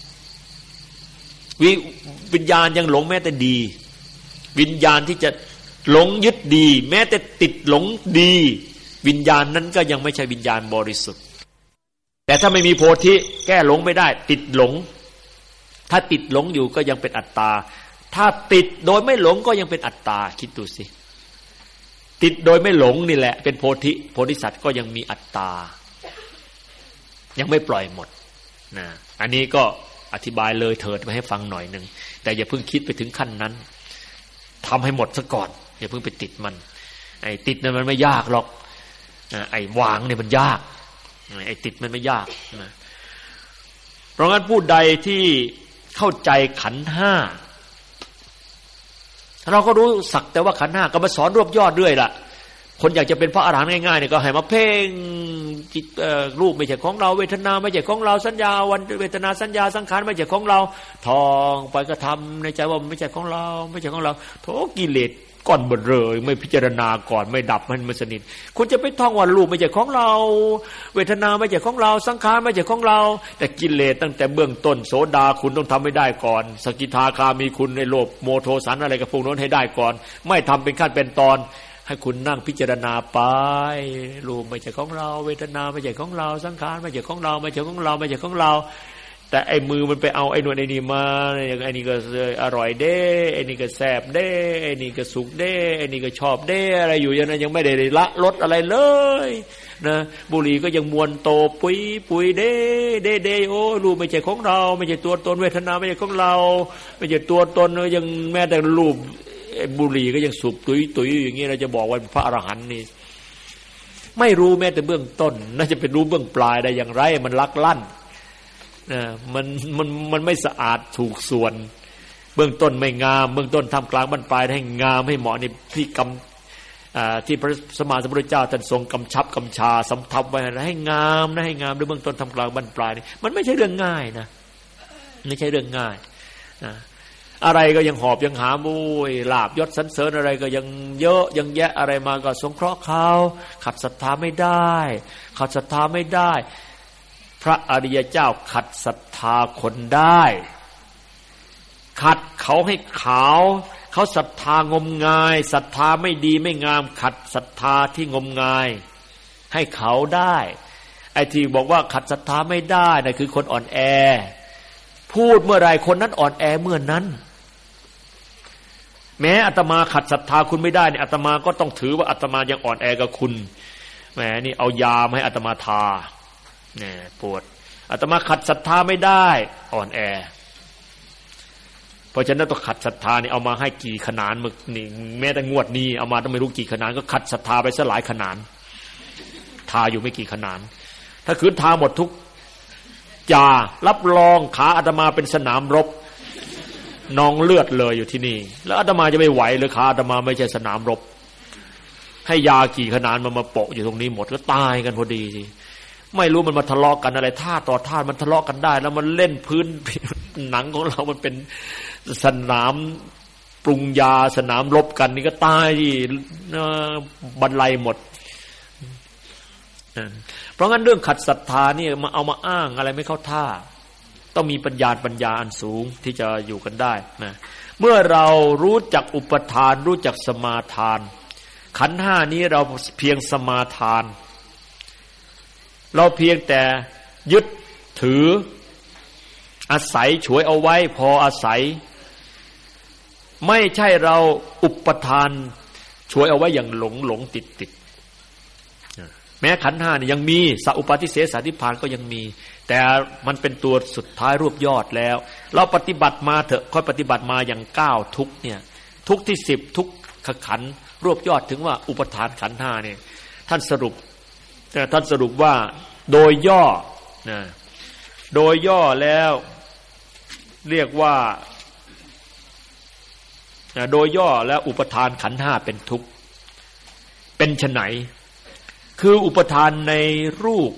วิญญาณยังหลงแม้แต่ดีวิญญาณที่จะหลงยึดดีแม้แต่ติดหลงดีวิญญาณนั้นก็ยังไม่ใช่วิญญาณบริสุทธิ์แต่ถ้าไม่มีโพธิแก้หลงไม่ได้ติดหลงถ้าติดหลงอยู่ก็ยังเป็นอัตตาถ้าติดโดยไม่หลงก็ยังเป็นอัตตาคิดดูสิติดโดยไม่หลงนี่แหละเป็นโพธิสัตว์ก็ยังมีอัตตายังไม่ปล่อยหมดนะอันนี้ก็อธิบายเลยเถิดมาให้ฟังหน่อยนึงแต่อย่าเพิ่งคิดไปถึงขั้นนั้นทำให้หมดซะก่อนอย่าเพิ่งไปติดมันไอ้ติดนั้นมันไม่ยากหรอกไอ้วางเนี่ยมันยากไอ้ติดมันไม่ยากนะเพราะงั้นผู้ใดที่เข้าใจขันธ์ห้าเราก็รู้สักแต่ว่าขันธ์ห้าก็มาสอนรวบยอดเรื่อยล่ะคนอยากจะเป็นพระอรหันต์ง่ายๆเนี่ยก็ให้มาเพ่งจิตรูปไม่ใช่ของเราเวทนาไม่ใช่ของเราสัญญาวันเวทนาสัญญาสังขารไม่ใช่ของเราท่องไปก็ทำในใจว่าไม่ใช่ของเราไม่ใช่ของเราโธ่กิเลสก้อนเบ้อเลยไม่พิจารณาก่อนไม่ดับมันสนิทคุณจะไปท่องว่ารูปไม่ใช่ของเราเวทนาไม่ใช่ของเราสังขารไม่ใช่ของเราแต่กิเลสตั้งแต่เบื้องต้นโสดาคุณต้องทำให้ได้ก่อนสกิทาคามีคุณในโลภโมโทสันอะไรกับพวกนั้นให้ได้ก่อนไม่ทำเป็นขั้นเป็นตอนให้คุณนั่งพิจารณาไปรูปไม่ใช่ของเราเวทนาไม่ใช่ของเราสังขารไม่ใช่ของเราไม่ใช่ของเราไม่ใช่ของเราแต่ไอ้มือมันไปเอาไอ้นวลไอ้นี่มาไอ้นี่ก็อร่อยเด้ไอ้นี่ก็แซ่บเด้ไอ้นี่ก็สุกเด้ไอ้นี่ก็ชอบเด้อะไรอยู่อย่างนั้นยังไม่ได้ละลดอะไรเลยนะบุหรี่ก็ยังมวนโตปุยเด้โอ้รูปไม่ใช่ของเราไม่ใช่ตัวตนเวทนาไม่ใช่ของเราไม่ใช่ตัวตนยังแม้แต่รูปบุหรี่ก็ยังสูบตุยอย่างนี้เราจะบอกว่าพระอรหันต์นี่ไม่รู้แม้แต่เบื้องต้นน่าจะเป็นรู้เบื้องปลายได้อย่างไรมันลักลั่นมันไม่สะอาดถูกส่วนเบื้องต้นไม่งามเบื้องต้นทำกลางบรรปลายให้งามให้เหมาะนี่ที่ที่พระสมมาสัมพุทธเจ้าท่านทรงกำชับกำชาสำทับไว้ให้งามนะให้งามด้วยเบื้องต้นทำกลางบรรปลายนี่มันไม่ใช่เรื่องง่ายนะไม่ใช่เรื่องง่ายอะไรก็ยังหอบยังหามุ้ยลาบยศสรรเสริญอะไรก็ยังเยอะยังแยะอะไรมาก็สงเคราะห์เขาขัดศรัทธาไม่ได้ขัดศรัทธาไม่ได้พระอริยเจ้าขัดศรัทธาคนได้ขัดเขาให้ขาวเขาศรัทธางมงายศรัทธาไม่ดีไม่งามขัดศรัทธาที่งมงายให้เขาได้ไอ้ที่บอกว่าขัดศรัทธาไม่ได้น่ะคือคนอ่อนแอพูดเมื่อไรคนนั้นอ่อนแอเมื่อนั้นแม้อาตมาขัดศรัทธาคุณไม่ได้เนี่ยอาตมาก็ต้องถือว่าอาตมายังอ่อนแอกับคุณแหมนี่เอายามาให้อาตมาทาเนี่ยปวดอาตมาขัดศรัทธาไม่ได้อ่อนแอเพราะฉะนั้นต้องขัดศรัทธานี่เอามาให้กี่ขนานมึกนี่แม้แต่งวดนี้เอามาต้องไม่รู้กี่ขนานก็ขัดศรัทธาไปซะหลายขนานทาอยู่ไม่กี่ขนานถ้าคืนทาหมดทุกยารับรองขาอาตมาเป็นสนามรบนองเลือดเลยอยู่ที่นี่แล้วอาตมาจะไม่ไหวเลยขาอาตมาไม่ใช่สนามรบให้ยากี่ขนานมาโปะอยู่ตรงนี้หมดก็ตายกันพอดีสิไม่รู้มันมาทะเลาะกันอะไรท่าต่อท่ามันทะเลาะกันได้แล้วมันเล่นพื้นหนังของเรามันเป็นสนามปรุงยาสนามรบกันนี่ก็ตายที่บรรลัยหมดเพราะงั้นเรื่องขัดศรัทธานี่มาเอามาอ้างอะไรไม่เข้าท่าต้องมีปัญญาอันสูงที่จะอยู่กันได้นะเมื่อเรารู้จักอุปทานรู้จักสมาทานขันธ์ห้านี้เราเพียงสมาทานเราเพียงแต่ยึดถืออาศัยฉวยเอาไว้พออาศัยไม่ใช่เราอุปทานฉวยเอาไว้อย่างหลงติดแม้ขันธ์ห้านี่ยังมีสัพปฏิเสสนิพพานก็ยังมีแต่มันเป็นตัวสุดท้ายรวบยอดแล้วเราปฏิบัติมาเถอะค่อยปฏิบัติมาอย่าง9ทุกเนี่ยทุกที่10ทุกขันธ์รวบยอดถึงว่าอุปทานขันธ์ห้าเนี่ยท่านสรุปว่าโดยย่อนะโดยย่อแล้วเรียกว่าโดยย่อแล้วอุปทานขันธ์ห้าเป็นทุกข์เป็นไฉนคืออุปทานในรูป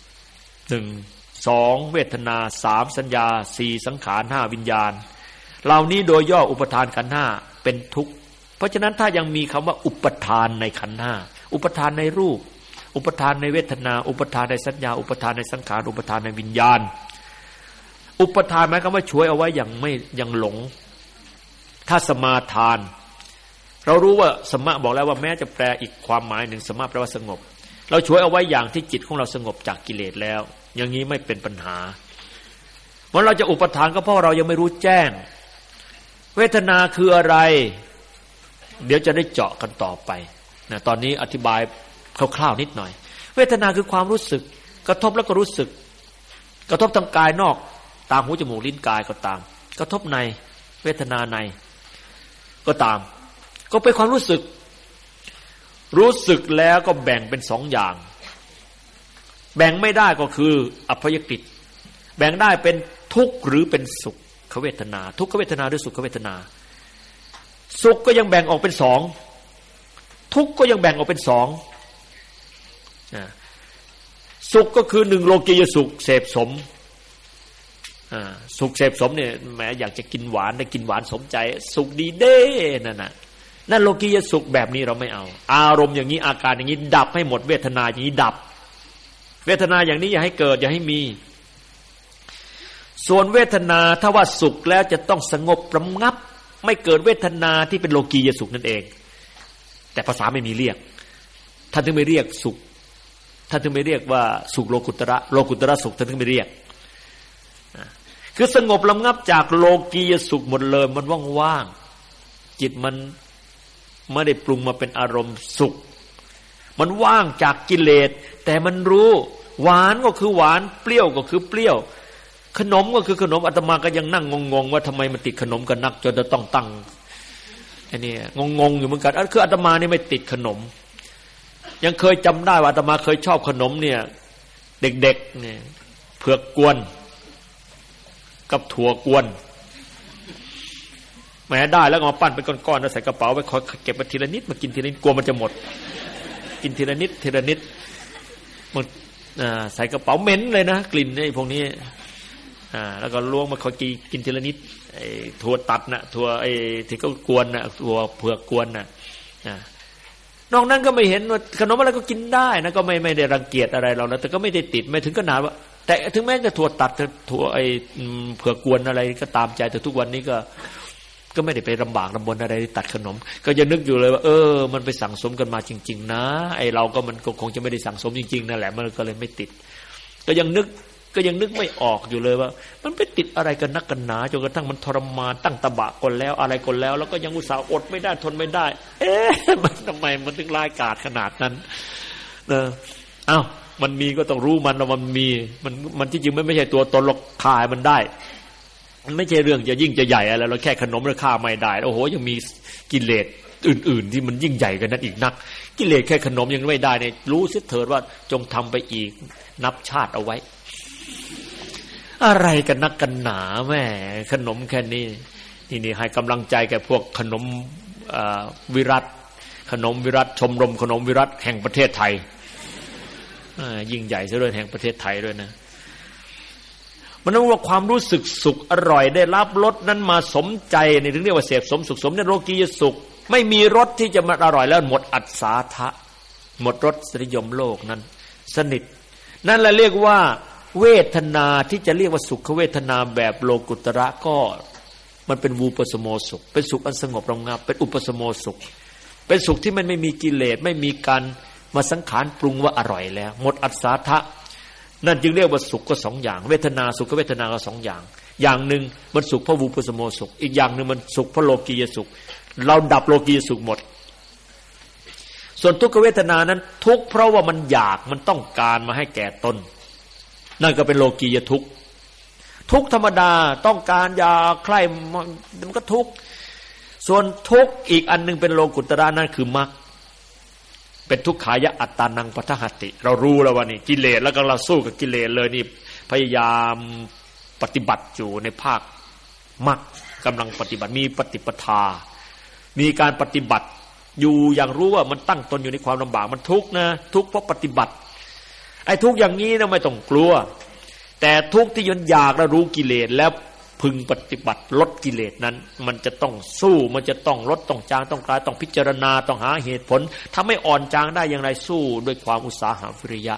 1 2เวทนา3สัญญา4สังขาร5วิญญาณเหล่านี้โดยย่ออุปทานขันธ์ห้าเป็นทุกข์เพราะฉะนั้นถ้ายังมีคำว่าอุปทานในขันธ์ห้าอุปทานในรูปอุปทานในเวทนาอุปทานในสัญญาอุปทานในสังขารอุปทานในวิญญาณอุปทานหมายความว่าช่วยเอาไว้อย่างไม่ยังหลงถ้าสมาทานเรารู้ว่าสมะบอกแล้วว่าแม้จะแปลอีกความหมายหนึ่งสมะแปลว่าสงบเราช่วยเอาไว้อย่างที่จิตของเราสงบจากกิเลสแล้วอย่างนี้ไม่เป็นปัญหาเมื่อเราจะอุปทานก็เพราะเรายังไม่รู้แจ้งเวทนาคืออะไรเดี๋ยวจะได้เจาะกันต่อไปนะตอนนี้อธิบายคร่าวๆนิดหน่อยเวทนาคือความรู้สึกกระทบแล้วก็รู้สึกกระทบทางกายนอกตาหูจมูกลิ้นกายก็ตามกระทบในเวทนาในก็ตามก็เป็นความรู้สึกแล้วก็แบ่งเป็น2อย่างแบ่งไม่ได้ก็คืออัพยกฤตแบ่งได้เป็นทุกข์หรือเป็นสุขเวทนาทุกขเวทนาหรือสุขเวทนาสุขก็ยังแบ่งออกเป็น2ทุกข์ก็ยังแบ่งออกเป็น2สุขก็คือ1โลกียสุขเสพสมสุขเสพสมเนี่ยแหมอยากจะกินหวานได้กินหวานสมใจสุขดีเด้นั่นโลกียสุขแบบนี้เราไม่เอาอารมณ์อย่างนี้อาการอย่างนี้ดับให้หมดเวทนาอย่างนี้ดับเวทนาอย่างนี้อย่าให้เกิดอย่าให้มีส่วนเวทนาถ้าว่าสุขแล้วจะต้องสงบระงับไม่เกิดเวทนาที่เป็นโลกียสุขนั่นเองแต่ภาษาไม่มีเรียกท่านถึงไม่เรียกสุขท่านถึงไม่เรียกว่าสุขโลกุตระสุขท่านถึงไม่เรียกคือสงบระงับจากโลกียสุขหมดเลยมันว่างๆจิตมันไม่ได้ปรุงมาเป็นอารมณ์สุขมันว่างจากกิเลสแต่มันรู้หวานก็คือหวานเปรี้ยวก็คือเปรี้ยวขนมก็คือขนมอาตมาก็ยังนั่งงงๆว่าทำไมมันติดขนมกันนักจนจะต้องตั้งอันนี้งงๆอยู่เหมือนกันคืออาตมานี่ไม่ติดขนมยังเคยจำได้ว่าอาตมาเคยชอบขนมเนี่ยเด็กๆเนี่ยเผือกกวนกับถั่วกวนแหมได้แล้วมาปั้นเป็นก้อนๆแล้วใส่กระเป๋าไปคอยเก็บมาทีละนิดมากินทีละนิดกลัวมันจะหมดกินทีละนิดมันใส่กระเป๋าเหม็นเลยนะกลิ่นไอ้พวกนี้แล้วก็ล้วงมาคอยกินทีละนิดไอ้ถั่วตัดน่ะถั่วไอ้ที่เขากวนน่ะถั่วเผือกกวนน่ะนอกนั้นก็ไม่เห็นว่าขนมอะไรก็กินได้นะก็ไม่ได้รังเกียจอะไรเรานะแต่ก็ไม่ได้ติดไม่ถึงขนาดว่าแต่ถึงแม้จะถั่วตัดถั่วไอ้เผือกกวนอะไรก็ตามใจแต่ทุกวันนี้ก็ก็ไม่ได้ไปลำบากลำบนอะไรตัดขนมก็จะนึกอยู่เลยว่ามันไปสั่งสมกันมาจริงๆนะไอเราก็มันก็คงจะไม่ได้สั่งสมจริงๆนั่นแหละมันก็เลยไม่ติดก็ยังนึกไม่ออกอยู่เลยว่ามันไปติดอะไรกันนักกันหนาจนกระทั่งมันทรมานตั้งตะบะก่อนแล้วอะไรก่อนแล้วก็ยังอุตส่าห์อดไม่ได้ทนไม่ได้มันทำไมมันถึงร้ายกาจขนาดนั้นมันมีก็ต้องรู้มันว่ามันมีมันที่จริงไม่ใช่ตัวตนหรอกฆ่ามันได้มันไม่ใช่เรื่องจะยิ่งจะใหญ่อะไรเราแค่ขนมเราฆ่าไม่ได้โอ้โหยังมีกิเลสอื่นๆที่มันยิ่งใหญ่กันนั้นอีกนักกิเลสแค่ขนมยังไม่ได้เนี่ยรู้เสียเถิดว่าจงทำไปอีกนับชาติเอาไว้อะไรกันนักกันหนาแม่ขนมแค่นี้นี่ให้กำลังใจแก่พวกขนมวิรัติขนมวิรัติชมรมขนมวิรัติแห่งประเทศไทยยิ่งใหญ่ซะด้วยแห่งประเทศไทยด้วยนะมันต้องว่าความรู้สึกสุขอร่อยได้รับรสนั้นมาสมใจในถึงเรียกว่าเสพสมสุขสมในโลกียสุขไม่มีรสที่จะมาอร่อยแล้วหมดอัศาทะหมดรสนิยมโลกนั้นสนิทนั่นแหละเรียกว่าเวทนาที่จะเรียกว่าสุขเวทนาแบบโลกุตระก็มันเป็นวูปสโมสุขเป็นสุขอันสงบระงับเป็นอุปสโมสุขเป็นสุขที่มันไม่มีกิเลสไม่มีการมาสังขารปรุงว่าอร่อยแล้วหมดอัศาทะนั่นจึงเรียกว่าสุขก็สองอย่างเวทนาสุขกับเวทนาก็สองอย่างอย่างหนึ่งมันสุขเพราะวูปสโมสุขอีกอย่างหนึ่งมันสุขเพราะโลกียสุขเราดับโลกียสุขหมดส่วนทุกขเวทนานั้นทุกข์เพราะว่ามันอยากมันต้องการมาให้แก่ตนนั่นก็เป็นโลกียทุกข์ทุกข์ธรรมดาต้องการอยากใคร่มันก็ทุกข์ส่วนทุกข์อีกอันนึงเป็นโลกุตระนั่นคือมรรคเป็นทุกขายะอัตตานังปัฏฐติเรารู้แล้วว่านี่กิเลสแล้วก็เราสู้กับกิเลสเลยนี่พยายามปฏิบัติอยู่ในภาคมรรคกำลังปฏิบัติมีปฏิปทามีการปฏิบัติอยู่อย่างรู้ว่ามันตั้งตนอยู่ในความลำบากมันทุกข์นะทุกข์เพราะปฏิบัติไอ้ทุกข์อย่างนี้นะไม่ต้องกลัวแต่ทุกข์ที่ยนอยากแล้วรู้กิเลสแล้วพึงปฏิบัติลดกิเลสนั้นมันจะต้องสู้มันจะต้องลดต้องจางต้องคลายต้องพิจารณาต้องหาเหตุผลทำให้อ่อนจางได้อย่างไรสู้ด้วยความอุตสาหะวิริยะ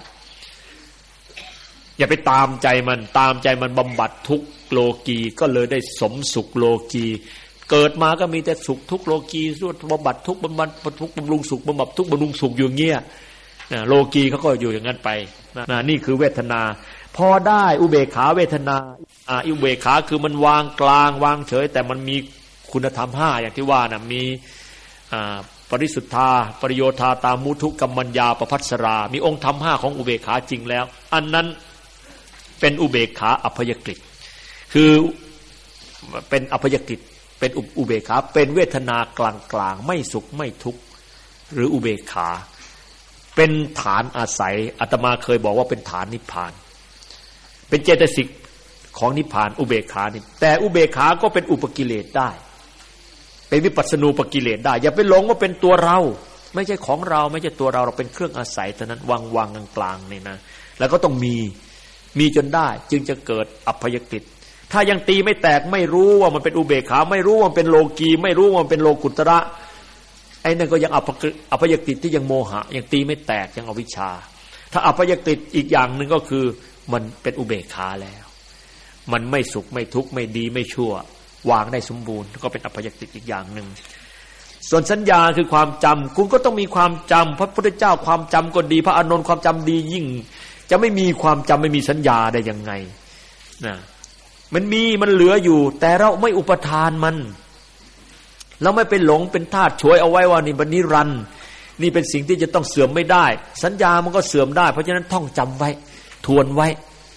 อย่าไปตามใจมันบำบัดทุกโลกีก็เลยได้สมสุขโลกีเกิดมาก็มีแต่สุขทุกโลกีสู้บำบัดทุกบำบัดทุกบำรุงสุขบำบัดทุกบำรุงสุขอยู่เงี้ยโลกีเขาก็อยู่อย่างนั้นไปนี่คือเวทนาพอได้อุเบกขาเวทนาอุเบกขาคือมันวางกลางวางเฉยแต่มันมีคุณธรรม5อย่างที่ว่านะมีปริสุทธาปริโยธาตามุทุกัมมัญญาประภัสสรามีองค์ธรรม5ของอุเบกขาจริงแล้วอันนั้นเป็นอุเบกขาอัพยกฤตคือเป็นอัพยกฤตเป็นอุเบกขาเป็นเวทนากลางๆไม่สุขไม่ทุกข์หรืออุเบกขาเป็นฐานอาศัยอาตมาเคยบอกว่าเป็นฐานนิพพานเป็นเจตสิกของนิพพานอุเบกขานี่แต่อุเบกขาก็เป็นอุปกิเลสได้เป็นวิปัสสนูปกิเลสได้อย่าไปหลงว่าเป็นตัวเราไม่ใช่ของเราไม่ใช่ตัวเราเราเป็นเครื่องอาศัยเท่านั้นวางกลางๆนี่นะแล้วก็ต้องมีจนได้จึงจะเกิดอัพยกฤตถ้ายังตีไม่แตกไม่รู้ว่ามันเป็นอุเบกขาไม่รู้ว่ามันเป็นโลกีไม่รู้ว่ามันเป็นโลกุตระไอ้นั่นก็ยังอัพยกฤตที่ยังโมหะยังตีไม่แตกยังอวิชชาถ้าอัพยกฤตอีกอย่างนึงก็คือมันเป็นอุเบกขาแล้วมันไม่สุขไม่ทุกข์ไม่ดีไม่ชั่ววางได้สมบูรณ์ก็เป็นอัพยกฤตอีกอย่างนึงส่วนสัญญาคือความจำคุณก็ต้องมีความจำพระพุทธเจ้าความจำก็ดีพระอานนท์ความจำดียิ่งจะไม่มีความจำไม่มีสัญญาได้ยังไงนะมันเหลืออยู่แต่เราไม่อุปทานมันเราไม่ไปหลงเป็นธาตุฉวยเอาไว้ว่านี่บัดนี้รันนี่เป็นสิ่งที่จะต้องเสื่อมไม่ได้สัญญามันก็เสื่อมได้เพราะฉะนั้นท่องจำไว้ทวนไว้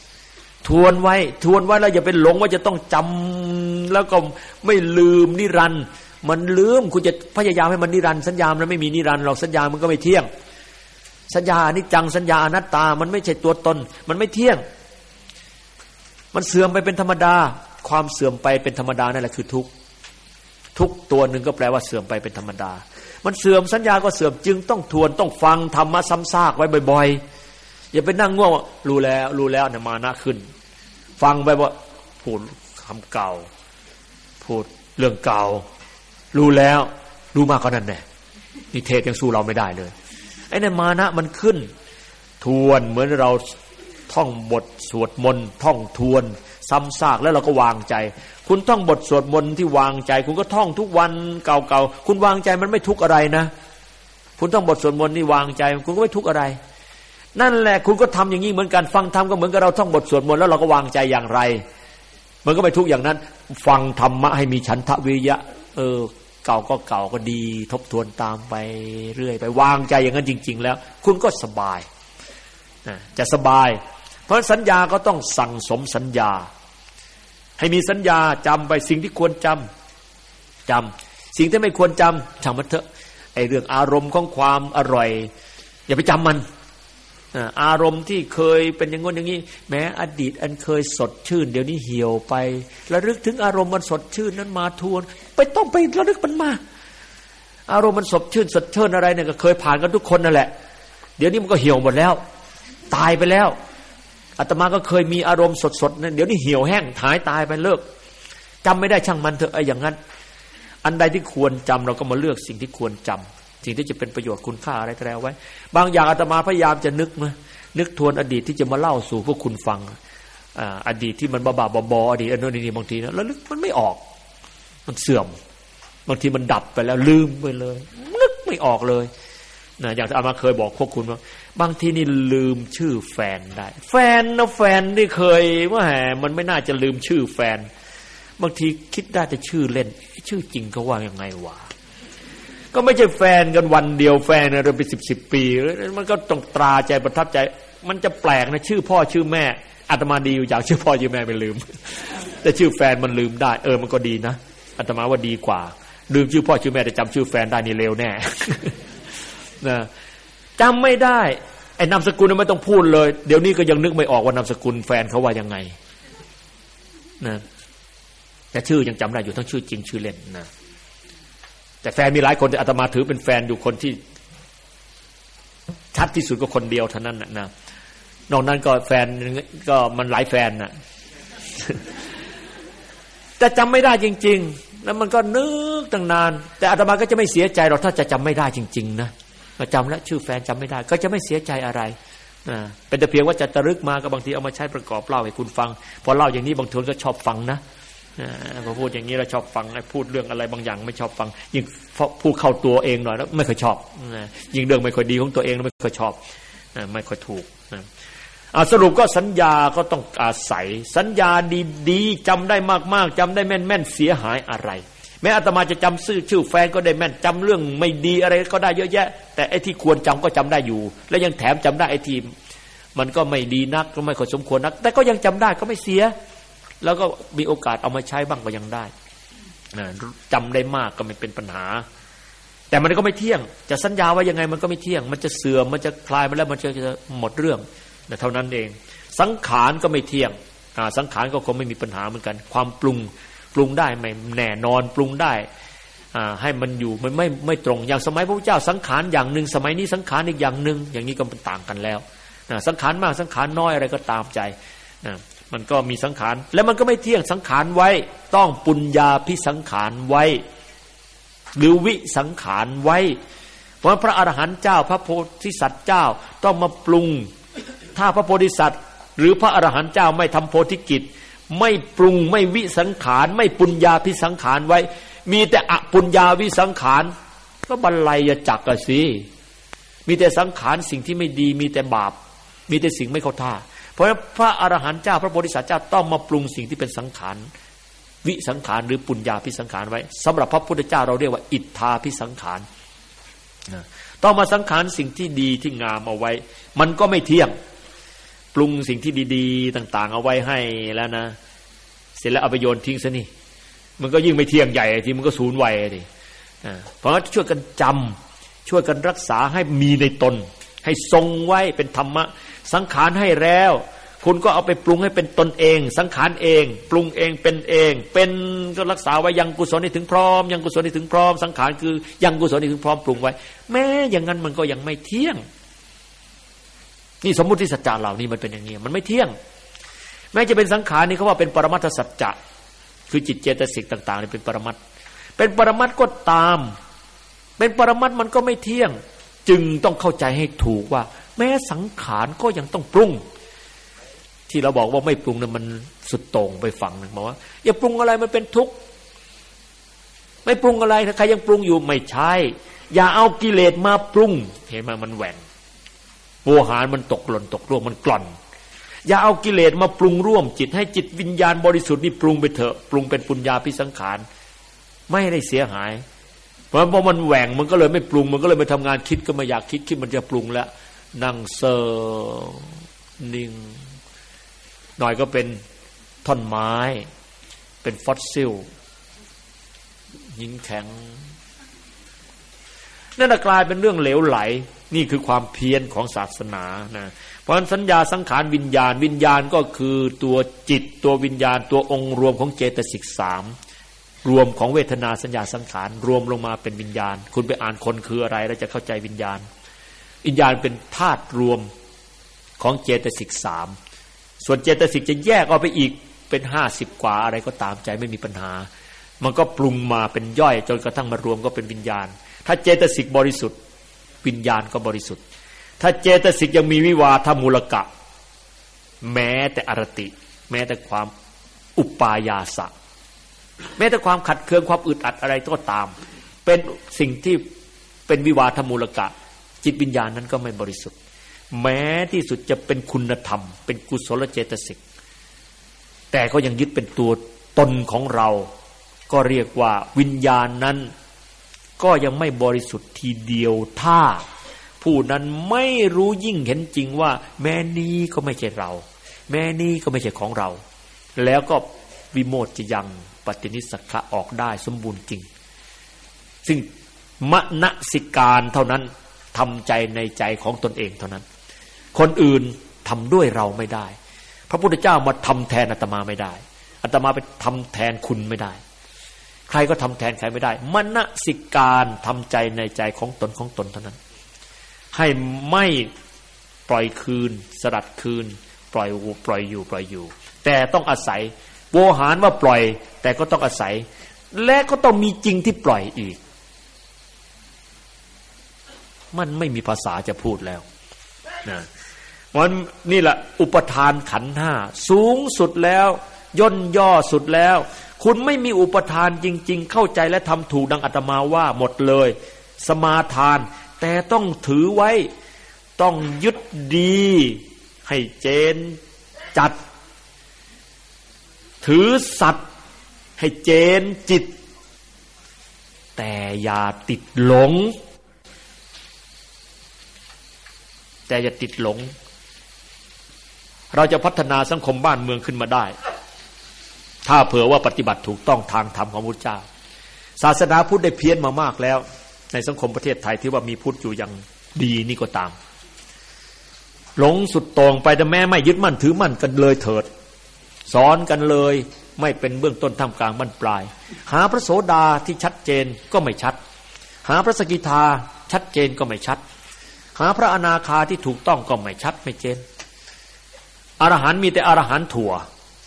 แล้วอย่าไปหลงว่าจะต้องจำแล้วก็ไม่ลืมนิรันดร์มันลืมคุณจะพยายามให้มันนิรันดร์สัญญามันไม่มีนิรันดร์หรอกสัญญามันก็ไม่เที่ยงสัญญาอนิจจังสัญญาอนัตตามันไม่ใช่ตัวตนมันไม่เที่ยงมันเสื่อมไปเป็นธรรมดาความเสื่อมไปเป็นธรรมดานั่นแหละคือทุกข์ตัวหนึ่งก็แปลว่าเสื่อมไปเป็นธรรมดามันเสื่อมสัญญาก็เสื่อมจึงต้องทวนต้องฟังธรรมะซ้ำซากไว้บ่อยๆอย่าไปนั่งง่วงว่ารู้แล้วเนี่ยมานะขึ้นฟังไปว่าพูดคำเก่าพูดเรื่องเก่ารู้แล้วรู้มากก็นั่นแหละนิเทศยังสู้เราไม่ได้เลยไอ้นั่นมานะมันขึ้นทวนเหมือนเราท่องบทสวดมนต์ท่องทวนซ้ำซากแล้วเราก็วางใจคุณท่องบทสวดมนต์ที่วางใจคุณก็ท่องทุกวันเก่าๆคุณวางใจมันไม่ทุกข์อะไรนะคุณท่องบทสวดมนต์นี่วางใจคุณก็ไม่ทุกข์อะไรนั่นแหละคุณก็ทำอย่างนี้เหมือนกันฟังธรรมก็เหมือนกับเราท่องบทสวดมนต์แล้วเราก็วางใจอย่างไรมันก็ไม่ทุกข์อย่างนั้นฟังธรรมะให้มีฉันทะวิริยะเก่าก็เก่าก็ดีทบทวนตามไปเรื่อยไปวางใจอย่างนั้นจริงๆแล้วคุณก็สบายจะสบายเพราะสัญญาก็ต้องสั่งสมสัญญาให้มีสัญญาจำไปสิ่งที่ควรจำสิ่งที่ไม่ควรจำช่างมันเถอะไอ้เรื่องอารมณ์ของความอร่อยอย่าไปจำมันอารมณ์ที่เคยเป็นอย่างงี้อย่างนี้แม้อดีตอันเคยสดชื่นเดี๋ยวนี้เหี่ยวไประลึกถึงอารมณ์มันสดชื่นนั้นมาทวนไปต้องไประลึกมันมาอารมณ์มันสดชื่นอะไรเนี่ยก็เคยผ่านกันทุกคนนั่นแหละเดี๋ยวนี้มันก็เหี่ยวหมดแล้วตายไปแล้วอาตมาก็เคยมีอารมณ์สดๆนั่นเดี๋ยวนี้เหี่ยวแห้งหายตายไปเลิกจำไม่ได้ช่างมันเถอะอย่างนั้นอันใดที่ควรจำเราก็มาเลือกสิ่งที่ควรจำสิ่งที่จะเป็นประโยชน์คุณค่าอะไรก็แล้วไว้บางอย่างอาตมาพยายามจะนึกทวนอดีตที่จะมาเล่าสู่พวกคุณฟังอดีตที่มันบ้าๆบอๆอดีตอันโน้นนี่บางทีนะแล้วมันไม่ออกมันเสื่อมบางทีมันดับไปแล้วลืมไปเลยนึกไม่ออกเลยนะอย่างที่อาตมาเคยบอกพวกคุณว่าบางทีนี่ลืมชื่อแฟนได้แฟนที่เคยว่าแหมมันไม่น่าจะลืมชื่อแฟนบางทีคิดได้แต่ชื่อเล่นชื่อจริงเขาว่ายังไงวะก็ไม่ใช่แฟนกันวันเดียวแฟนเราเป็น10 ปีมันก็ต้องตราใจประทับใจมันจะแปลกนะชื่อพ่อชื่อแม่อาตมาดีอยู่จากชื่อพ่อชื่อแม่ไม่ลืมแต่ชื่อแฟนมันลืมได้มันก็ดีนะอาตมาว่าดีกว่าลืมชื่อพ่อชื่อแม่แต่จำชื่อแฟนได้นี่เลวแน่นะจำไม่ได้ไอ้นามสกุลไม่ต้องพูดเลยเดี๋ยวนี้ก็ยังนึกไม่ออกว่านามสกุลแฟนเขาว่ายังไงนะแต่ชื่อยังจำได้อยู่ทั้งชื่อจริงชื่อเล่นนะแต่แฟนมีหลายคนแต่อาตมาถือเป็นแฟนอยู่คนที่ชัดที่สุดก็คนเดียวเท่านั้นนะนอกนั้นก็แฟนก็มันหลายแฟนนะแต่จำไม่ได้จริงๆแล้วมันก็นึกตั้งนานแต่อาตมาก็จะไม่เสียใจหรอกถ้าจะจำไม่ได้จริงๆนะจำแล้วชื่อแฟนจำไม่ได้ก็จะไม่เสียใจอะไรเป็นแต่เพียงว่าจะตรึกมาก็บางทีเอามาใช้ประกอบเล่าให้คุณฟังพอเล่าอย่างนี้บางทีก็ชอบฟังนะพอพูดอย่างนี้เราชอบฟังพูดเรื่องอะไรบางอย่างไม่ชอบฟังยิ่งพูดเข้าตัวเองหน่อยแล้วไม่ค่อยชอบยิ่งเรื่องไม่ค่อยดีของตัวเองไม่ค่อยชอบไม่ค่อยถูกสรุปก็สัญญาก็ต้องอาศัยสัญญาดีๆจำได้มากๆจำได้แม่นๆเสียหายอะไรแม้อาตมาจะจำชื่อแฟนก็ได้แม่นจำเรื่องไม่ดีอะไรก็ได้เยอะแยะแต่ไอ้ที่ควรจำก็จำได้อยู่และยังแถมจำได้ไอ้ที่มันก็ไม่ดีนักก็ไม่ค่อยสมควรนักแต่ก็ยังจำได้ก็ไม่เสียแล้วก็มีโอกาสเอามาใช้บ้างก็ยังได้จำได้มากก็ไม่เป็นปัญหาแต่มันก็ไม่เที่ยงจะสัญญาว่ายังไงมันก็ไม่เที่ยงมันจะเสื่อมมันจะคลายไปแล้วมันจะหมดเรื่องเท่านั้นเองสังขารก็ไม่เที่ยงสังขารก็คงไม่มีปัญหาเหมือนกันความปรุงได้ไม่แน่นอนปรุงได้ให้มันอยู่มันไม่ตรงอย่างสมัยพระพุทธเจ้าสังขารอย่างนึงสมัยนี้สังขารอีกอย่างนึงอย่างนี้ก็เป็นต่างกันแล้วสังขารมากสังขารน้อยอะไรก็ตามใจมันก็มีสังขารแล้วมันก็ไม่เที่ยงสังขารไว้ต้องปุญญาภิสังขารไว้หรือวิสังขารไว้เพราะพระอรหันต์เจ้าพระโพธิสัตว์เจ้าต้องมาปรุงถ้าพระโพธิสัตว์หรือพระอรหันต์เจ้าไม่ทำโพธิกิจไม่ปรุงไม่วิสังขารไม่ปุญญาภิสังขารไว้มีแต่อปุญญาวิสังขารก็บรรลัยจักรสิมีแต่สังขารสิ่งที่ไม่ดีมีแต่บาปมีแต่สิ่งไม่เข้าท่าเพราะพระอรหันต์เจ้าพระโพธิสัตว์เจ้าต้องมาปรุงสิ่งที่เป็นสังขารวิสังขารหรือปุญญาภิสังขารไว้สำหรับพระพุทธเจ้าเราเรียกว่าอิทธาภิสังขารต้องมาสังขารสิ่งที่ดีที่งามเอาไว้มันก็ไม่เที่ยงปรุงสิ่งที่ดีๆต่างๆเอาไว้ให้แล้วนะเสร็จแล้วเอาไปโยนทิ้งซะนี่มันก็ยิ่งไม่เที่ยงใหญ่ทีมันก็สูญวัยดิเพราะฉะนั้นช่วยกันจำช่วยกันรักษาให้มีในตนให้ทรงไว้เป็นธรรมะสังขารให้แล้วคุณก็เอาไปปรุงให้เป็นตนเองสังขารเองปรุงเองเป็นก็รักษาไว้ยังกุศลให้ถึงพร้อมยังกุศลให้ถึงพร้อมสังขารคือยังกุศลให้ถึงพร้อมปรุงไว้แม้อย่างนั้นมันก็ยังไม่เที่ยงนี่สมมุติสัจจะเหล่านี้มันเป็นอย่างนี้มันไม่เที่ยงแม้จะเป็นสังขารนี่เขาว่าเป็นปรมัตถสัจจะคือจิตเจตสิกต่างๆนี่เป็นปรมัตถ์ก็ตามเป็นปรมัตถ์มันก็ไม่เที่ยงจึงต้องเข้าใจให้ถูกว่าแม้สังขารก็ยังต้องปรุงที่เราบอกว่าไม่ปรุงนั้นมันสุดโต่งไปฝั่งนึงบอกว่าอย่าปรุงอะไรมันเป็นทุกข์ไม่ปรุงอะไรถ้าใครยังปรุงอยู่ไม่ใช่อย่าเอากิเลสมาปรุงเห็นไหมมันแหว่งโวหารมันตกหล่นตกร่วงมันกล่อนอย่าเอากิเลสมาปรุงร่วมจิตให้จิตวิญญาณบริสุทธิ์นี่ปรุงไปเถอะปรุงเป็นปุญญาภิสังขารไม่ได้เสียหายเพราะมันแหว่งมันก็เลยไม่ปรุงมันก็เลยไม่ทำงานคิดก็ไม่อยากคิดมันจะปรุงแล้วนั่งเซอนิ่งหน่อยก็เป็นท่อนไม้เป็นฟอสซิลหินแข็งนั่นกลายเป็นเรื่องเหลวไหลนี่คือความเพี้ยนของศาสนานะเพราะฉะนั้นสัญญาสังขารวิญญาณวิญญาณก็คือตัวจิตตัววิญญาณตัวองค์รวมของเจตสิก3รวมของเวทนาสัญญาสังขารรวมลงมาเป็นวิญญาณคุณไปอ่านคนคืออะไรแล้วจะเข้าใจวิญญาณวิญญาณเป็นธาตุรวมของเจตสิก3ส่วนเจตสิกจะแยกออกไปอีกเป็น50กว่าอะไรก็ตามใจไม่มีปัญหามันก็ปรุงมาเป็นย่อยจนกระทั่งมารวมก็เป็นวิญญาณถ้าเจตสิกบริสุทธิ์วิญญาณก็บริสุทธิ์ถ้าเจตสิกยังมีวิวาทมูลกะแม้แต่อรติแม้แต่ความอุปายาสะแม้แต่ความขัดเคืองความอึดอัดอะไรก็ตามเป็นสิ่งที่เป็นวิวาทมูลกะจิตวิญญาณนั้นก็ไม่บริสุทธิ์แม้ที่สุดจะเป็นคุณธรรมเป็นกุศลเจตสิกแต่ก็ยังยึดเป็นตัวตนของเราก็เรียกว่าวิญญาณนั้นก็ยังไม่บริสุทธิ์ทีเดียวถ้าผู้นั้นไม่รู้ยิ่งเห็นจริงว่าแม้นี้ก็ไม่ใช่เราแม้นี้ก็ไม่ใช่ของเราแล้วก็วิโมชฌยังปฏินิสสักขะออกได้สมบูรณ์จริงซึ่งมนสิการเท่านั้นทำใจในใจของตนเองเท่านั้นคนอื่นทำด้วยเราไม่ได้พระพุทธเจ้ามาทำแทนอาตมาไม่ได้อาตมาไปทำแทนคุณไม่ได้ใครก็ทำแทนใครไม่ได้มนสิการทำใจในใจของตนเท่านั้นให้ไม่ปล่อยคืนสลัดคืนปล่อยอยู่แต่ต้องอาศัยโวหารว่าปล่อยแต่ก็ต้องอาศัยและก็ต้องมีจริงที่ปล่อยอีกมันไม่มีภาษาจะพูดแล้วนะมันนี่แหละอุปทานขันธ์5สูงสุดแล้วย่นย่อสุดแล้วคุณไม่มีอุปทานจริงๆเข้าใจและทำถูกดังอาตมาว่าหมดเลยสมาทานแต่ต้องถือไว้ต้องยึดดีให้เจนจัดถือสัตย์ให้เจนจิตแต่อย่าติดหลงเราจะพัฒนาสังคมบ้านเมืองขึ้นมาได้ถ้าเผื่อว่าปฏิบัติถูกต้องทางธรรมของพระพุทธเจ้าศาสนาพุทธได้เพี้ยนมามากแล้วในสังคมประเทศไทยที่ว่ามีพุทธอยู่อย่างดีนี่ก็ตามหลงสุดโต่งไปแต่แม้ไม่ยึดมั่นถือมั่นกันเลยเถิดสอนกันเลยไม่เป็นเบื้องต้นท่ามกลางบรรปลายหาพระโสดาที่ชัดเจนก็ไม่ชัดหาพระสกิทาชัดเจนก็ไม่ชัดหาพระอนาคาที่ถูกต้องก็ไม่ชัดไม่เจนอรหันต์มีแต่อรหันต์ถั่ว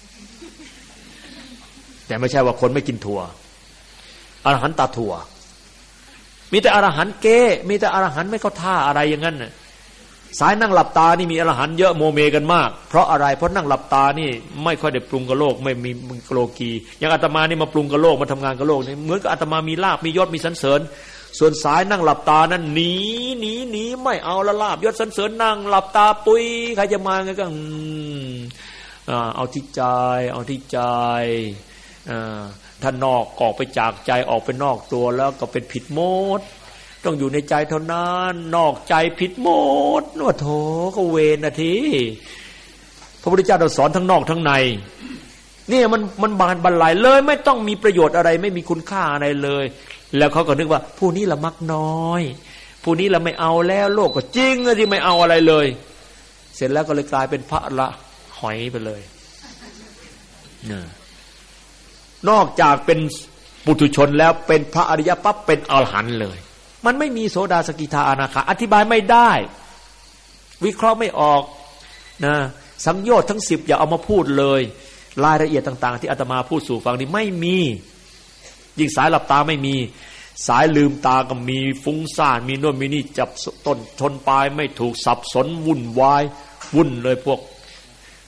แต่ไม่ใช่ว่าคนไม่กินถั่วอรหันต์ตาถั่วมีแต่อรหันต์เก้มีแต่อรหันต์ไม่เข้าท่าอะไรอย่างนั้นน่ะสายนั่งหลับตานี่มีอรหันต์เยอะโมเมกันมากเพราะอะไรเพราะนั่งหลับตานี่ไม่ค่อยได้ปรุงกับโลกไม่มีโลกีอย่างอาตมานี่มาปรุงกับโลกมาทำงานกับโลกนี่เหมือนกับอาตมามีลาภมียศมีสรรเสริญส่วนสายนั่งหลับตานั้นหนีไม่เอาละลาภยศสรรเสริญนั่งหลับตาปุ้ยใครจะมาไงก็เอาที่ใจถ้านอกออกไปจากใจออกไปนอกตัวแล้วก็เป็นผิดหมดต้องอยู่ในใจเท่านั้นนอกใจผิดหมดว่าโถก็เวรนะทีพระพุทธเจ้าสอนทั้งนอกทั้งในนี่มันบานบรรลัยเลยไม่ต้องมีประโยชน์อะไรไม่มีคุณค่าอะไรเลยแล้วเขาก็นึกว่าผู้นี้ละมักน้อยผู้นี้ละไม่เอาแล้วโลกก็จริงที่ไม่เอาอะไรเลยเสร็จแล้วก็เลยกลายเป็นพระละหอยไปเลยนอกจากเป็นปุถุชนแล้วเป็นพระอริยปั๊บเป็นอรหันต์เลยมันไม่มีโสดาสกิทาอนาคาอธิบายไม่ได้วิเคราะห์ไม่ออกนะสังโยชน์ทั้ง10อย่าเอามาพูดเลยรายละเอียดต่างๆที่อาตมาพูดสู่ฟังนี่ไม่มียิ่งสายหลับตาไม่มีสายลืมตาก็มีฟุ้งซ่านมีโน่นมีนี่จับต้นชนปลายไม่ถูกสับสนวุ่นวายวุ่นเลยพวก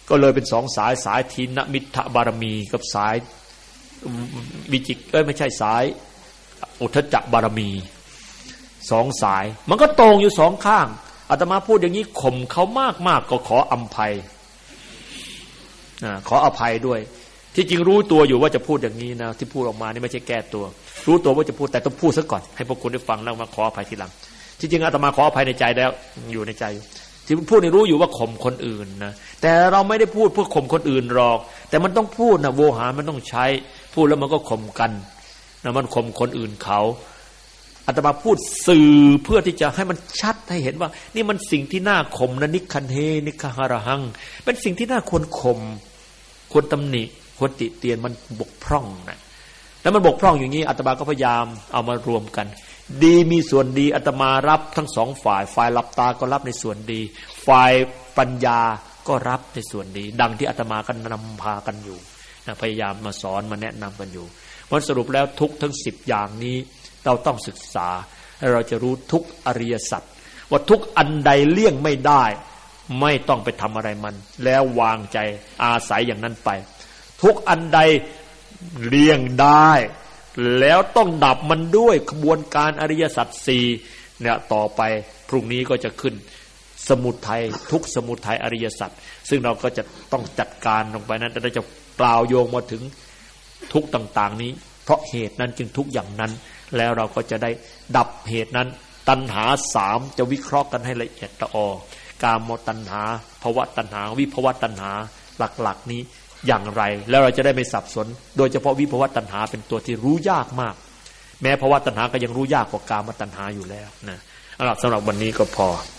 ก็เลยเป็นสองสายสายทีนมิทธบารมีกับสายวิจิกไม่ใช่สายอุทธัจจบารมีสองสายมันก็ตรงอยู่สองข้างอาตมาพูดอย่างนี้ข่มเขามากๆก็ขออภัยขออภัยด้วยที่จริงรู้ตัวอยู่ว่าจะพูดอย่างนี้นะที่พูดออกมานี่ไม่ใช่แก้ตัวรู้ตัวว่าจะพูดแต่ต้องพูดซะก่อนให้พวกคุณได้ฟังแล้วมาขออภัยทีหลังที่จริงอาตมาขออภัยในใจแล้วอยู่ในใจที่พูดนี่รู้อยู่ว่าข่มคนอื่นนะแต่เราไม่ได้พูดเพื่อข่มคนอื่นหรอกแต่มันต้องพูดนะโวหารมันต้องใช้พูดแล้วมันก็ข่มกันนะมันข่มคนอื่นเขาอาตมาพูดสื่อเพื่อที่จะให้มันชัดให้เห็นว่านี่มันสิ่งที่น่าข่มนะนิคันเฮนิคหารหังเป็นสิ่งที่น่าควรข่มควรตำหนิควรติเตียนมันบกพร่องนะแล้วมันบกพร่องอย่างนี้อาตมาก็พยายามเอามารวมกันดีมีส่วนดีอาตมารับทั้งสองฝ่ายฝ่ายหลับตาก็รับในส่วนดีฝ่ายปัญญาก็รับในส่วนดีดังที่อาตมาก็นำพากันอยู่นะพยายามมาสอนมาแนะนำกันอยู่เพราะสรุปแล้วทุกทั้ง10อย่างนี้เราต้องศึกษาและเราจะรู้ทุกอริยสัจว่าทุกอันใดเลี่ยงไม่ได้ไม่ต้องไปทำอะไรมันแล้ววางใจอาศัยอย่างนั้นไปทุกอันใดเลี่ยงได้แล้วต้องดับมันด้วยขบวนการอริยสัจ4เนี่ยต่อไปพรุ่งนี้ก็จะขึ้นสมุทัยทุกสมุทัยอริยสัจซึ่งเราก็จะต้องจัดการลงไปนั้นเราจะกล่าวโยงมาถึงทุกต่างๆนี้เพราะเหตุนั้นจึงทุกอย่างนั้นแล้วเราก็จะได้ดับเหตุนั้นตัณหา3จะวิเคราะห์กันให้ละเอียดละออกามตัณหาภวตัณหาวิภวตัณหาหลักๆนี้อย่างไรแล้วเราจะได้ไม่สับสนโดยเฉพาะวิภวตัณหาเป็นตัวที่รู้ยากมากแม้ภวตัณหาก็ยังรู้ยากกว่ากามตัณหาอยู่แล้วนะสำหรับวันนี้ก็พอ